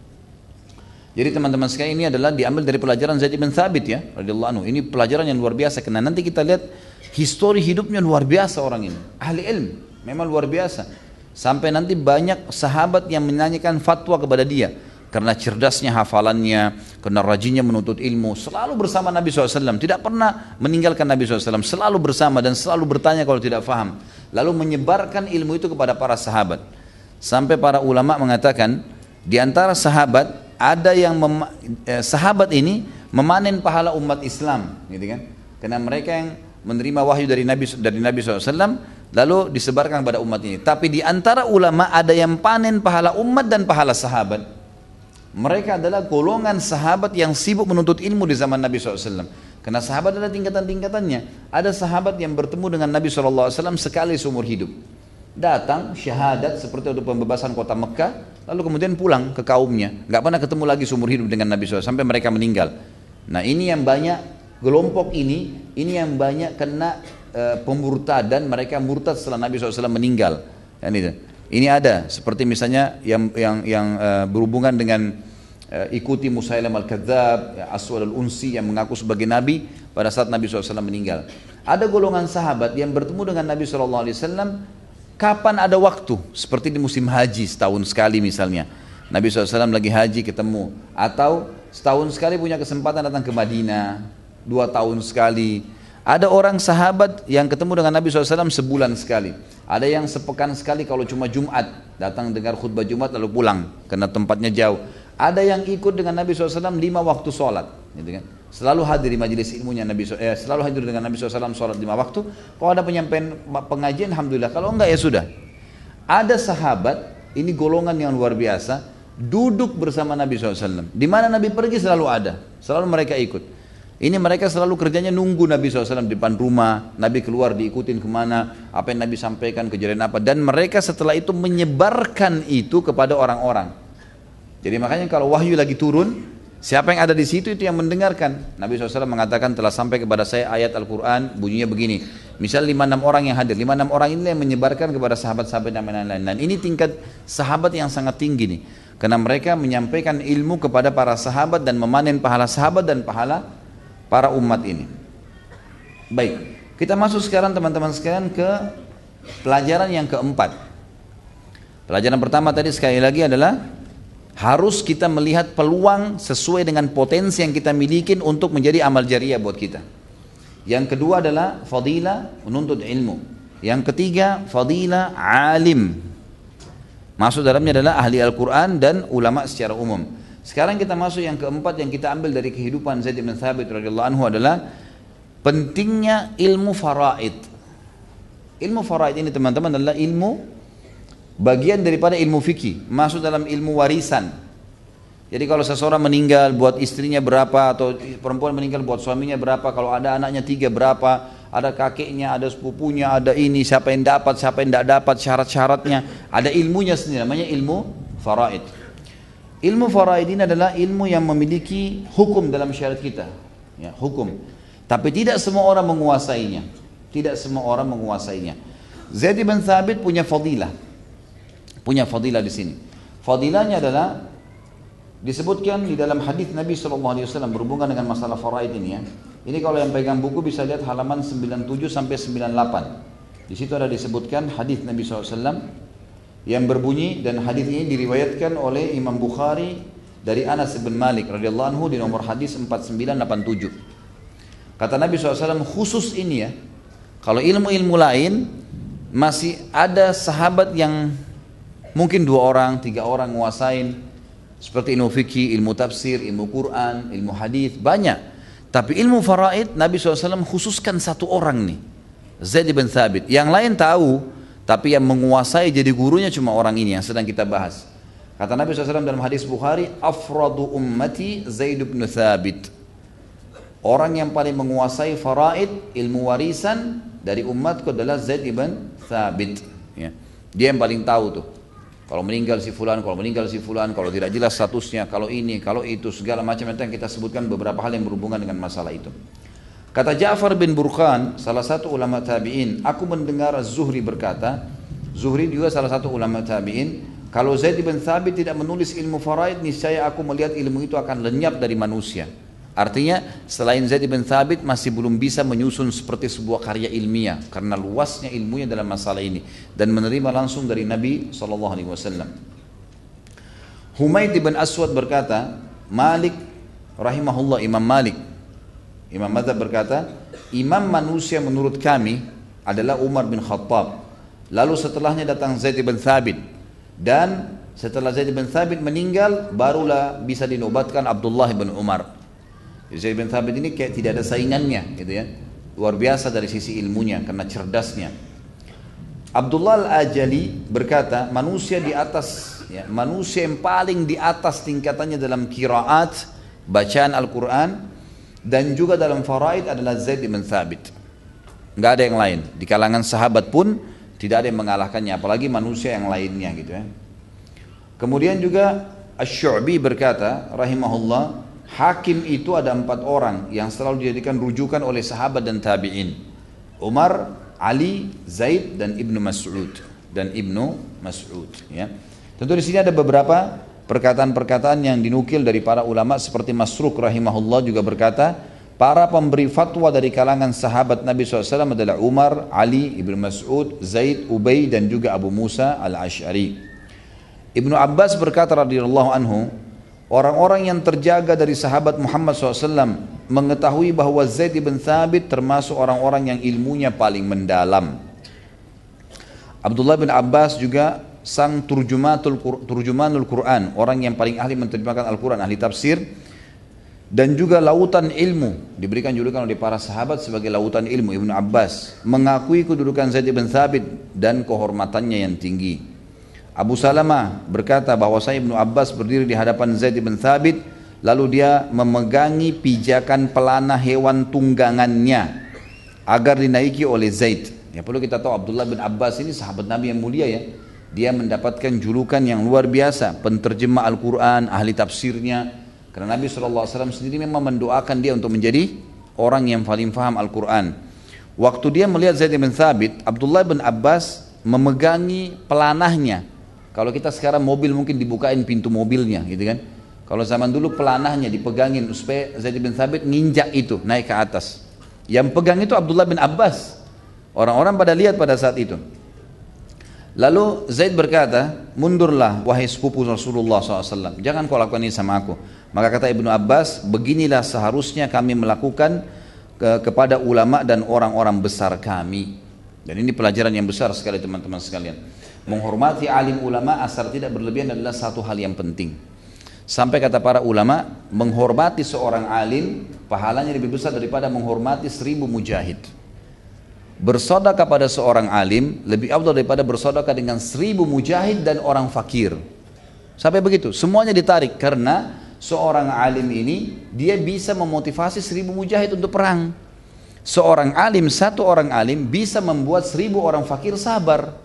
Jadi teman-teman sekalian, ini adalah diambil dari pelajaran Zaid bin Thabit ya, radhiyallahu anhu. Ini pelajaran yang luar biasa, karena nanti kita lihat histori hidupnya luar biasa orang ini, ahli ilmu, memang luar biasa. Sampai nanti banyak sahabat yang menanyakan fatwa kepada dia karena cerdasnya hafalannya, karena rajinnya menuntut ilmu, selalu bersama Nabi SAW, tidak pernah meninggalkan Nabi SAW, selalu bersama dan selalu bertanya kalau tidak faham, lalu menyebarkan ilmu itu kepada para sahabat. Sampai para ulama mengatakan di antara sahabat ada yang sahabat ini memanen pahala umat Islam, gitu kan? Karena mereka yang menerima wahyu dari Nabi SAW lalu disebarkan kepada umat ini. Tapi di antara ulama ada yang panen pahala umat dan pahala sahabat. Mereka adalah golongan sahabat yang sibuk menuntut ilmu di zaman Nabi SAW. Karena sahabat ada tingkatan-tingkatannya. Ada sahabat yang bertemu dengan Nabi SAW sekali seumur hidup. Datang syahadat seperti untuk pembebasan kota Mekah, lalu kemudian pulang ke kaumnya. Nggak pernah ketemu lagi seumur hidup dengan Nabi SAW sampai mereka meninggal. Nah ini yang banyak, kelompok ini yang banyak kena pemurtadan, mereka murtad setelah Nabi SAW meninggal. Ini ada seperti misalnya yang berhubungan dengan ikuti Musailam al-Kadzab, Aswad al-Unsi yang mengaku sebagai Nabi pada saat Nabi SAW meninggal. Ada golongan sahabat yang bertemu dengan Nabi SAW kapan ada waktu, seperti di musim haji setahun sekali misalnya. Nabi SAW lagi haji ketemu, atau setahun sekali punya kesempatan datang ke Madinah, 2 tahun sekali. Ada orang sahabat yang ketemu dengan Nabi SAW sebulan sekali. Ada yang sepekan sekali kalau cuma Jumat, datang dengar khutbah Jumat lalu pulang karena tempatnya jauh. Ada yang ikut dengan Nabi SAW 5 waktu sholat, gitu kan? Selalu hadir di majelis ilmunya Nabi selalu hadir dengan Nabi SAW sholat 5 waktu. Kalau ada penyampaian pengajian, alhamdulillah. Kalau enggak ya sudah. Ada sahabat, ini golongan yang luar biasa, duduk bersama Nabi SAW. Di mana Nabi pergi selalu ada, selalu mereka ikut. Ini mereka selalu kerjanya nunggu Nabi SAW di depan rumah, Nabi keluar diikutin kemana, apa yang Nabi sampaikan, kejadian apa. Dan mereka setelah itu menyebarkan itu kepada orang-orang. Jadi makanya kalau wahyu lagi turun, siapa yang ada di situ itu yang mendengarkan. Nabi SAW mengatakan telah sampai kepada saya ayat Al-Quran bunyinya begini. Misal 5-6 orang yang hadir, 5-6 orang ini yang menyebarkan kepada sahabat-sahabat yang lain-lain. Dan ini tingkat sahabat yang sangat tinggi nih. Karena mereka menyampaikan ilmu kepada para sahabat dan memanen pahala sahabat dan pahala para umat ini. Baik, kita masuk sekarang teman-teman sekalian ke pelajaran yang keempat. Pelajaran pertama tadi sekali lagi adalah harus kita melihat peluang sesuai dengan potensi yang kita miliki untuk menjadi amal jariah buat kita. Yang kedua adalah fadilah menuntut ilmu. Yang ketiga fadilah alim. Masuk dalamnya adalah ahli Al-Quran dan ulama secara umum. Sekarang kita masuk yang keempat yang kita ambil dari kehidupan Zaid bin Thabit radhiyallahu anhu adalah pentingnya ilmu faraid. Ilmu faraid ini teman-teman adalah ilmu bagian daripada ilmu fikih, masuk dalam ilmu warisan. Jadi kalau seseorang meninggal buat istrinya berapa, atau perempuan meninggal buat suaminya berapa, kalau ada anaknya 3 berapa, ada kakeknya, ada sepupunya, ada ini, siapa yang dapat, siapa yang tidak dapat, syarat-syaratnya, ada ilmunya sendiri, namanya ilmu faraid. Ilmu faraid ini adalah ilmu yang memiliki hukum dalam syariat kita, ya, hukum. Tapi tidak semua orang menguasainya, tidak semua orang menguasainya. Zaid bin Thabit punya fadilah di sini. Fadilahnya adalah disebutkan di dalam hadis Nabi SAW berhubungan dengan masalah faraid ini ya. Ini kalau yang pegang buku bisa lihat halaman 97 sampai 98. Di situ ada disebutkan hadis Nabi SAW yang berbunyi, dan hadis ini diriwayatkan oleh Imam Bukhari dari Anas bin Malik radhiyallahu anhu di nomor hadis 4987. Kata Nabi SAW khusus ini ya. Kalau ilmu-ilmu lain masih ada sahabat yang mungkin 2 orang, 3 orang nguasain, seperti ilmu fikih, ilmu tafsir, ilmu Quran, ilmu hadis banyak. Tapi ilmu faraid Nabi SAW khususkan 1 orang nih, Zaid bin Thabit. Yang lain tahu, tapi yang menguasai jadi gurunya cuma orang ini yang sedang kita bahas. Kata Nabi SAW dalam hadis Bukhari, afradu ummati Zaid bin Thabit. Orang yang paling menguasai faraid, ilmu warisan dari umatku adalah Zaid bin Thabit. Ya. Dia yang paling tahu tuh. Kalau meninggal si fulan, kalau tidak jelas statusnya, kalau ini, kalau itu, segala macam yang kita sebutkan beberapa hal yang berhubungan dengan masalah itu. Kata Ja'far bin Burqan, salah satu ulama tabi'in, aku mendengar Az-Zuhri berkata, Zuhri juga salah satu ulama tabi'in, kalau Zaid bin Thabit tidak menulis ilmu faraid, niscaya aku melihat ilmu itu akan lenyap dari manusia. Artinya selain Zaid bin Thabit masih belum bisa menyusun seperti sebuah karya ilmiah karena luasnya ilmunya dalam masalah ini dan menerima langsung dari Nabi SAW. Humaid bin Aswad berkata, Malik rahimahullah, Imam Malik, Imam Madzhab berkata, imam manusia menurut kami adalah Umar bin Khattab. Lalu setelahnya datang Zaid bin Thabit, dan setelah Zaid bin Thabit meninggal barulah bisa dinobatkan Abdullah bin Umar. Zaid bin Thabit ini kayak tidak ada saingannya gitu ya. Luar biasa dari sisi ilmunya karena cerdasnya. Abdullah Al-Ajali berkata, manusia di atas ya, manusia yang paling di atas tingkatannya dalam qiraat, bacaan Al-Quran, dan juga dalam faraid adalah Zaid bin Thabit. Nggak ada yang lain. Di kalangan sahabat pun tidak ada yang mengalahkannya, apalagi manusia yang lainnya gitu ya. Kemudian juga Asy-Syu'bi berkata rahimahullah, hakim itu ada 4 orang yang selalu dijadikan rujukan oleh sahabat dan tabi'in. Umar, Ali, Zaid dan Ibnu Mas'ud ya. Tentu di sini ada beberapa perkataan-perkataan yang dinukil dari para ulama seperti Masruq rahimahullah juga berkata, para pemberi fatwa dari kalangan sahabat Nabi SAW adalah Umar, Ali, Ibnu Mas'ud, Zaid, Ubay dan juga Abu Musa al-Asy'ari. Ibnu Abbas berkata radhiyallahu anhu, orang-orang yang terjaga dari sahabat Muhammad SAW mengetahui bahwa Zaid bin Thabit termasuk orang-orang yang ilmunya paling mendalam. Abdullah bin Abbas juga sang turjumanul Quran, orang yang paling ahli menerjemahkan Al-Quran, ahli tafsir, dan juga lautan ilmu, diberikan julukan oleh para sahabat sebagai lautan ilmu. Ibnu Abbas mengakui kedudukan Zaid bin Thabit dan kehormatannya yang tinggi. Abu Salamah berkata bahwasanya Ibnu Abbas berdiri di hadapan Zaid bin Thabit, lalu dia memegangi pijakan pelana hewan tunggangannya agar dinaiki oleh Zaid. Ya, perlu kita tahu Abdullah bin Abbas ini sahabat Nabi yang mulia ya. Dia mendapatkan julukan yang luar biasa, penterjemah Al-Quran, ahli tafsirnya. Karena Nabi SAW sendiri memang mendoakan dia untuk menjadi orang yang paling faham Al-Quran. Waktu dia melihat Zaid bin Thabit, Abdullah bin Abbas memegangi pelanahnya. Kalau kita sekarang mobil mungkin dibukain pintu mobilnya gitu kan. Kalau zaman dulu pelanahnya dipegangin supaya Zaid bin Thabit nginjak itu, naik ke atas. Yang pegang itu Abdullah bin Abbas. Orang-orang pada lihat pada saat itu. Lalu Zaid berkata, mundurlah wahai sepupu Rasulullah SAW, jangan kau lakukan ini sama aku. Maka kata Ibnu Abbas, beginilah seharusnya kami melakukan kepada ulama dan orang-orang besar kami. Dan ini pelajaran yang besar sekali teman-teman sekalian. Menghormati alim ulama asal tidak berlebihan adalah satu hal yang penting. Sampai kata para ulama, menghormati seorang alim pahalanya lebih besar daripada menghormati 1000 mujahid. Bersedekah pada seorang alim lebih afdal daripada bersedekah dengan 1000 mujahid dan orang fakir. Sampai begitu, semuanya ditarik karena seorang alim ini dia bisa memotivasi 1000 mujahid untuk perang. Seorang alim, satu orang alim bisa membuat 1000 orang fakir sabar.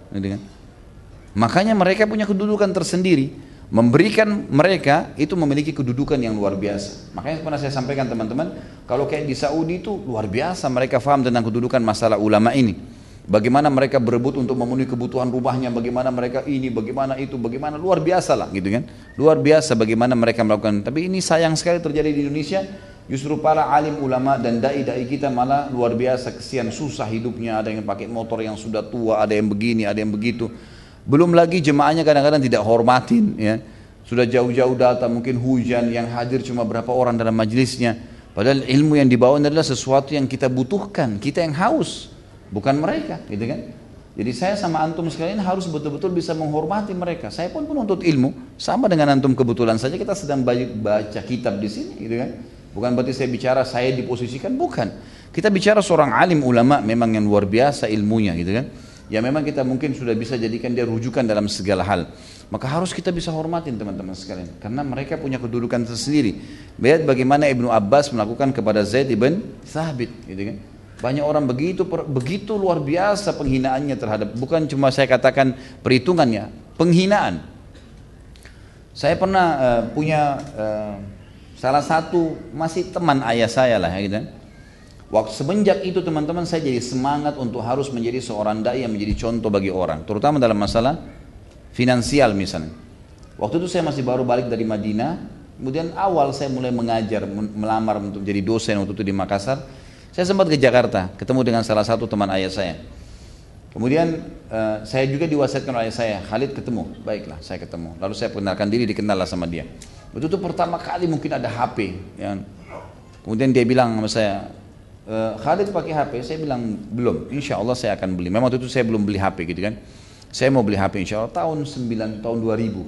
Makanya mereka punya kedudukan tersendiri. Memberikan mereka itu memiliki kedudukan yang luar biasa. Makanya pernah saya sampaikan teman-teman, kalau kayak di Saudi itu luar biasa mereka faham tentang kedudukan masalah ulama ini. Bagaimana mereka berebut untuk memenuhi kebutuhan rumahnya, bagaimana mereka ini, bagaimana itu, bagaimana luar biasa lah gitu kan. Luar biasa bagaimana mereka melakukan. Tapi ini sayang sekali terjadi di Indonesia. Justru para alim ulama dan dai-dai kita malah luar biasa, kesian susah hidupnya. Ada yang pakai motor yang sudah tua, ada yang begini, ada yang begitu. Belum lagi jemaahnya kadang-kadang tidak hormatin ya. Sudah jauh-jauh datang, mungkin hujan, yang hadir cuma berapa orang dalam majelisnya. Padahal ilmu yang dibawa adalah sesuatu yang kita butuhkan, kita yang haus, bukan mereka, gitu kan? Jadi saya sama antum sekalian harus betul-betul bisa menghormati mereka. Saya pun penuntut ilmu, sama dengan antum, kebetulan saja kita sedang baca kitab di sini, gitu kan? Bukan berarti saya bicara saya diposisikan, bukan. Kita bicara seorang alim ulama memang yang luar biasa ilmunya, gitu kan? Ya memang kita mungkin sudah bisa jadikan dia rujukan dalam segala hal. Maka harus kita bisa hormatin teman-teman sekalian, karena mereka punya kedudukan tersendiri. Lihat bagaimana Ibnu Abbas melakukan kepada Zaid bin Thabit, gitu kan? Banyak orang begitu luar biasa penghinaannya terhadap, bukan cuma saya katakan perhitungannya, penghinaan. Saya pernah punya salah satu masih teman ayah saya lah, gitu kan? Waktu semenjak itu teman-teman saya jadi semangat untuk harus menjadi seorang dai yang menjadi contoh bagi orang, terutama dalam masalah finansial misalnya. Waktu itu saya masih baru balik dari Madinah, kemudian awal saya mulai mengajar, melamar untuk jadi dosen waktu itu di Makassar. Saya sempat ke Jakarta, ketemu dengan salah satu teman ayah saya. Kemudian saya juga diwasiatkan oleh ayah saya, Khalid ketemu, baiklah saya ketemu. Lalu saya perkenalkan diri, dikenal lah sama dia. Waktu itu pertama kali mungkin ada HP, ya. Kemudian dia bilang sama saya, Khalid pakai HP, saya bilang belum, insya Allah saya akan beli. Memang waktu itu saya belum beli HP gitu kan. Saya mau beli HP insya Allah tahun 2000.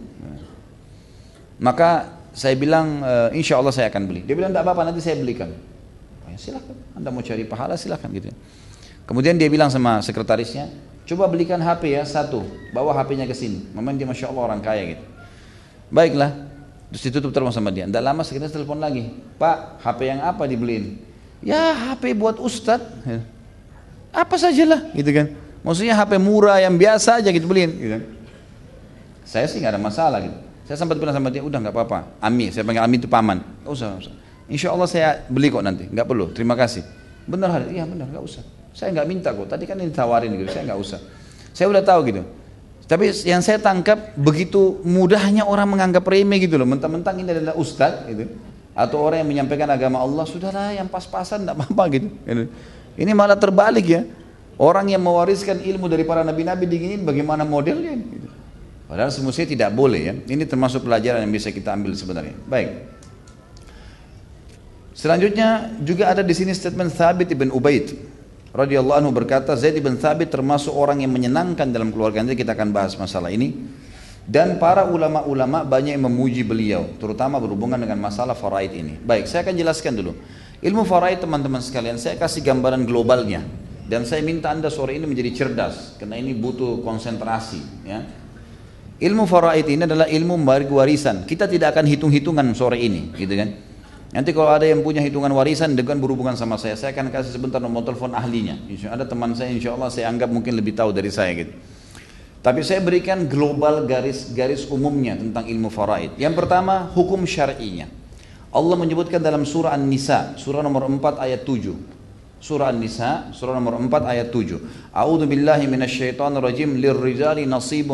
Maka saya bilang insya Allah saya akan beli. Dia bilang tidak apa-apa nanti saya belikan. Ya, silakan, Anda mau cari pahala silakan gitu. Kemudian dia bilang sama sekretarisnya, coba belikan HP ya satu, bawa HP-nya ke sini. Memang dia masya Allah orang kaya gitu. Baiklah, Terus ditutup telepon sama dia. Tidak lama sekitar telepon lagi. Pak, HP yang apa dibeliin? Ya HP buat Ustadz. Apa sajalah gitu kan. Maksudnya HP murah yang biasa aja gitu beliin. Gitu kan. Saya sih nggak ada masalah gitu. Saya sempat bilang sama dia, udah nggak apa-apa. Ami, saya panggil Ami itu paman. Nggak usah, nggak usah. Insya Allah saya beli kok nanti. Nggak perlu. Terima kasih. Benar, iya benar, nggak usah. Saya nggak minta kok. Tadi kan ditawarin gitu. Saya nggak usah. Saya udah tahu gitu. Tapi yang saya tangkap begitu mudahnya orang menganggap remeh gitu loh. Mentang-mentang ini adalah ustadz gitu. Atau orang yang menyampaikan agama Allah, sudahlah yang pas-pasan tidak apa-apa gitu. Ini malah terbalik ya. Orang yang mewariskan ilmu dari para nabi-nabi diginin bagaimana modelnya gitu. Padahal semestinya tidak boleh ya. Ini termasuk pelajaran yang bisa kita ambil sebenarnya. Baik. Selanjutnya juga ada di sini statement Thabit ibn Ubaid radhiyallahu anhu berkata, Zaid bin Thabit termasuk orang yang menyenangkan dalam keluarga. Nanti kita akan bahas masalah ini. Dan para ulama-ulama banyak yang memuji beliau, terutama berhubungan dengan masalah faraid ini. Baik, saya akan jelaskan dulu. Ilmu faraid teman-teman sekalian, saya kasih gambaran globalnya. Dan saya minta anda sore ini menjadi cerdas, karena ini butuh konsentrasi. Ya. Ilmu faraid ini adalah ilmu membagi warisan. Kita tidak akan hitung-hitungan sore ini, gitu kan? Nanti kalau ada yang punya hitungan warisan dengan berhubungan sama saya akan kasih sebentar nomor telepon ahlinya. Ada teman saya, insya Allah saya anggap mungkin lebih tahu dari saya gitu. Tapi saya berikan global garis umumnya tentang ilmu faraid. Yang pertama, hukum syar'inya. Allah menyebutkan dalam surah An-Nisa, surah nomor 4 ayat 7. Surah An-Nisa, surah nomor 4 ayat 7. A'udzu billahi minasyaitonir rajim, lirrijali nasibun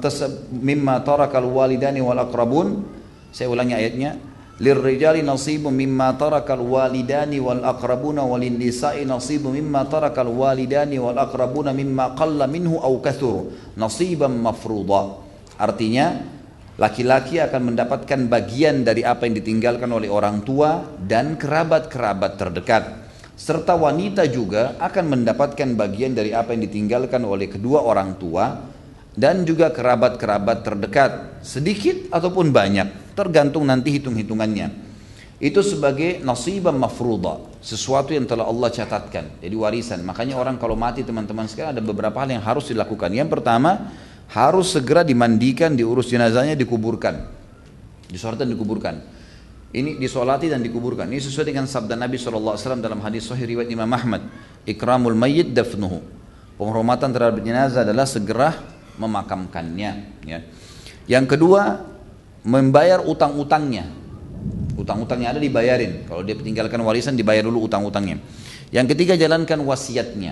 mimma tarakal walidani wal aqrabun. Saya ulangi ayatnya. Lirrijali nasibun mimma tarakal walidani wal aqrabuna walin nisa'i nasibun mimma tarakal walidani wal aqrabuna mimma qalla minhu aw kathur nasiban mafruḍa. Artinya laki-laki akan mendapatkan bagian dari apa yang ditinggalkan oleh orang tua dan kerabat-kerabat terdekat, serta wanita juga akan mendapatkan bagian dari apa yang ditinggalkan oleh kedua orang tua dan juga kerabat-kerabat terdekat, sedikit ataupun banyak, tergantung nanti hitung-hitungannya. Itu sebagai nasiban mafruḍa, sesuatu yang telah Allah catatkan, jadi warisan. Makanya orang kalau mati teman-teman sekalian ada beberapa hal yang harus dilakukan. Yang pertama, harus segera dimandikan, diurus jenazahnya, dikuburkan, disolatkan, dikuburkan. Ini disolati dan dikuburkan. Ini sesuai dengan sabda Nabi SAW dalam hadis sahih riwayat Imam Ahmad, ikramul mayyit dafnuhu. Penghormatan terhadap jenazah adalah segera memakamkannya. Ya. Yang kedua, membayar utang-utangnya. Utang-utangnya ada dibayarin. Kalau dia tinggalkan warisan dibayar dulu utang-utangnya. Yang ketiga, jalankan wasiatnya.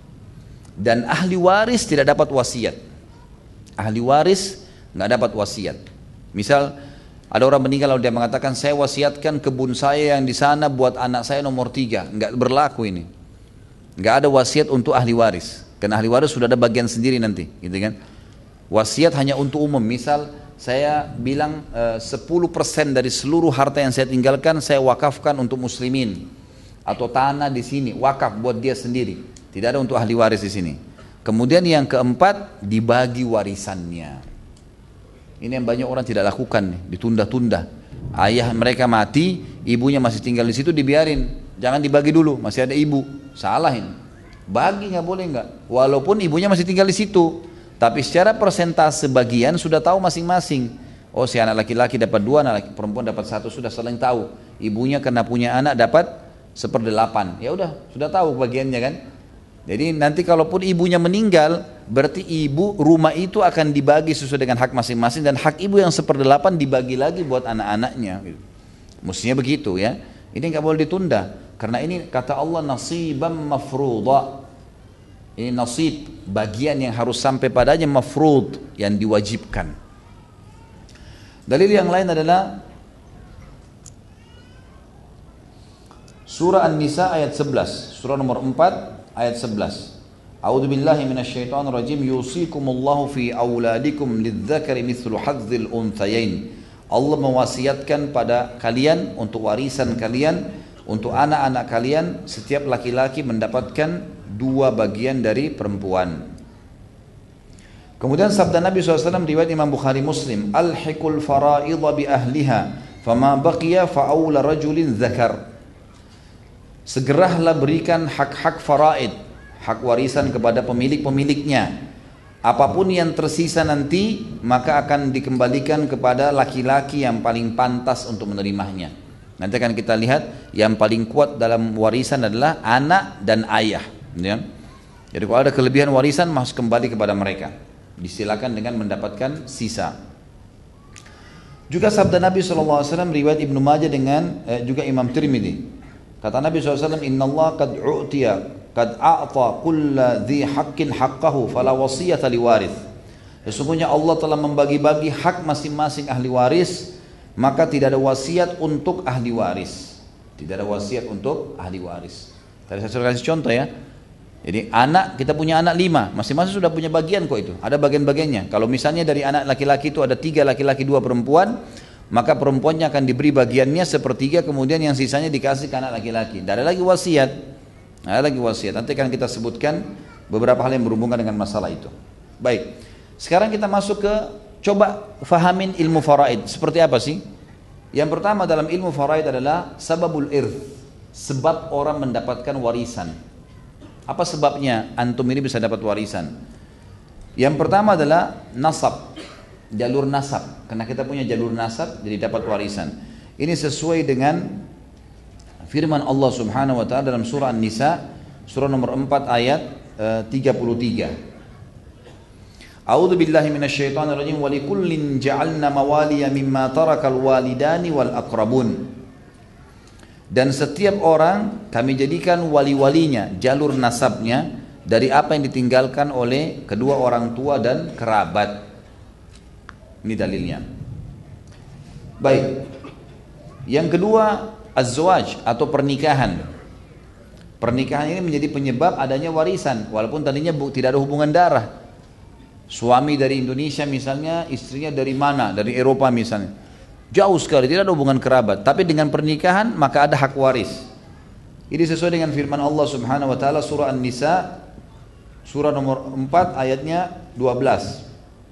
Dan ahli waris tidak dapat wasiat. Ahli waris nggak dapat wasiat. Misal ada orang meninggal lalu dia mengatakan, saya wasiatkan kebun saya yang di sana buat anak saya nomor 3. Nggak berlaku ini. Nggak ada wasiat untuk ahli waris. Karena ahli waris sudah ada bagian sendiri nanti, gitu kan? Wasiat hanya untuk umum. Misal saya bilang 10% dari seluruh harta yang saya tinggalkan saya wakafkan untuk muslimin, atau tanah di sini wakaf buat dia sendiri. Tidak ada untuk ahli waris di sini. Kemudian yang keempat, dibagi warisannya. Ini yang banyak orang tidak lakukan nih, ditunda-tunda. Ayah mereka mati, ibunya masih tinggal di situ, dibiarin. Jangan dibagi dulu, masih ada ibu. Salah ini. Bagi nggak boleh nggak, walaupun ibunya masih tinggal di situ, tapi secara persentase bagian sudah tahu masing-masing. Oh si anak laki-laki dapat 2, anak perempuan dapat 1, sudah saling tahu. Ibunya karena punya anak dapat 1/8, ya udah sudah tahu bagiannya kan. Jadi nanti kalaupun ibunya meninggal, berarti ibu rumah itu akan dibagi sesuai dengan hak masing-masing, dan hak ibu yang 1/8 dibagi lagi buat anak-anaknya. Mestinya begitu ya. Ini nggak boleh ditunda. Karena ini kata Allah nasiban mafruḍa. Ini nasib, bagian yang harus sampai padanya, mafrud, yang diwajibkan. Dalil yang lain adalah surah An-Nisa ayat 11, surah nomor 4 ayat 11. A'udzu billahi minasyaitonir rajim, yusikumullahu fi auladikum lidzakari mithlu hadzil unthayain. Allah mewasiatkan pada kalian untuk warisan kalian, untuk anak-anak kalian, setiap laki-laki mendapatkan 2 bagian dari perempuan. Kemudian sabda Nabi SAW riwayat Imam Bukhari Muslim, alhiqul fara'idha bi ahliha fama baqiya fa'awla rajulin zakar. Segeralah berikan hak-hak faraid, hak warisan kepada pemilik-pemiliknya. Apapun yang tersisa nanti maka akan dikembalikan kepada laki-laki yang paling pantas untuk menerimanya. Nanti akan kita lihat yang paling kuat dalam warisan adalah anak dan ayah. Ya. Jadi kalau ada kelebihan warisan harus kembali kepada mereka. Disilakan dengan mendapatkan sisa. Juga sabda Nabi SAW riwayat Ibnu Majah dengan juga Imam Tirmidzi. Kata Nabi SAW, Inna Allah qad a'ta kulla dhi haqqin haqqahu fala wasiyata liwarith. Sesungguhnya Allah telah membagi-bagi hak masing-masing ahli waris, maka tidak ada wasiat untuk ahli waris. Tidak ada wasiat untuk ahli waris. Tadi saya sudah kasih contoh ya. Jadi anak, kita punya anak 5, masing-masing sudah punya bagian kok itu. Ada bagian-bagiannya. Kalau misalnya dari anak laki-laki itu ada 3 laki-laki 2 perempuan, maka perempuannya akan diberi bagiannya sepertiga, kemudian yang sisanya dikasih ke anak laki-laki. Tidak ada lagi wasiat. Tidak ada lagi wasiat. Nanti akan kita sebutkan beberapa hal yang berhubungan dengan masalah itu. Baik. Sekarang kita masuk ke coba fahamin ilmu faraid. Seperti apa sih? Yang pertama dalam ilmu faraid adalah sababul irth. Sebab orang mendapatkan warisan. Apa sebabnya antum ini bisa dapat warisan? Yang pertama adalah nasab. Jalur nasab. Karena kita punya jalur nasab jadi dapat warisan. Ini sesuai dengan firman Allah Subhanahu wa taala dalam surah An-Nisa, surah nomor 4 ayat 33. A'udzu billahi minasyaitonir rajim wa likullin ja'alna mawaliya mimma tarakal walidani wal aqrabun. Dan setiap orang kami jadikan wali-walinya, jalur nasabnya dari apa yang ditinggalkan oleh kedua orang tua dan kerabat. Ini dalilnya. Baik. Yang kedua, az-zawaj atau pernikahan. Pernikahan ini menjadi penyebab adanya warisan, walaupun tadinya tidak ada hubungan darah. Suami dari Indonesia misalnya, istrinya dari mana? Dari Eropa misalnya. Jauh sekali, tidak ada hubungan kerabat. Tapi dengan pernikahan maka ada hak waris. Ini sesuai dengan firman Allah Subhanahu wa taala surah An-Nisa surah nomor 4 ayatnya 12.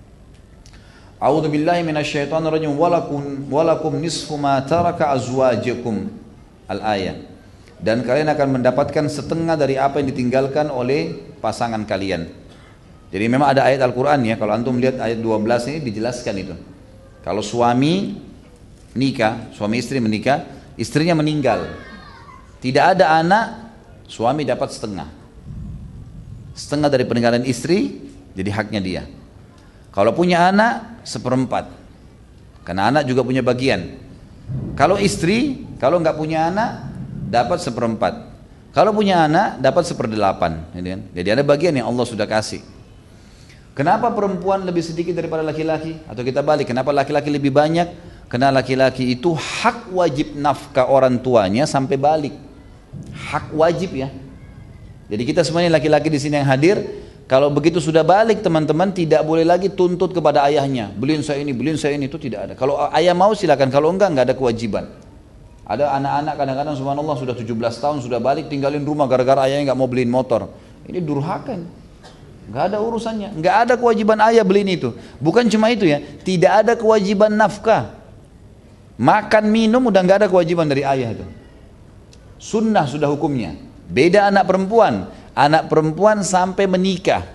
A'udzu billahi minasyaitonir rajim walakum nisfu ma taraka azwajukum al-ayat. Dan kalian akan mendapatkan setengah dari apa yang ditinggalkan oleh pasangan kalian. Jadi memang ada ayat Al-Qur'an ya, kalau antum lihat ayat 12 ini dijelaskan itu. Kalau suami nikah, suami istri menikah, istrinya meninggal, tidak ada anak, suami dapat setengah. Setengah dari peninggalan istri jadi haknya dia. Kalau punya anak, 1/4. Karena anak juga punya bagian. Kalau istri, kalau nggak punya anak, dapat 1/4. Kalau punya anak, dapat 1/8. Jadi ada bagian yang Allah sudah kasih. Kenapa perempuan lebih sedikit daripada laki-laki? Atau kita balik, kenapa laki-laki lebih banyak? Karena laki-laki itu hak wajib nafkah orang tuanya sampai balik. Hak wajib ya. Jadi kita semuanya laki-laki di sini yang hadir, kalau begitu sudah balik teman-teman tidak boleh lagi tuntut kepada ayahnya. Beliin saya ini, itu tidak ada. Kalau ayah mau silakan, kalau enggak ada kewajiban. Ada anak-anak kadang-kadang subhanallah sudah 17 tahun sudah balik tinggalin rumah gara-gara ayahnya nggak mau beliin motor. Ini durhaka ini. Nggak ada urusannya, nggak ada kewajiban ayah beliin itu. Bukan cuma itu ya, tidak ada kewajiban nafkah. Makan minum udah nggak ada kewajiban dari ayah itu. Sunnah sudah hukumnya. Beda anak perempuan sampai menikah.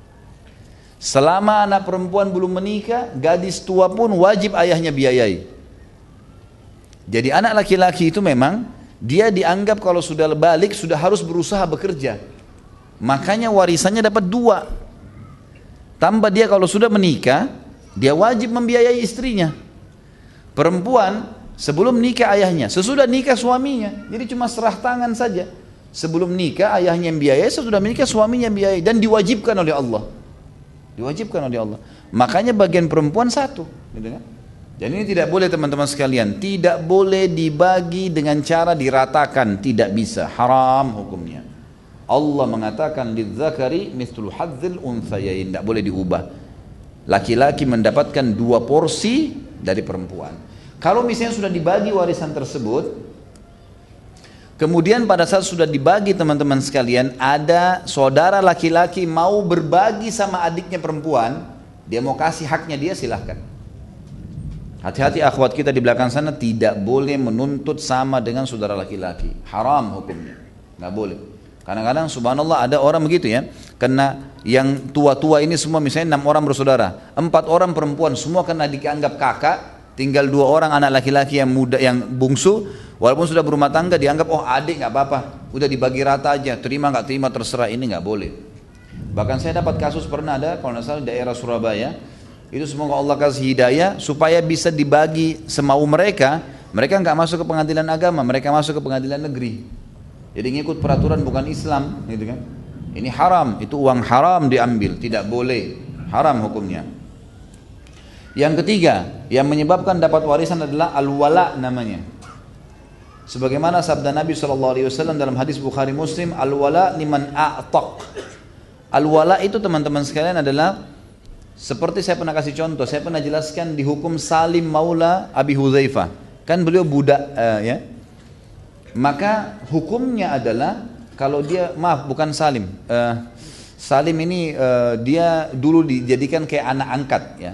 Selama anak perempuan belum menikah, gadis tua pun wajib ayahnya biayai. Jadi anak laki-laki itu memang dia dianggap kalau sudah balik sudah harus berusaha bekerja. Makanya warisannya dapat 2. Tambah dia kalau sudah menikah, dia wajib membiayai istrinya. Perempuan sebelum nikah ayahnya, sesudah nikah suaminya. Jadi cuma serah tangan saja. Sebelum nikah ayahnya yang biayai, sesudah menikah suaminya yang biayai. Dan diwajibkan oleh Allah. Diwajibkan oleh Allah. Makanya bagian perempuan 1. Gitu kan? Dan ini tidak boleh teman-teman sekalian. Tidak boleh dibagi dengan cara diratakan. Tidak bisa. Haram hukumnya. Allah mengatakan lidzakari mithlu hadzil unthayain, tidak boleh diubah. Laki-laki mendapatkan 2 porsi dari perempuan. Kalau misalnya sudah dibagi warisan tersebut, kemudian pada saat sudah dibagi teman-teman sekalian, ada saudara laki-laki mau berbagi sama adiknya perempuan, dia mau kasih haknya dia silahkan. Hati-hati akhwat kita di belakang sana, tidak boleh menuntut sama dengan saudara laki-laki. Haram hukumnya, nggak boleh. Kadang-kadang subhanallah ada orang begitu ya. Karena yang tua-tua ini semua misalnya 6 orang bersaudara, 4 orang perempuan, semua karena dianggap kakak, tinggal 2 orang anak laki-laki yang muda, yang bungsu, walaupun sudah berumah tangga dianggap oh adik nggak apa-apa, udah dibagi rata aja, terima nggak terima terserah, ini nggak boleh. Bahkan saya dapat kasus pernah ada kalau nggak salah di daerah Surabaya, itu semoga Allah kasih hidayah supaya bisa dibagi semau mereka. Mereka nggak masuk ke pengadilan agama, mereka masuk ke pengadilan negeri. Jadi ngikut peraturan bukan Islam, gitu kan? Ini haram, itu uang haram diambil, tidak boleh, haram hukumnya. Yang ketiga, yang menyebabkan dapat warisan adalah al-wala namanya. Sebagaimana sabda Nabi SAW dalam hadis Bukhari Muslim, al-wala liman a'taq. Al-wala itu teman-teman sekalian adalah seperti saya pernah kasih contoh, saya pernah jelaskan di hukum Salim Maula Abi Hudzaifah. Kan beliau budak ya. Maka hukumnya adalah kalau dia, maaf bukan Salim. Salim ini dia dulu dijadikan kayak anak angkat ya.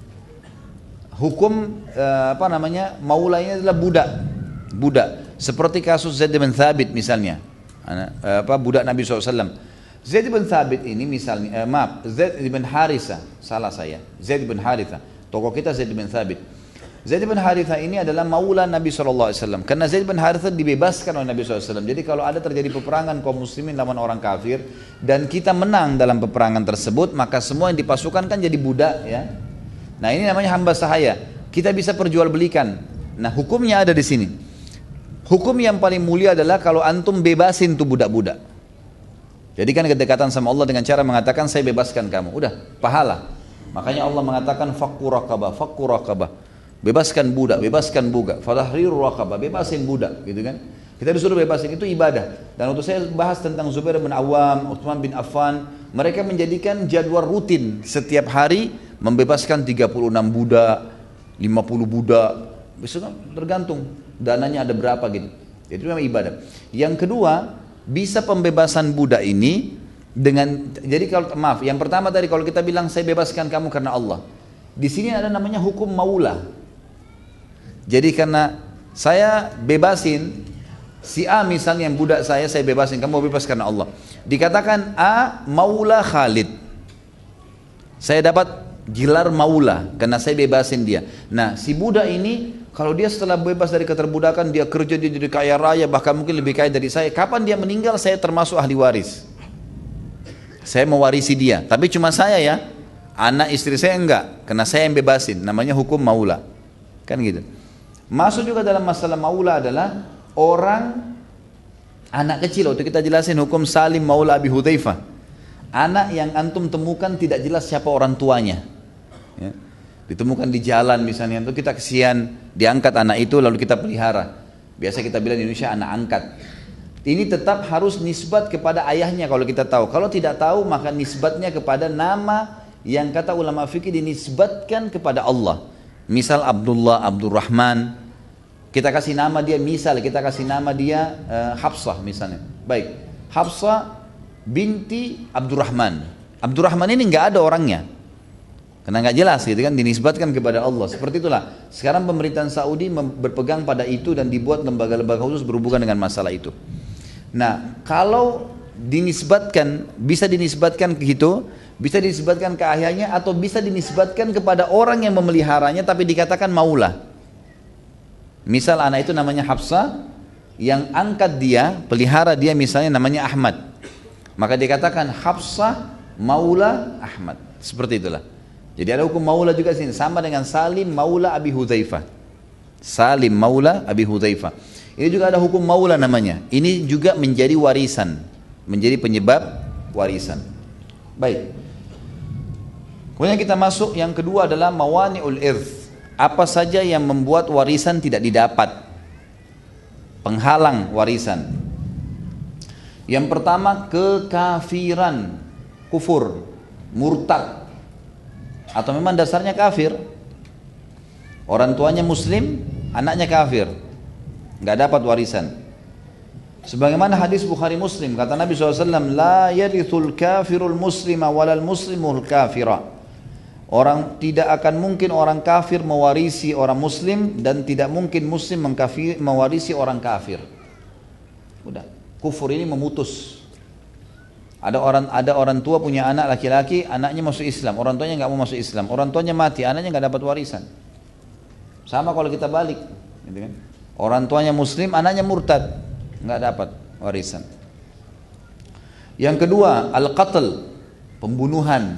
Hukum apa namanya? Maula ini adalah budak. Seperti kasus Zaid bin Thabit misalnya. Budak Nabi SAW. Zaid bin Thabit ini misalnya, Zaid bin Haritha, salah saya. Zaid bin Haritha. Tokoh kita Zaid bin Thabit. Zaid bin Haritha ini adalah maula Nabi SAW. Karena Zaid bin Haritha dibebaskan oleh Nabi SAW. Jadi kalau ada terjadi peperangan kaum muslimin lawan orang kafir dan kita menang dalam peperangan tersebut, maka semua yang dipasukan kan jadi budak ya. Nah ini namanya hamba sahaya. Kita bisa perjualbelikan. Nah hukumnya ada di sini. Hukum yang paling mulia adalah kalau antum bebasin tuh budak-budak. Jadi kan kedekatan sama Allah dengan cara mengatakan saya bebaskan kamu. Udah pahala. Makanya Allah mengatakan fakku raqabah. Bebaskan budak, fatahriru raqabah, bebasin budak, gitu kan? Kita disuruh bebasin, itu ibadah. Dan waktu saya bahas tentang Zubair bin Awam, Utsman bin Affan, mereka menjadikan jadwal rutin setiap hari membebaskan 36 budak, 50 budak, bisa tergantung dananya ada berapa gitu. Jadi itu memang ibadah. Yang kedua, bisa pembebasan budak ini dengan, jadi kalau maaf, yang pertama tadi kalau kita bilang saya bebaskan kamu karena Allah, di sini ada namanya hukum maula. Jadi karena saya bebasin si A misalnya yang budak saya bebasin, kamu bebas karena Allah. Dikatakan A maula Khalid. Saya dapat gelar maula karena saya bebasin dia. Nah si budak ini kalau dia setelah bebas dari keterbudakan, dia kerja, dia jadi kaya raya, bahkan mungkin lebih kaya dari saya. Kapan dia meninggal saya termasuk ahli waris. Saya mewarisi dia, tapi cuma saya ya. Anak istri saya enggak, karena saya yang bebasin. Namanya hukum maula. Kan gitu. Masuk juga dalam masalah maula adalah orang anak kecil. Waktu kita jelasin hukum Salim Maula Abi Hudzaifah, anak yang antum temukan tidak jelas siapa orang tuanya ya. Ditemukan di jalan misalnya, itu kita kesian, diangkat anak itu lalu kita pelihara. Biasa kita bilang di Indonesia anak angkat. Ini tetap harus nisbat kepada ayahnya kalau kita tahu. Kalau tidak tahu maka nisbatnya kepada nama yang kata ulama fikih dinisbatkan kepada Allah. Misal Abdullah, Abdurrahman, kita kasih nama dia, misal kita kasih nama dia Hafsah misalnya. Baik, Hafsah binti Abdurrahman. Abdurrahman ini nggak ada orangnya, karena nggak jelas gitu kan, dinisbatkan kepada Allah. Seperti itulah. Sekarang pemerintahan Saudi berpegang pada itu dan dibuat lembaga-lembaga khusus berhubungan dengan masalah itu. Nah, kalau dinisbatkan, bisa dinisbatkan ke itu, bisa dinisbatkan ke ayahnya atau bisa dinisbatkan kepada orang yang memeliharanya tapi dikatakan maula. Misal anak itu namanya Hafsah, yang angkat dia, pelihara dia misalnya namanya Ahmad. Maka dikatakan Hafsah maula Ahmad. Seperti itulah. Jadi ada hukum maula juga sini, sama dengan Salim maula Abi Hudzaifah. Salim maula Abi Hudzaifah. Ini juga ada hukum maula namanya. Ini juga menjadi warisan, menjadi penyebab warisan. Baik. Kemudian kita masuk yang kedua adalah mawani'ul irth. Apa saja yang membuat warisan tidak didapat, penghalang warisan. Yang pertama kekafiran, kufur, murtad, atau memang dasarnya kafir. Orang tuanya muslim, anaknya kafir, nggak dapat warisan. Sebagaimana hadis Bukhari Muslim, kata Nabi SAW, la yarithul kafirul muslima walal muslimul kafira. Orang tidak akan mungkin orang kafir mewarisi orang muslim dan tidak mungkin muslim mewarisi orang kafir. Udah, kufur ini memutus Ada orang tua punya anak laki-laki, anaknya masuk Islam, orang tuanya nggak mau masuk Islam, orang tuanya mati, anaknya nggak dapat warisan. Sama kalau kita balik, gitu kan? Orang tuanya Muslim, anaknya murtad, nggak dapat warisan. Yang kedua, al-qatl, pembunuhan.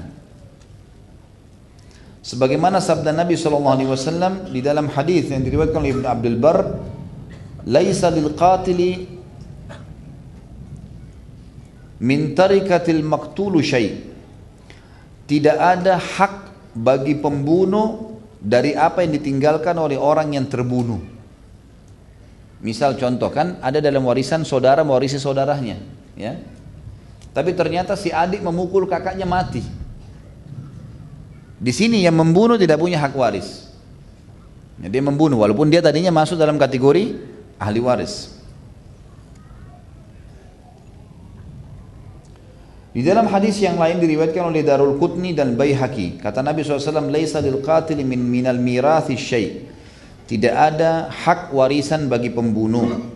Sebagaimana sabda Nabi SAW di dalam hadis yang diriwayatkan oleh Ibnu Abdul Bar, "Laisa lil qatili min tarikatil maqtulu syai'." Tidak ada hak bagi pembunuh dari apa yang ditinggalkan oleh orang yang terbunuh. Misal contoh kan, ada dalam warisan saudara mewarisi saudaranya, ya. Tapi ternyata si adik memukul kakaknya mati. Di sini yang membunuh tidak punya hak waris. Ya, dia membunuh walaupun dia tadinya masuk dalam kategori ahli waris. Di dalam hadis yang lain diriwayatkan oleh Darul Qutni dan Baihaqi, kata Nabi SAW, "Laisa lil qatil minal mirathi syai'." Tidak ada hak warisan bagi pembunuh.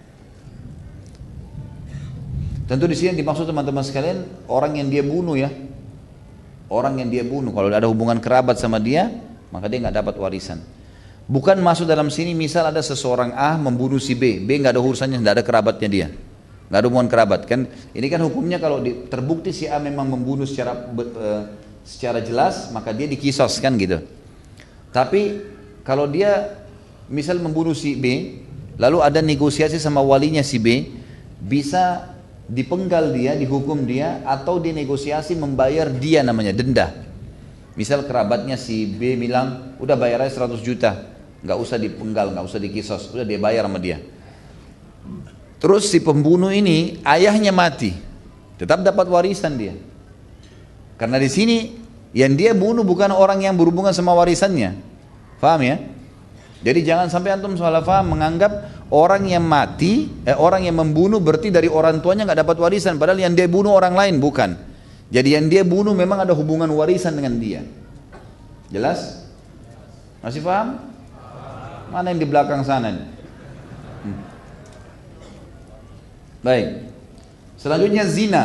Tentu di sini dimaksud teman-teman sekalian orang yang dia bunuh, ya. Orang yang dia bunuh, kalau ada hubungan kerabat sama dia, maka dia nggak dapat warisan. Bukan masuk dalam sini misal ada seseorang A membunuh si B, B nggak ada urusannya, nggak ada kerabatnya dia, nggak ada hubungan kerabat kan. Ini kan hukumnya kalau terbukti si A memang membunuh secara jelas, maka dia dikisos kan gitu. Tapi kalau dia misal membunuh si B, lalu ada negosiasi sama walinya si B, bisa dipenggal dia, dihukum dia, atau dinegosiasi membayar dia namanya denda. Misal kerabatnya si B bilang, udah bayar aja 100 juta, nggak usah dipenggal, nggak usah dikisos, udah dia bayar sama dia. Terus si pembunuh ini ayahnya mati, tetap dapat warisan dia. Karena di sini yang dia bunuh bukan orang yang berhubungan sama warisannya, paham ya? Jadi jangan sampai antum salah paham menganggap orang yang mati, orang yang membunuh berarti dari orang tuanya nggak dapat warisan, padahal yang dia bunuh orang lain, bukan. Jadi yang dia bunuh memang ada hubungan warisan dengan dia. Jelas? Masih paham? Mana yang di belakang sana nih? Baik. Selanjutnya zina.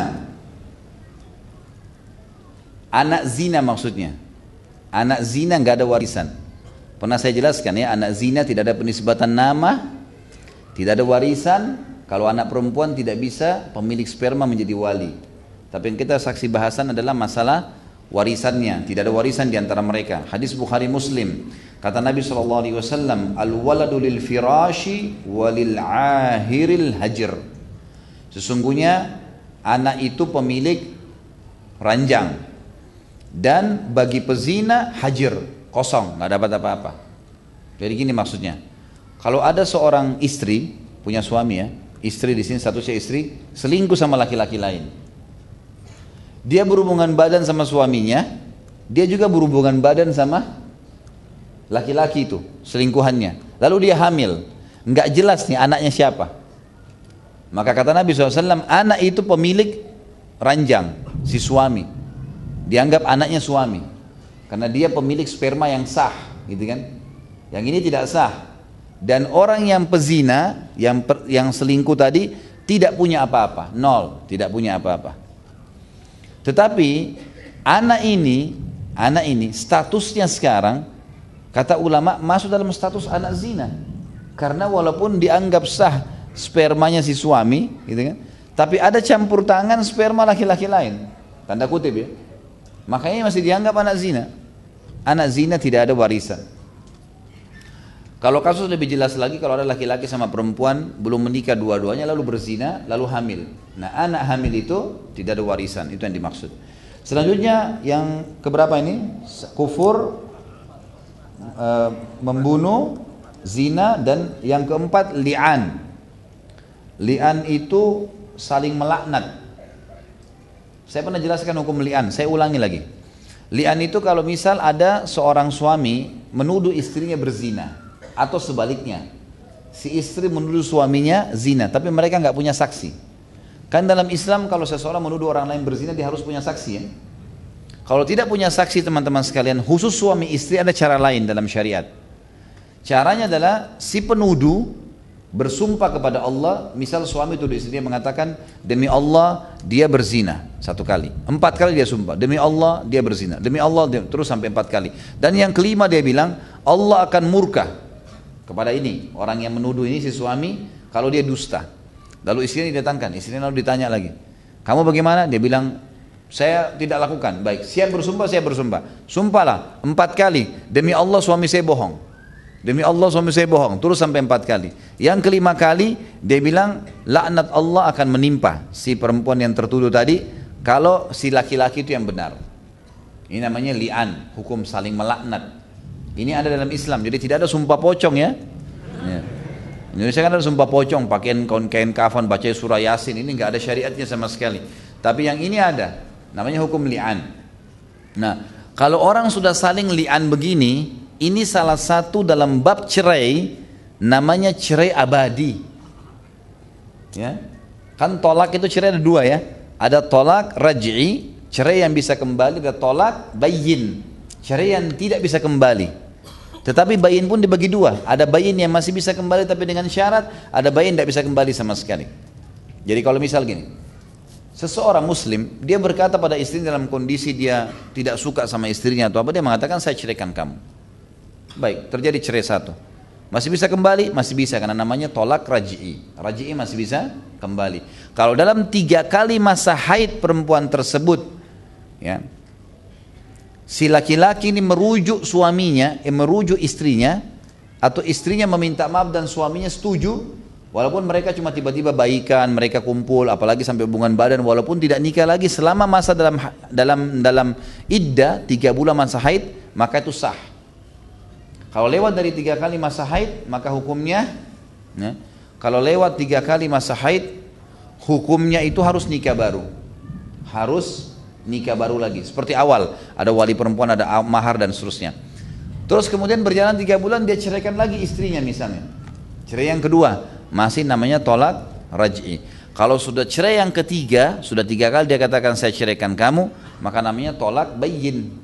Anak zina maksudnya. Anak zina nggak ada warisan. Pernah saya jelaskan ya, anak zina tidak ada penisbatan nama, tidak ada warisan. Kalau anak perempuan tidak bisa pemilik sperma menjadi wali. Tapi yang kita saksi bahasan adalah masalah warisannya. Tidak ada warisan di antara mereka. Hadis Bukhari Muslim. Kata Nabi SAW, "Al-waladu lil firashi walil ahiril hajr." Sesungguhnya anak itu pemilik ranjang. Dan bagi pezina hajr. Kosong, nggak dapat apa-apa. Jadi gini maksudnya, kalau ada seorang istri punya suami ya, istri di sini statusnya istri selingkuh sama laki-laki lain, dia berhubungan badan sama suaminya, dia juga berhubungan badan sama laki-laki itu selingkuhannya, lalu dia hamil, nggak jelas nih anaknya siapa. Maka kata Nabi SAW, anak itu pemilik ranjang si suami, dianggap anaknya suami. Karena dia pemilik sperma yang sah, gitu kan? Yang ini tidak sah. Dan orang yang pezina, yang selingkuh tadi tidak punya apa-apa, nol, tidak punya apa-apa. Tetapi anak ini statusnya sekarang, kata ulama masuk dalam status anak zina. Karena walaupun dianggap sah spermanya si suami, gitu kan? Tapi ada campur tangan sperma laki-laki lain, tanda kutip ya. Makanya masih dianggap anak zina. Anak zina tidak ada warisan. Kalau kasus lebih jelas lagi, kalau ada laki-laki sama perempuan belum menikah dua-duanya lalu berzina lalu hamil. Nah anak hamil itu tidak ada warisan, itu yang dimaksud. Selanjutnya yang keberapa ini? Kufur, membunuh, zina, dan yang keempat li'an. Li'an itu saling melaknat. Saya pernah jelaskan hukum li'an, saya ulangi lagi. Li'an itu kalau misal ada seorang suami menuduh istrinya berzina, atau sebaliknya, si istri menuduh suaminya zina, tapi mereka nggak punya saksi. Kan dalam Islam kalau seseorang menuduh orang lain berzina dia harus punya saksi ya. Kalau tidak punya saksi teman-teman sekalian, khusus suami istri ada cara lain dalam syariat. Caranya adalah si penuduh bersumpah kepada Allah, misal suami itu istrinya mengatakan demi Allah dia berzina 1 kali, 4 kali dia sumpah demi Allah dia berzina, demi Allah dia, terus sampai 4 kali, dan yang kelima dia bilang Allah akan murka kepada ini orang yang menuduh ini si suami kalau dia dusta. Lalu istrinya didatangkan, istrinya lalu ditanya lagi, kamu bagaimana? Dia bilang saya tidak lakukan. Baik, siap bersumpah, saya bersumpah, sumpahlah 4 kali demi Allah suami saya bohong, demi Allah suami saya bohong, terus sampai 4 kali. Yang kelima kali dia bilang laknat Allah akan menimpa si perempuan yang tertuduh tadi kalau si laki-laki itu yang benar. Ini namanya li'an, hukum saling melaknat. Ini ada dalam Islam, jadi tidak ada sumpah pocong ya. Indonesia kan ada sumpah pocong, pakaian kain kafan, baca surah Yasin, ini nggak ada syariatnya sama sekali. Tapi yang ini ada, namanya hukum li'an. Nah, kalau orang sudah saling li'an begini, ini salah satu dalam bab cerai, namanya cerai abadi. Ya, kan tolak itu cerai ada 2 ya. Ada tolak raj'i, cerai yang bisa kembali, ada tolak bayyin, cerai yang tidak bisa kembali. Tetapi bayin pun dibagi 2. Ada bayin yang masih bisa kembali tapi dengan syarat, ada bayin tidak bisa kembali sama sekali. Jadi kalau misal gini, seseorang muslim, dia berkata pada istrinya dalam kondisi dia tidak suka sama istrinya atau apa, dia mengatakan saya ceraikan kamu. Baik, terjadi cerai 1. Masih bisa kembali? Masih bisa, karena namanya tolak raj'i. Raj'i masih bisa kembali. Kalau dalam 3 kali masa haid perempuan tersebut, ya, si laki-laki ini merujuk suaminya, merujuk istrinya, atau istrinya meminta maaf dan suaminya setuju, walaupun mereka cuma tiba-tiba baikan, mereka kumpul, apalagi sampai hubungan badan, walaupun tidak nikah lagi selama masa dalam iddah 3 bulan masa haid, maka itu sah. Kalau lewat dari 3 kali masa haid, maka hukumnya, ya, kalau lewat 3 kali masa haid, hukumnya itu harus nikah baru, harus nikah baru lagi. Seperti awal, ada wali perempuan, ada mahar dan seterusnya. Terus kemudian berjalan 3 bulan, dia ceraikan lagi istrinya misalnya. Cerai yang kedua, masih namanya tolak raj'i. Kalau sudah cerai yang ketiga, sudah 3 kali dia katakan saya ceraikan kamu, maka namanya tolak bayyin.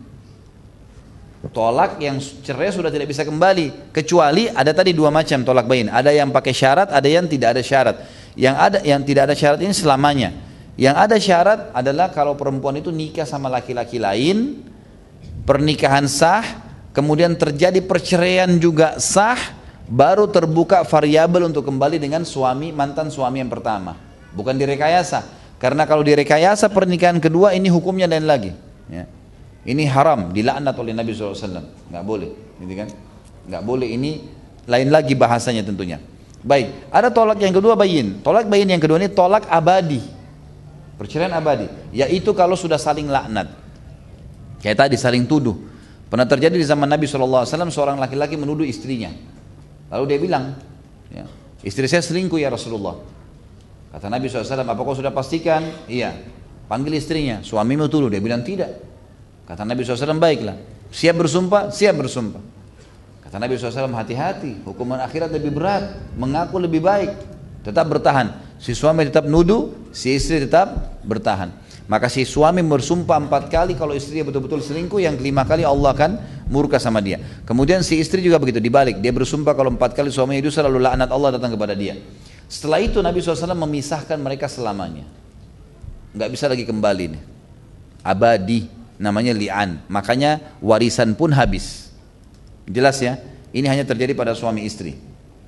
Tolak yang cerai sudah tidak bisa kembali, kecuali ada tadi 2 macam tolak bayin. Ada yang pakai syarat, ada yang tidak ada syarat. Yang tidak ada syarat ini selamanya. Yang ada syarat adalah kalau perempuan itu nikah sama laki-laki lain, pernikahan sah, kemudian terjadi perceraian juga sah, baru terbuka variabel untuk kembali dengan mantan suami yang pertama. Bukan direkayasa. Karena kalau direkayasa pernikahan kedua, ini hukumnya lain lagi. Ya. Ini haram, dilaknat oleh Nabi SAW. Nggak boleh, gitu kan? Nggak boleh, ini lain lagi bahasanya tentunya. Baik, ada tolak yang kedua bayin. Tolak bayin yang kedua ini tolak abadi, perceraian abadi, yaitu kalau sudah saling laknat. Kayak tadi saling tuduh. Pernah terjadi di zaman Nabi SAW, seorang laki-laki menuduh istrinya. Lalu dia bilang, ya, istri saya selingkuh ya Rasulullah. Kata Nabi SAW, apa kau sudah pastikan? Iya. Panggil istrinya, suamimu tuduh. Dia bilang tidak. Kata Nabi SAW, baiklah, siap bersumpah? Siap bersumpah. Kata Nabi SAW, hati-hati, hukuman akhirat lebih berat, mengaku lebih baik. Tetap bertahan, si suami tetap nuduh, si istri tetap bertahan. Maka si suami bersumpah 4 kali, kalau istrinya betul-betul selingkuh, yang kelima kali Allah akan murka sama dia. Kemudian si istri juga begitu, dibalik, dia bersumpah kalau 4 kali suaminya itu selalu laknat Allah datang kepada dia. Setelah itu Nabi SAW memisahkan mereka selamanya, nggak bisa lagi kembali nih. Abadi, namanya li'an. Makanya warisan pun habis. Jelas ya, ini hanya terjadi pada suami istri.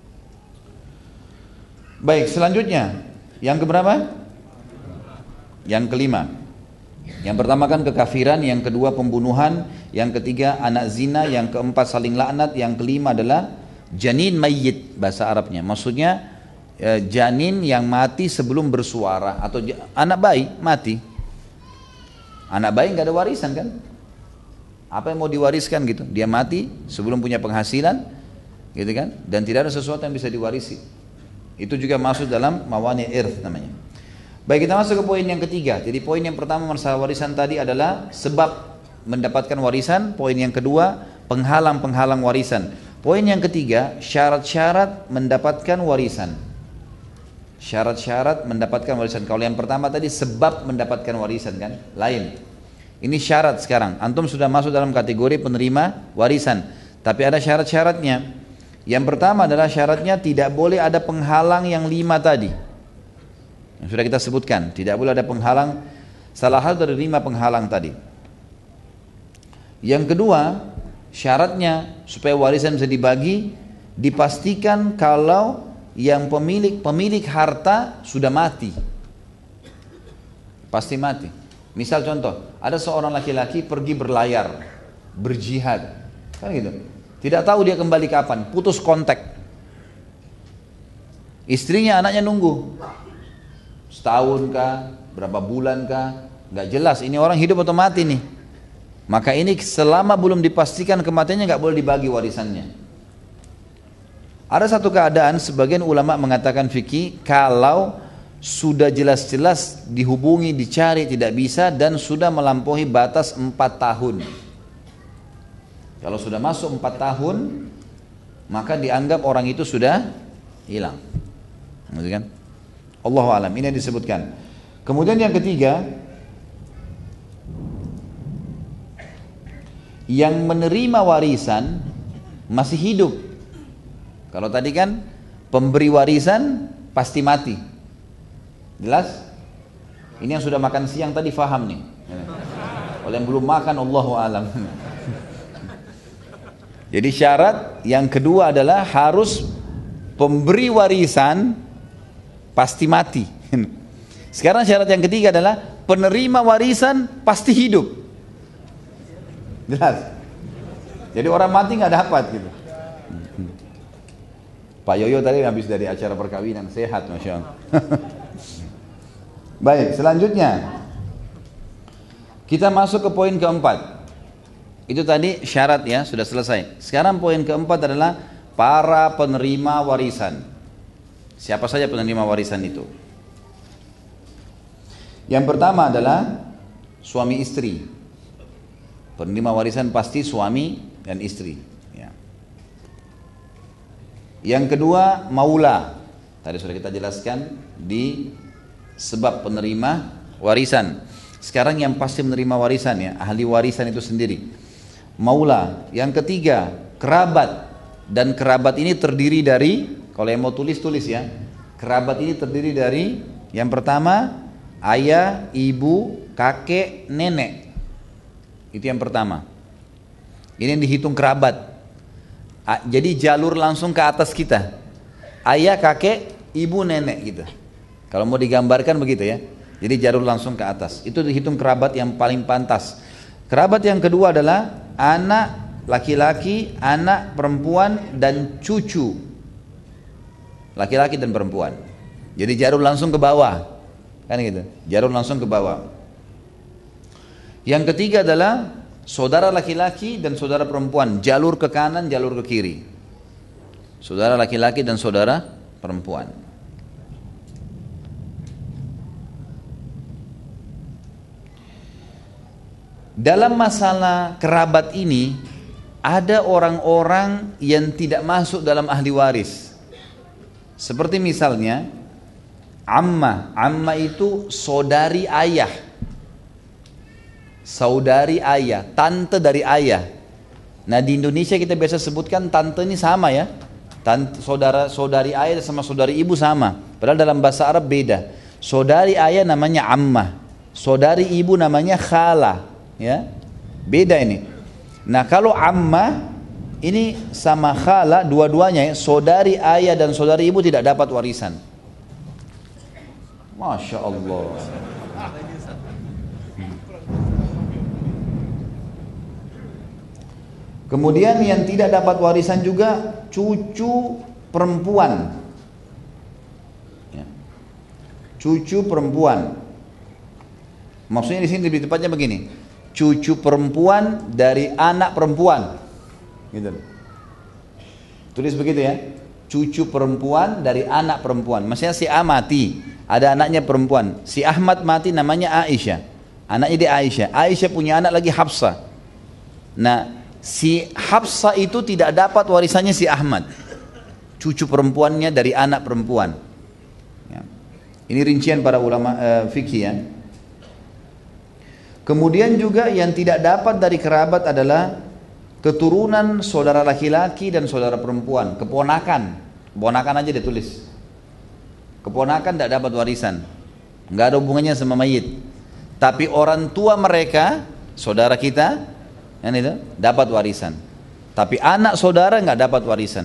Baik, selanjutnya yang keberapa? Yang kelima. Yang pertama kan kekafiran, yang kedua pembunuhan, yang ketiga anak zina, yang keempat saling laknat, yang kelima adalah janin mayyit bahasa Arabnya. Maksudnya janin yang mati sebelum bersuara, atau anak bayi mati. Anak bayi nggak ada warisan kan? Apa yang mau diwariskan gitu? Dia mati sebelum punya penghasilan, gitu kan? Dan tidak ada sesuatu yang bisa diwarisi. Itu juga masuk dalam mawani irth namanya. Baik, kita masuk ke poin yang ketiga. Jadi poin yang pertama masalah warisan tadi adalah sebab mendapatkan warisan. Poin yang kedua penghalang-penghalang warisan. Poin yang ketiga syarat-syarat mendapatkan warisan. Syarat-syarat mendapatkan warisan. Kalau yang pertama tadi sebab mendapatkan warisan kan, lain. Ini syarat sekarang. Antum sudah masuk dalam kategori penerima warisan. Tapi ada syarat-syaratnya. Yang pertama adalah syaratnya tidak boleh ada penghalang yang 5 tadi. Yang sudah kita sebutkan, tidak boleh ada penghalang, salah satu dari 5 penghalang tadi. Yang kedua, syaratnya supaya warisan bisa dibagi, dipastikan kalau yang pemilik harta sudah mati. Pasti mati. Misal contoh, ada seorang laki-laki pergi berlayar, berjihad, kan gitu. Tidak tahu dia kembali kapan, putus kontak. Istrinya, anaknya nunggu. Setahun kah, berapa bulan kah, nggak jelas. Ini orang hidup atau mati nih. Maka ini selama belum dipastikan kematiannya nggak boleh dibagi warisannya. Ada satu keadaan sebagian ulama mengatakan fikih, kalau sudah jelas-jelas dihubungi, dicari tidak bisa dan sudah melampaui batas 4 tahun. Kalau sudah masuk 4 tahun, maka dianggap orang itu sudah hilang. Ngerti kan? Allahu a'lam, ini yang disebutkan. Kemudian yang ketiga, yang menerima warisan masih hidup. Kalau tadi kan pemberi warisan pasti mati. Jelas? Ini yang sudah makan siang tadi faham nih. Kalau yang belum makan, Allahu a'lam. Jadi syarat yang kedua adalah harus pemberi warisan pasti mati. Sekarang syarat yang ketiga adalah penerima warisan pasti hidup. Jelas? Jadi orang mati nggak dapat gitu. Pak Yoyo tadi habis dari acara perkawinan, sehat Masya Allah. Baik, selanjutnya kita masuk ke poin keempat. Itu tadi syarat ya, sudah selesai. Sekarang poin keempat adalah para penerima warisan. Siapa saja penerima warisan itu? Yang pertama adalah suami istri. Penerima warisan pasti suami dan istri ya. Yang kedua maula. Tadi sudah kita jelaskan di sebab penerima warisan. Sekarang yang pasti menerima warisan ya, ahli warisan itu sendiri. Maula. Yang ketiga, kerabat. Dan kerabat ini terdiri dari, kalau yang mau tulis ya. Kerabat ini terdiri dari, yang pertama, ayah, ibu, kakek, nenek. Itu yang pertama. Ini yang dihitung kerabat. Jadi jalur langsung ke atas kita. Ayah, kakek, ibu, nenek gitu. Kalau mau digambarkan begitu ya. Jadi jalur langsung ke atas. Itu dihitung kerabat yang paling pantas. Kerabat yang kedua adalah anak laki-laki, anak perempuan, dan cucu laki-laki dan perempuan. Jadi jalur langsung ke bawah, kan gitu. Jalur langsung ke bawah. Yang ketiga adalah saudara laki-laki dan saudara perempuan, jalur ke kanan, jalur ke kiri. Saudara laki-laki dan saudara perempuan. Dalam masalah kerabat ini, ada orang-orang yang tidak masuk dalam ahli waris. Seperti misalnya, amma. Amma itu saudari ayah. Saudari ayah, tante dari ayah. Nah di Indonesia kita biasa sebutkan tante ini sama ya. Tante, saudari ayah sama saudari ibu sama. Padahal dalam bahasa Arab beda. Saudari ayah namanya amma. Saudari ibu namanya khala. Ya, beda ini. Nah kalau amma ini sama khala, dua-duanya ya, saudari ayah dan saudari ibu tidak dapat warisan. Masya Allah. Kemudian yang tidak dapat warisan juga cucu perempuan ya. Cucu perempuan. Maksudnya di sini lebih tepatnya begini, cucu perempuan dari anak perempuan gitu. Tulis begitu ya, cucu perempuan dari anak perempuan. Maksudnya si A mati, ada anaknya perempuan. Si Ahmad mati, namanya Aisyah, anaknya dia Aisyah. Aisyah punya anak lagi Hafsah. Nah si Hafsah itu tidak dapat warisannya si Ahmad, cucu perempuannya dari anak perempuan ya. Ini rincian para ulama fikih ya. Kemudian juga yang tidak dapat dari kerabat adalah keturunan saudara laki-laki dan saudara perempuan, keponakan aja ditulis. Keponakan tidak dapat warisan, nggak ada hubungannya sama mayit. Tapi orang tua mereka, saudara kita, yang itu dapat warisan. Tapi anak saudara nggak dapat warisan.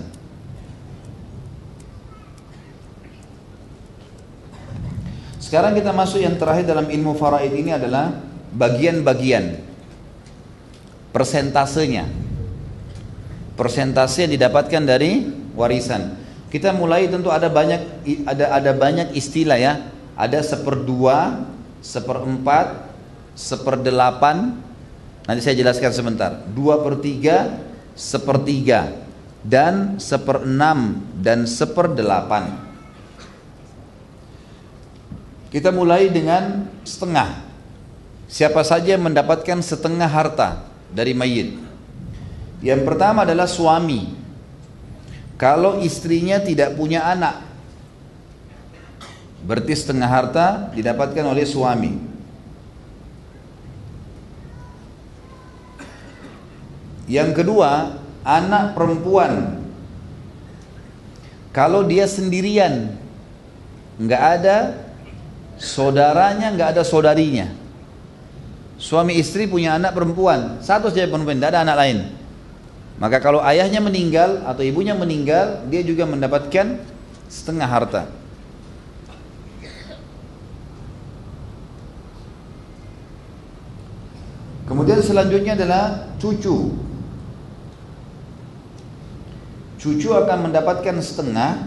Sekarang kita masuk yang terakhir dalam ilmu faraid ini adalah bagian-bagian, persentasenya. Persentase yang didapatkan dari warisan. Kita mulai tentu ada banyak istilah ya. Ada 1/2, 1/4, 1/8. Nanti saya jelaskan sebentar. 2/3, 1/3, dan 1/6 dan 1/8. Kita mulai dengan setengah. Siapa saja yang mendapatkan setengah harta dari mayit? Yang pertama adalah suami. Kalau istrinya tidak punya anak, berarti setengah harta didapatkan oleh suami. Yang kedua, anak perempuan. Kalau dia sendirian, nggak ada saudaranya, nggak ada saudarinya. Suami istri punya anak perempuan, satu saja perempuan, tidak ada anak lain. Maka kalau ayahnya meninggal atau ibunya meninggal, dia juga mendapatkan setengah harta. Kemudian selanjutnya adalah cucu. Cucu akan mendapatkan setengah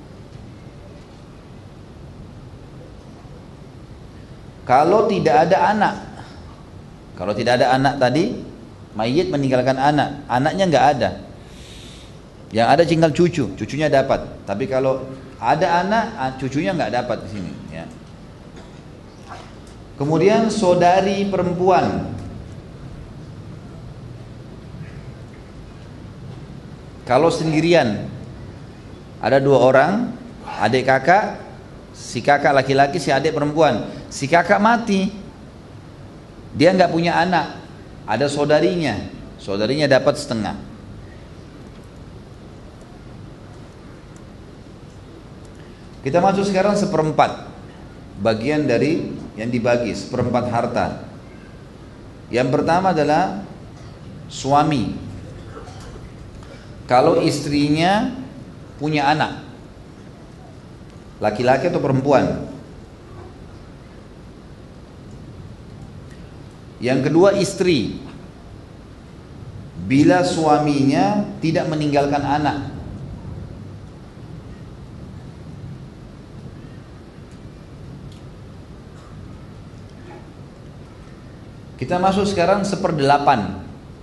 kalau tidak ada anak. Kalau tidak ada anak tadi, mayit meninggalkan anak, anaknya nggak ada. Yang ada tinggal cucunya dapat. Tapi kalau ada anak, cucunya nggak dapat di sini. Ya. Kemudian saudari perempuan. Kalau sendirian, ada 2 orang, adik kakak, si kakak laki-laki, si adik perempuan. Si kakak mati, dia nggak punya anak, ada saudarinya dapat setengah. Kita masuk sekarang 1/4, bagian dari yang dibagi, 1/4 harta. Yang pertama adalah suami. Kalau istrinya punya anak, laki-laki atau perempuan. Yang kedua, istri. Bila suaminya tidak meninggalkan anak. Kita masuk sekarang 1/8.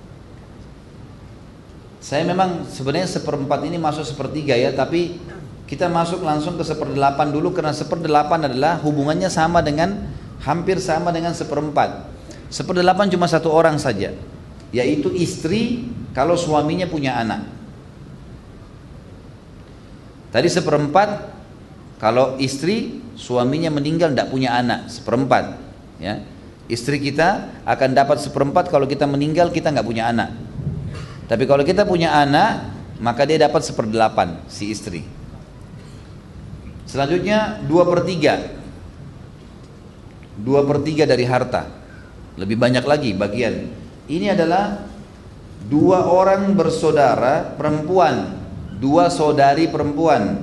Saya memang sebenarnya 1/4 ini masuk 1/3 ya, tapi kita masuk langsung ke 1/8 dulu karena 1/8 adalah hubungannya sama dengan, hampir sama dengan 1/4. 1/8 cuma 1 orang saja, yaitu istri kalau suaminya punya anak. Tadi 1/4 kalau istri suaminya meninggal tidak punya anak, 1/4 ya. Istri kita akan dapat 1/4 kalau kita meninggal kita nggak punya anak. Tapi kalau kita punya anak, maka dia dapat 1/8 si istri. Selanjutnya 2/3. 2/3 dari harta. Lebih banyak lagi bagian. Ini adalah 2 orang bersaudara perempuan, 2 saudari perempuan,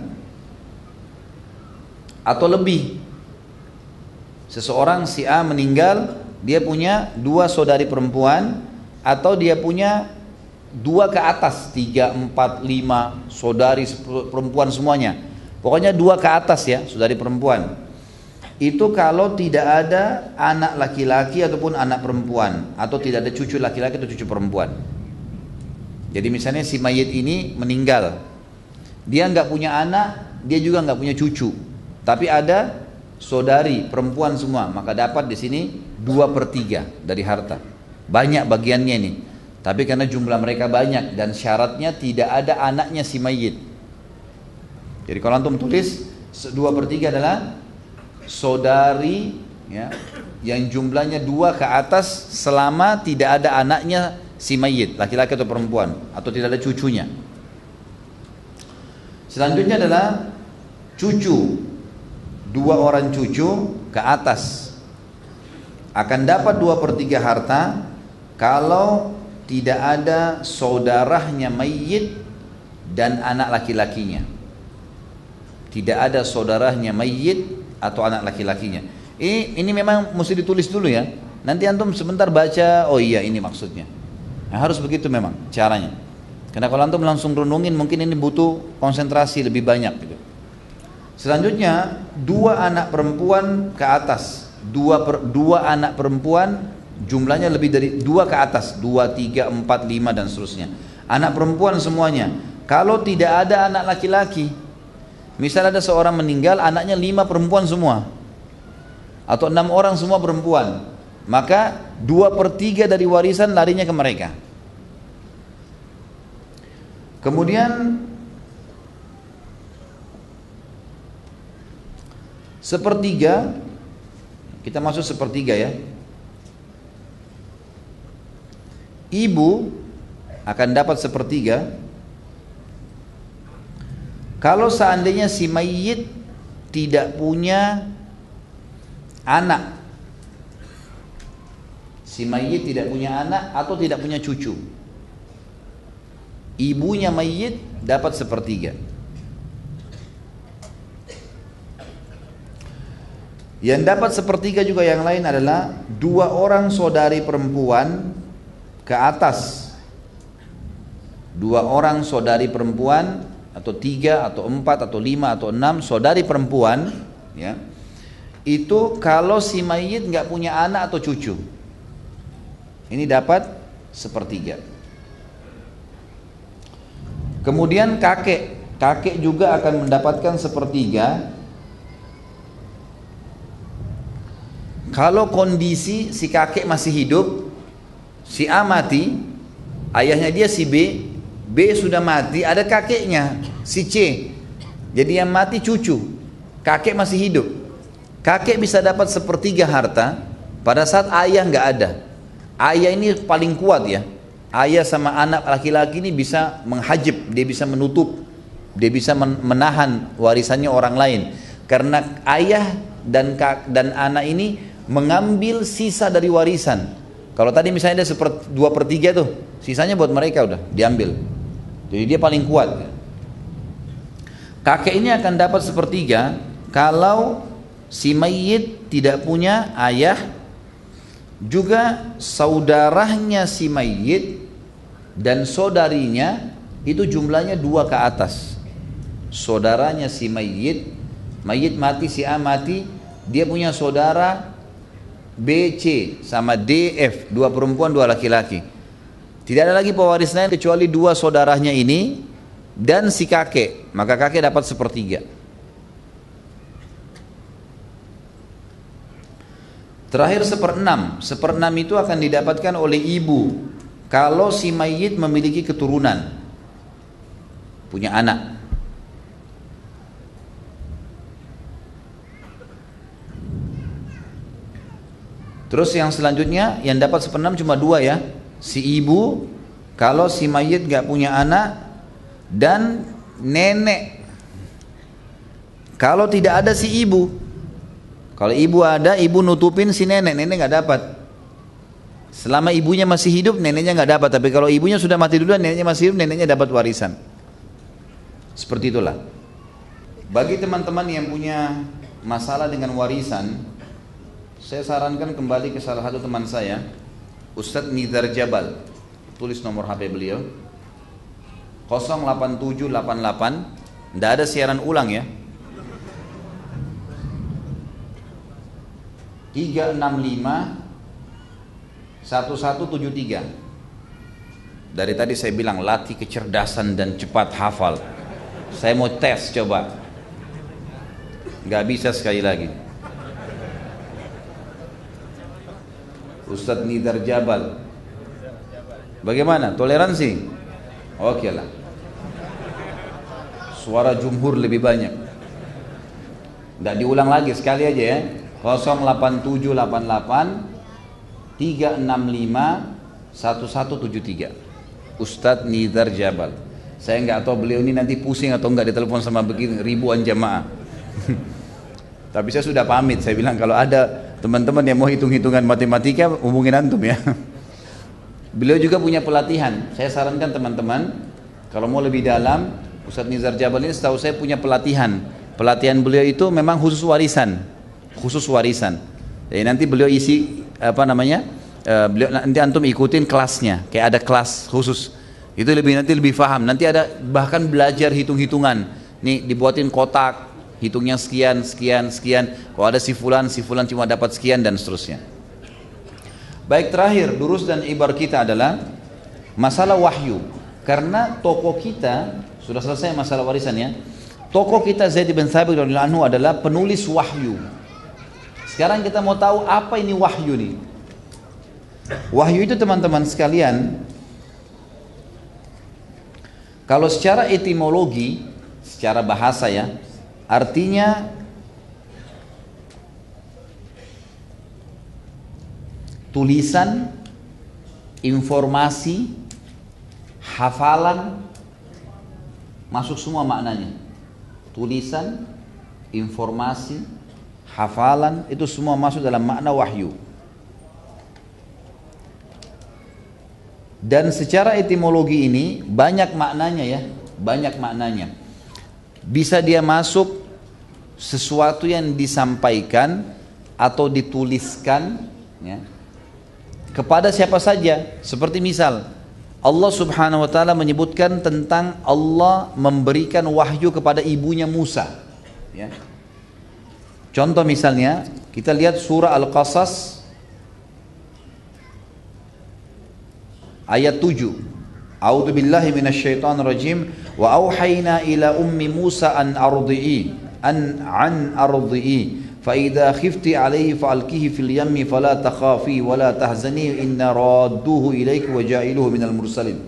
atau lebih. Seseorang si A meninggal, dia punya 2 saudari perempuan, atau dia punya 2 ke atas, 3, 4, 5 saudari perempuan semuanya. Pokoknya 2 ke atas ya, saudari perempuan. Itu kalau tidak ada anak laki-laki ataupun anak perempuan, atau tidak ada cucu laki-laki atau cucu perempuan. Jadi misalnya si mayit ini meninggal, dia nggak punya anak, dia juga nggak punya cucu, tapi ada saudari perempuan semua, maka dapat di sini 2/3 dari harta. Banyak bagiannya ini, tapi karena jumlah mereka banyak dan syaratnya tidak ada anaknya si mayit. Jadi kalau antum tulis 2/3 adalah saudari ya, yang jumlahnya 2 ke atas selama tidak ada anaknya si mayit, laki-laki atau perempuan, atau tidak ada cucunya. Selanjutnya adalah cucu, 2 orang cucu ke atas akan dapat 2/3 harta kalau tidak ada saudaranya mayit dan anak laki-lakinya. Tidak ada saudaranya mayit atau anak laki-lakinya. Ini memang mesti ditulis dulu ya. Nanti antum sebentar baca, oh iya ini maksudnya. Nah, harus begitu memang caranya. Karena kalau antum langsung renungin mungkin ini butuh konsentrasi lebih banyak gitu. Selanjutnya 2 anak perempuan ke atas. 2 anak perempuan jumlahnya lebih dari 2 ke atas, 2, 3, 4, 5 dan seterusnya. Anak perempuan semuanya. Kalau tidak ada anak laki-laki, misal ada seorang meninggal, anaknya 5 perempuan semua, atau 6 orang semua perempuan, maka 2/3 dari warisan larinya ke mereka. Kemudian 1/3, kita masuk 1/3 ya. Ibu akan dapat 1/3 kalau seandainya si mayit tidak punya anak. Si mayit tidak punya anak atau tidak punya cucu. Ibunya mayit dapat 1/3. Yang dapat 1/3 juga yang lain adalah 2 orang saudari perempuan ke atas. 2 orang saudari perempuan, atau 3 atau 4 atau 5 atau 6 saudari perempuan ya. Itu kalau si mayit nggak punya anak atau cucu. Ini dapat 1/3. Kemudian kakek juga akan mendapatkan 1/3 kalau kondisi si kakek masih hidup. Si A mati, ayahnya dia si B, B sudah mati, ada kakeknya si C. Jadi yang mati cucu, kakek masih hidup. Kakek bisa dapat 1/3 harta pada saat ayah nggak ada. Ayah ini paling kuat ya. Ayah sama anak laki-laki ini bisa menghajib, dia bisa menutup, dia bisa menahan warisannya orang lain. Karena ayah dan anak ini mengambil sisa dari warisan. Kalau tadi misalnya ada 2/3 tuh, sisanya buat mereka udah diambil. Jadi dia paling kuat. Kakek ini akan dapat 1/3 kalau si mayit tidak punya ayah, juga saudaranya si mayit dan saudarinya itu jumlahnya 2 ke atas. Saudaranya si mayit mati, si A mati, dia punya saudara B, C sama D, F, 2 perempuan 2 laki-laki. Tidak ada lagi pewaris lain kecuali 2 saudaranya ini dan si kakek, maka kakek dapat 1/3. Terakhir 1/6. 1/6 itu akan didapatkan oleh ibu kalau si mayit memiliki keturunan, punya anak. Terus yang selanjutnya yang dapat 1/6 cuma 2 ya. Si ibu kalau si mayit gak punya anak, dan nenek kalau tidak ada si ibu. Kalau ibu ada, ibu nutupin si nenek, nenek gak dapat. Selama ibunya masih hidup, neneknya gak dapat. Tapi kalau ibunya sudah mati duluan, neneknya masih hidup, neneknya dapat warisan. Seperti itulah. Bagi teman-teman yang punya masalah dengan warisan, saya sarankan kembali ke salah satu teman saya, Ustadz Nizar Jabal. Tulis nomor HP beliau 08788. Tidak ada siaran ulang ya, 365 1173. Dari tadi saya bilang latih kecerdasan dan cepat hafal. Saya mau tes coba. Gak bisa sekali lagi. Ustadz Nizar Jabal. Bagaimana? Toleransi? Oke lah. Suara jumhur lebih banyak. Gak diulang lagi, sekali aja ya. 08788 365 1173. Ustadz Nizar Jabal. Saya nggak tahu beliau ini nanti pusing atau nggak ditelepon sama begini ribuan jamaah. Tapi saya sudah pamit, saya bilang kalau ada teman-teman yang mau hitung-hitungan matematika hubungin antum ya. Beliau juga punya pelatihan. Saya sarankan teman-teman kalau mau lebih dalam, Ustadz Nizar Jabal ini setahu saya punya pelatihan. Pelatihan beliau itu memang khusus warisan. Jadi nanti beliau isi beliau nanti antum ikutin kelasnya, kayak ada kelas khusus. Itu nanti lebih paham. Nanti ada bahkan belajar hitung-hitungan. Nih dibuatin kotak, hitungnya sekian. Kalau ada si fulan cuma dapat sekian dan seterusnya. Baik, terakhir durus dan ibar kita adalah masalah wahyu. Karena tokoh kita sudah selesai masalah warisan ya. Tokoh kita Zaid bin Thabit radhiyallahu anhu adalah penulis wahyu. Sekarang kita mau tahu apa ini wahyu nih. Wahyu itu teman-teman sekalian, kalau secara etimologi, secara bahasa ya, artinya tulisan, informasi, hafalan, masuk semua maknanya. Tulisan, informasi, hafalan, itu semua masuk dalam makna wahyu. Dan secara etimologi ini banyak maknanya ya, banyak maknanya. Bisa dia masuk sesuatu yang disampaikan atau dituliskan ya, kepada siapa saja. Seperti misal Allah subhanahu wa ta'ala menyebutkan tentang Allah memberikan wahyu kepada ibunya Musa ya. Contoh misalnya kita lihat surah Al-Qasas ayat 7. A'udzu billahi minasyaitonir rajim wa auhayna ila ummi Musa an ardi'i fa idza khifti 'alayhi fa'alqihi fil yammi fala takhafi wa la tahzani inna radduhu ilaiki wa ja'iluhu minal mursalin.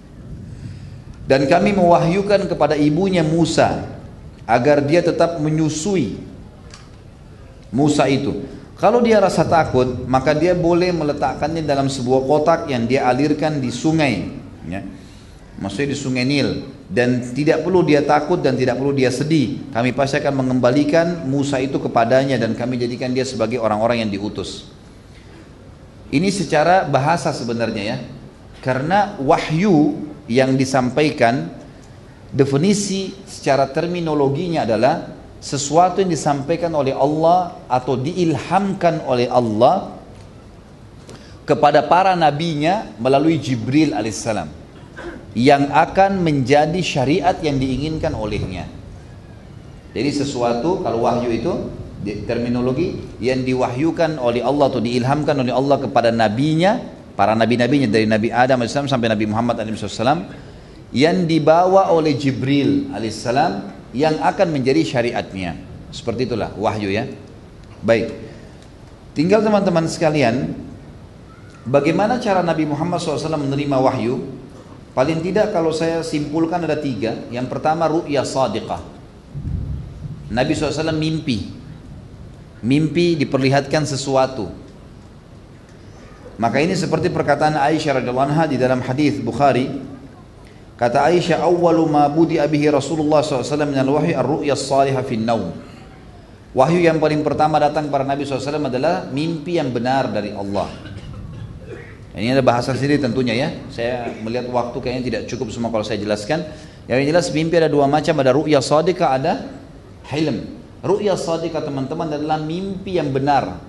Dan kami mewahyukan kepada ibunya Musa agar dia tetap menyusui Musa itu. Kalau dia rasa takut, maka dia boleh meletakkannya dalam sebuah kotak yang dia alirkan di sungai ya. Maksudnya di sungai Nil. Dan tidak perlu dia takut dan tidak perlu dia sedih. Kami pasti akan mengembalikan Musa itu kepadanya dan kami jadikan dia sebagai orang-orang yang diutus. Ini secara bahasa sebenarnya ya. Karena wahyu yang disampaikan, definisi secara terminologinya adalah sesuatu yang disampaikan oleh Allah atau diilhamkan oleh Allah kepada para nabinya melalui Jibril alaihissalam yang akan menjadi syariat yang diinginkan olehnya. Jadi sesuatu, kalau wahyu itu terminologi yang diwahyukan oleh Allah atau diilhamkan oleh Allah kepada nabinya, para nabi-nabinya dari Nabi Adam alaihissalam sampai Nabi Muhammad alaihissalam, yang dibawa oleh Jibril alaihissalam yang akan menjadi syariatnya. Seperti itulah wahyu ya. Baik, tinggal teman-teman sekalian, bagaimana cara Nabi Muhammad SAW menerima wahyu? Paling tidak kalau saya simpulkan ada 3. Yang pertama ru'ya sadiqah. Nabi SAW mimpi diperlihatkan sesuatu. Maka ini seperti perkataan Aisyah radhiyallahu anha di dalam hadis Bukhari. Kata Aisyah, awwalu ma budi'a bihi Rasulullah SAW minal wahyi ar-ru'ya as-salihah fin naum. Wahyu yang paling pertama datang kepada Nabi SAW adalah mimpi yang benar dari Allah. Ini ada bahasa sendiri tentunya ya. Saya melihat waktu kayaknya tidak cukup semua kalau saya jelaskan. Yang jelas mimpi ada 2 macam, ada ru'ya shadiqah, ada hilm. Ru'ya shadiqah teman-teman adalah mimpi yang benar.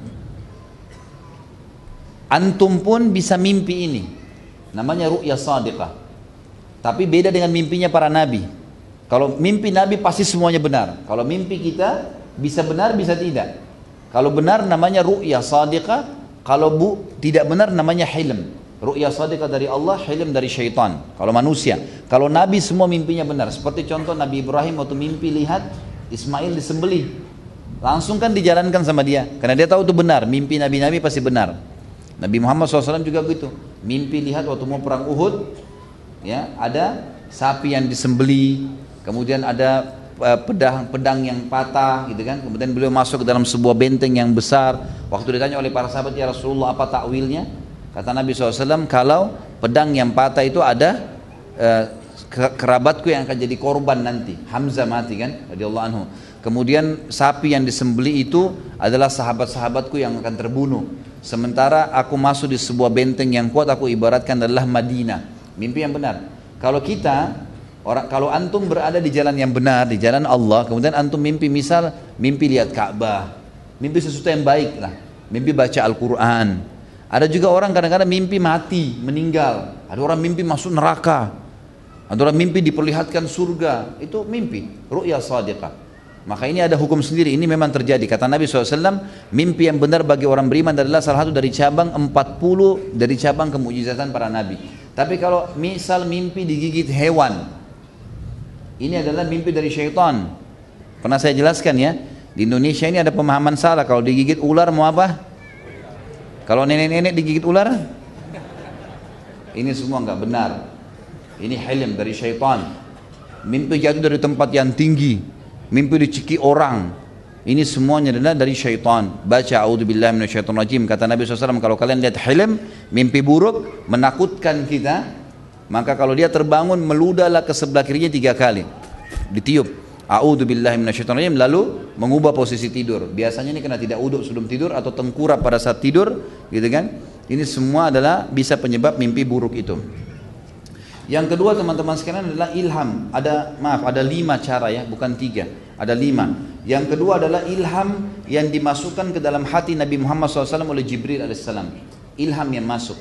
Antum pun bisa mimpi ini. Namanya ru'ya shadiqah. Tapi beda dengan mimpinya para nabi. Kalau mimpi nabi pasti semuanya benar. Kalau mimpi kita bisa benar bisa tidak. Kalau benar namanya ru'ya shadiqah, kalau tidak benar namanya hilm. Ru'ya shadiqah dari Allah, hilm dari syaitan. Kalau manusia. Kalau nabi semua mimpinya benar. Seperti contoh Nabi Ibrahim waktu mimpi lihat Ismail disembelih. Langsung kan dijalankan sama dia. Karena dia tahu itu benar. Mimpi nabi-nabi pasti benar. Nabi Muhammad SAW juga begitu. Mimpi lihat waktu mau perang Uhud, ya, ada sapi yang disembeli, kemudian ada pedang yang patah gitu kan. Kemudian beliau masuk ke dalam sebuah benteng yang besar. Waktu ditanya oleh para sahabat, ya Rasulullah apa takwilnya? Kata Nabi SAW, kalau pedang yang patah itu ada kerabatku yang akan jadi korban nanti. Hamzah mati kan, radhiyallahu anhu. Kemudian sapi yang disembeli itu adalah sahabat-sahabatku yang akan terbunuh. Sementara aku masuk di sebuah benteng yang kuat, aku ibaratkan adalah Madinah. Mimpi yang benar. Kalau kalau antum berada di jalan yang benar, di jalan Allah, kemudian antum mimpi, misal mimpi lihat Ka'bah, mimpi sesuatu yang baik lah, mimpi baca Al-Quran. Ada juga orang kadang-kadang mimpi mati, meninggal. Ada orang mimpi masuk neraka. Ada orang mimpi diperlihatkan surga. Itu mimpi, ru'ya shadiqah. Maka ini ada hukum sendiri, ini memang terjadi. Kata Nabi SAW, mimpi yang benar bagi orang beriman adalah salah satu dari cabang 40 dari cabang kemujizatan para nabi. Tapi kalau misal mimpi digigit hewan, ini adalah mimpi dari syaitan. Pernah saya jelaskan ya, di Indonesia ini ada pemahaman salah, kalau digigit ular mau apa? Kalau nenek-nenek digigit ular? Ini semua enggak benar. Ini hilm dari syaitan. Mimpi jatuh dari tempat yang tinggi, mimpi diciki orang, ini semuanya adalah dari syaitan. Baca a'udzubillahi minasyaitonirrajim. Kata Nabi SAW, kalau kalian lihat hilm, mimpi buruk, menakutkan kita, maka kalau dia terbangun, meludahlah ke sebelah kirinya 3 kali, ditiup a'udzubillahi minasyaitonirrajim, lalu mengubah posisi tidur. Biasanya ini kena tidak uduk sebelum tidur atau tengkurap pada saat tidur, gitu kan. Ini semua adalah bisa penyebab mimpi buruk itu. Yang kedua teman-teman sekalian adalah ilham. Ada 5 cara ya, bukan 3, ada 5. Yang kedua adalah ilham yang dimasukkan ke dalam hati Nabi Muhammad SAW oleh Jibril alaihissalam. Ilham yang masuk.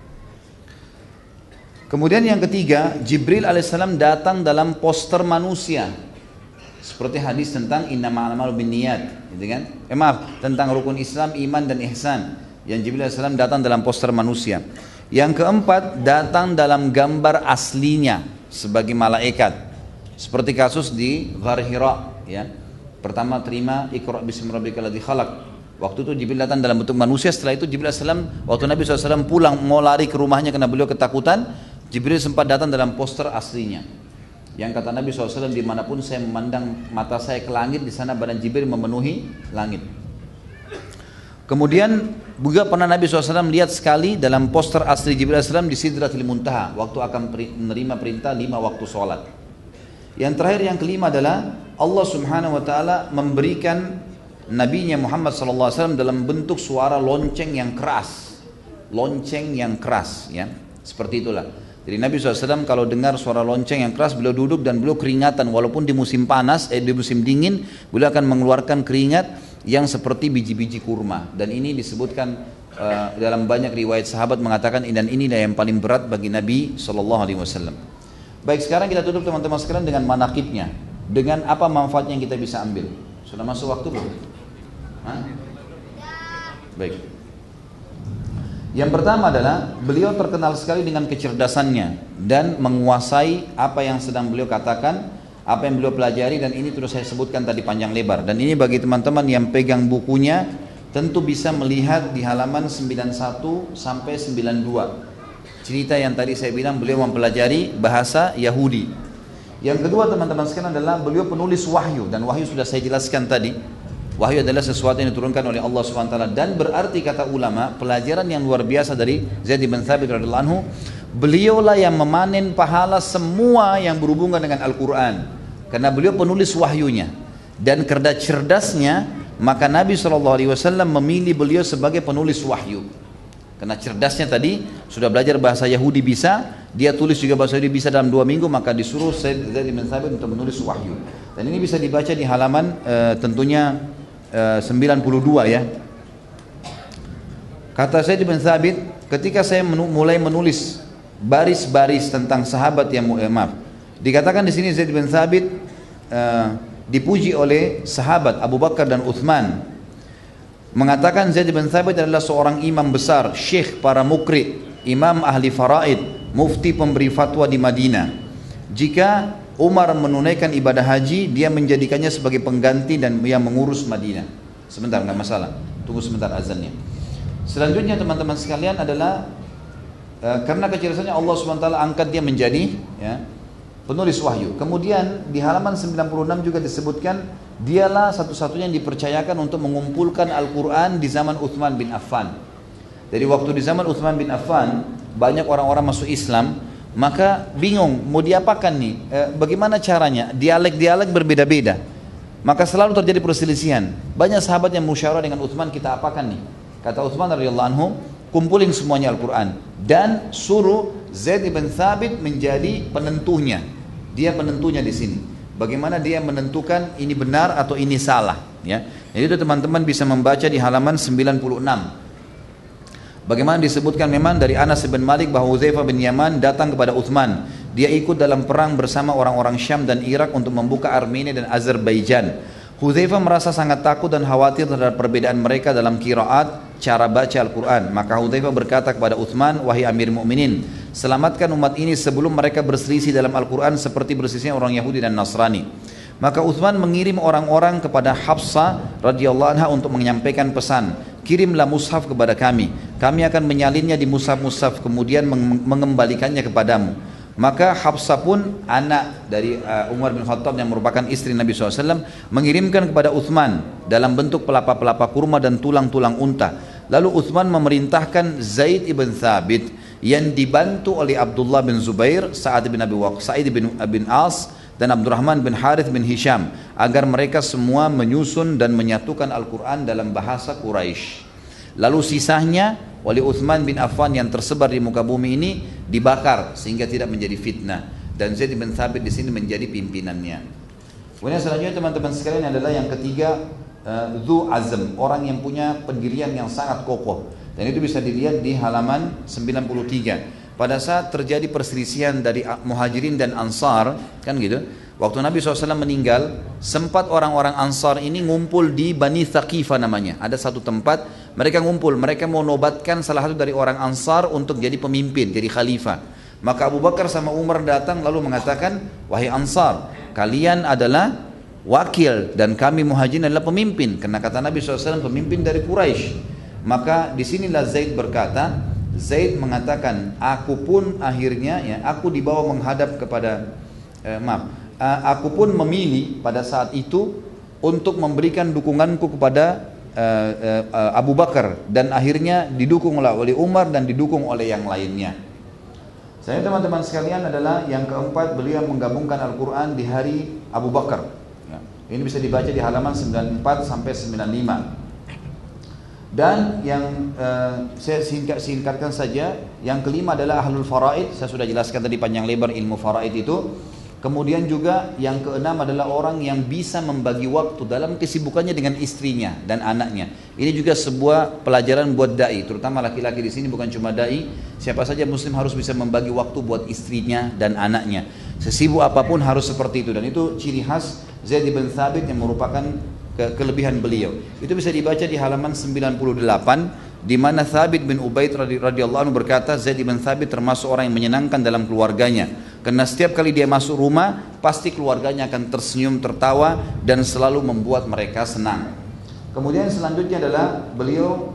Kemudian yang ketiga, Jibril alaihissalam datang dalam poster manusia, seperti hadis tentang innamal a'malu binniyat, gitu kan? Tentang rukun Islam, iman dan ihsan, yang Jibril alaihissalam datang dalam poster manusia. Yang keempat, datang dalam gambar aslinya sebagai malaikat, seperti kasus di Ghar Hira ya. Pertama terima Iqra bismi rabbikal ladzi khalaq. Waktu itu Jibril datang dalam bentuk manusia. Setelah itu Jibril alaihissalam, waktu Nabi SAW pulang mau lari ke rumahnya karena beliau ketakutan, Jibril sempat datang dalam poster aslinya. Yang kata Nabi SAW, dimanapun saya memandang mata saya ke langit, di sana badan Jibril memenuhi langit. Kemudian juga pernah Nabi SAW lihat sekali dalam poster asli Jibril SAW di Sidratil Muntaha, waktu akan menerima perintah 5 waktu sholat. Yang terakhir, yang kelima adalah Allah Subhanahu Wa Taala memberikan Nabi-Nya Muhammad SAW dalam bentuk suara lonceng yang keras, ya, seperti itulah. Jadi Nabi SAW kalau dengar suara lonceng yang keras, beliau duduk dan beliau keringatan, walaupun di musim panas, di musim dingin, beliau akan mengeluarkan keringat yang seperti biji-biji kurma. Dan ini disebutkan dalam banyak riwayat sahabat mengatakan, dan inilah yang paling berat bagi Nabi SAW. Baik, sekarang kita tutup teman-teman sekalian dengan manaqibnya, dengan apa manfaatnya yang kita bisa ambil. Sudah masuk waktu belum? Baik. Yang pertama adalah beliau terkenal sekali dengan kecerdasannya dan menguasai apa yang sedang beliau katakan, apa yang beliau pelajari, dan ini terus saya sebutkan tadi panjang lebar. Dan ini bagi teman-teman yang pegang bukunya tentu bisa melihat di halaman 91 sampai 92. Cerita yang tadi saya bilang beliau mempelajari bahasa Yahudi. Yang kedua teman-teman sekalian adalah beliau penulis wahyu, dan wahyu sudah saya jelaskan tadi. Wahyu adalah sesuatu yang diturunkan oleh Allah SWT, dan berarti kata ulama, pelajaran yang luar biasa dari Zaid bin Thabit radhiyallahu anhu, beliaulah yang memanen pahala semua yang berhubungan dengan Al-Quran, karena beliau penulis wahyunya. Dan karena cerdasnya, maka Nabi SAW memilih beliau sebagai penulis wahyu. Karena cerdasnya tadi, sudah belajar bahasa Yahudi bisa, dia tulis juga bahasa Yahudi bisa dalam 2 minggu, maka disuruh Zaid bin Thabit untuk menulis wahyu. Dan ini bisa dibaca di halaman tentunya 92 ya. Kata Zaid bin Thabit, ketika saya mulai menulis baris-baris tentang sahabat yang dikatakan di sini Zaid bin Thabit dipuji oleh sahabat Abu Bakar dan Uthman. Mengatakan Zaid bin Thabit adalah seorang imam besar, syekh para mukri, imam ahli faraid, mufti pemberi fatwa di Madinah. Jika Umar menunaikan ibadah haji, dia menjadikannya sebagai pengganti dan yang mengurus Madinah. Sebentar, nggak masalah, tunggu sebentar azannya. Selanjutnya teman-teman sekalian adalah karena kecerdasannya Allah SWT angkat dia menjadi ya, penulis wahyu. Kemudian di halaman 96 juga disebutkan dialah satu-satunya yang dipercayakan untuk mengumpulkan Al-Quran di zaman Uthman bin Affan. Jadi waktu di zaman Utsman bin Affan banyak orang-orang masuk Islam, maka bingung mau diapakan nih, bagaimana caranya, dialek-dialek berbeda-beda, maka selalu terjadi perselisihan. Banyak sahabat yang musyawarah dengan Utsman, kita apakan nih? Kata Utsman radhiyallahu anhu, kumpulin semuanya Al-Quran dan suruh Zaid bin Thabit menjadi penentunya. Dia penentunya di sini. Bagaimana dia menentukan ini benar atau ini salah, ya. Jadi itu teman-teman bisa membaca di halaman 96. Bagaimana disebutkan memang dari Anas bin Malik bahwa Hudzaifah bin Yaman datang kepada Utsman. Dia ikut dalam perang bersama orang-orang Syam dan Irak untuk membuka Armenia dan Azerbaijan. Hudzaifah merasa sangat takut dan khawatir terhadap perbedaan mereka dalam qiraat, cara baca Al-Quran. Maka Hudzaifah berkata kepada Utsman, wahai Amir Mukminin, selamatkan umat ini sebelum mereka berselisih dalam Al-Quran seperti berselisihnya orang Yahudi dan Nasrani. Maka Utsman mengirim orang-orang kepada Hafsah radhiyallahu anha untuk menyampaikan pesan, kirimlah mushaf kepada kami akan menyalinnya di mushaf-mushaf kemudian mengembalikannya kepadamu. Maka Hafsah pun anak dari Umar bin Khattab yang merupakan istri Nabi SAW mengirimkan kepada Utsman dalam bentuk pelapa-pelapa kurma dan tulang-tulang unta. Lalu Utsman memerintahkan Zaid ibn Thabit yang dibantu oleh Abdullah bin Zubair, Sa'ad bin Abi Waqqas, Sa'id bin As dan Abdurrahman bin Harith bin Hisham agar mereka semua menyusun dan menyatukan Al-Quran dalam bahasa Quraisy. Lalu sisanya oleh Utsman bin Affan yang tersebar di muka bumi ini dibakar sehingga tidak menjadi fitnah, dan Zaid bin Thabit di sini menjadi pimpinannya. Kemudian selanjutnya teman-teman sekalian adalah yang ketiga, Dzu Azm, orang yang punya pendirian yang sangat kokoh, dan itu bisa dilihat di halaman 93. Pada saat terjadi perselisihan dari Muhajirin dan Ansar, kan gitu, waktu Nabi SAW meninggal, sempat orang-orang Ansar ini ngumpul di Bani Thaqifah namanya. Ada satu tempat, mereka ngumpul, mereka mau nobatkan salah satu dari orang Ansar untuk jadi pemimpin, jadi khalifah. Maka Abu Bakar sama Umar datang lalu mengatakan, wahai Ansar, kalian adalah wakil dan kami Muhajirin adalah pemimpin. Karena kata Nabi SAW pemimpin dari Quraisy. Maka disinilah Zaid berkata, Zaid mengatakan, aku pun akhirnya, ya, aku dibawa menghadap kepada, aku pun memilih pada saat itu untuk memberikan dukunganku kepada Abu Bakar, dan akhirnya didukung oleh Umar dan didukung oleh yang lainnya. Saya teman-teman sekalian adalah yang keempat, beliau menggabungkan Al-Quran di hari Abu Bakar. Ya, ini bisa dibaca di halaman 94 sampai 95. Dan yang saya singkatkan saja, yang kelima adalah Ahlul Faraid. Saya sudah jelaskan tadi panjang lebar ilmu faraid itu. Kemudian juga yang keenam adalah orang yang bisa membagi waktu dalam kesibukannya dengan istrinya dan anaknya. Ini juga sebuah pelajaran buat dai, terutama laki-laki di sini, bukan cuma dai. Siapa saja muslim harus bisa membagi waktu buat istrinya dan anaknya. Sesibuk apapun harus seperti itu, dan itu ciri khas Zaid bin Thabit yang merupakan kelebihan beliau. Itu bisa dibaca di halaman 98, di mana Thabit bin Ubaid radhiyallahu anhu berkata, Zaid bin Thabit termasuk orang yang menyenangkan dalam keluarganya, karena setiap kali dia masuk rumah pasti keluarganya akan tersenyum, tertawa, dan selalu membuat mereka senang. Kemudian selanjutnya adalah beliau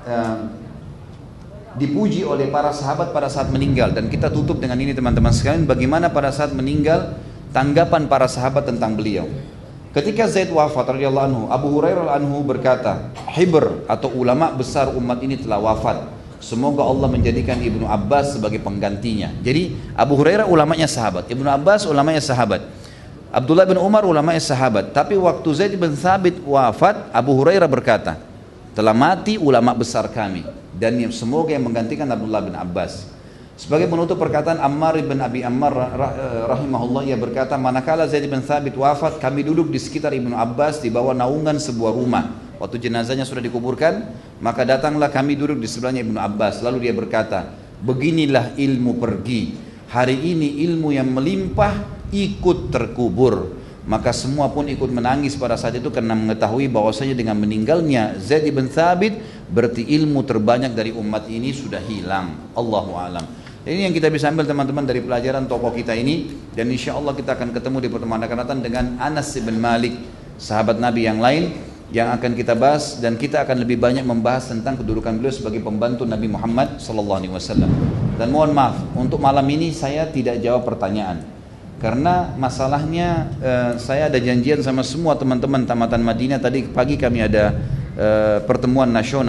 dipuji oleh para sahabat pada saat meninggal, dan kita tutup dengan ini teman-teman sekalian, bagaimana pada saat meninggal tanggapan para sahabat tentang beliau. Ketika Zaid wafat radhiyallahu anhu, Abu Hurairah anhu berkata, hibr atau ulama besar umat ini telah wafat. Semoga Allah menjadikan Ibnu Abbas sebagai penggantinya. Jadi Abu Hurairah ulamanya sahabat, Ibnu Abbas ulamanya sahabat, Abdullah bin Umar ulamanya sahabat. Tapi waktu Zaid bin Thabit wafat, Abu Hurairah berkata, telah mati ulama besar kami, dan semoga yang menggantikan Abdullah bin Abbas. Sebagai penutup perkataan Ammar bin Abi Ammar rahimahullah, ia berkata, manakala Zaid bin Thabit wafat, kami duduk di sekitar Ibnu Abbas di bawah naungan sebuah rumah. Waktu jenazahnya sudah dikuburkan, maka datanglah kami duduk di sebelahnya Ibnu Abbas. Lalu dia berkata, beginilah ilmu pergi. Hari ini ilmu yang melimpah ikut terkubur. Maka semua pun ikut menangis pada saat itu karena mengetahui bahwasanya dengan meninggalnya Zaid bin Thabit berarti ilmu terbanyak dari umat ini sudah hilang. Allahu a'lam. Ini yang kita bisa ambil teman-teman dari pelajaran tokoh kita ini, dan insya Allah kita akan ketemu di pertemuan akan datang dengan Anas bin Malik, sahabat Nabi yang lain yang akan kita bahas, dan kita akan lebih banyak membahas tentang kedudukan beliau sebagai pembantu Nabi Muhammad SAW. Dan mohon maaf untuk malam ini saya tidak jawab pertanyaan, karena masalahnya saya ada janjian sama semua teman-teman tamatan Madinah. Tadi pagi kami ada pertemuan nasional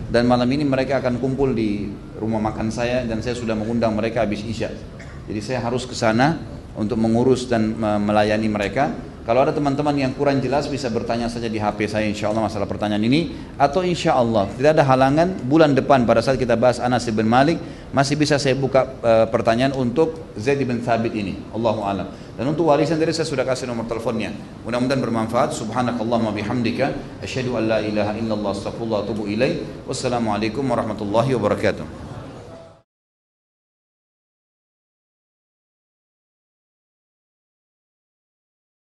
dan malam ini mereka akan kumpul di rumah makan saya dan saya sudah mengundang mereka habis Isya. Jadi saya harus ke sana untuk mengurus dan melayani mereka. Kalau ada teman-teman yang kurang jelas bisa bertanya saja di HP saya insya Allah masalah pertanyaan ini, atau insya Allah tidak ada halangan bulan depan pada saat kita bahas Anas bin Malik masih bisa saya buka pertanyaan untuk Zaid bin Thabit ini, Allahu a'lam. Dan untuk warisan tadi saya sudah kasih nomor teleponnya. Mudah-mudahan bermanfaat. Subhanakallahumma bihamdika asyhadu an la ilaha illallah astaghfirullah wa atubu ilaik. Wassalamualaikum warahmatullahi wabarakatuh.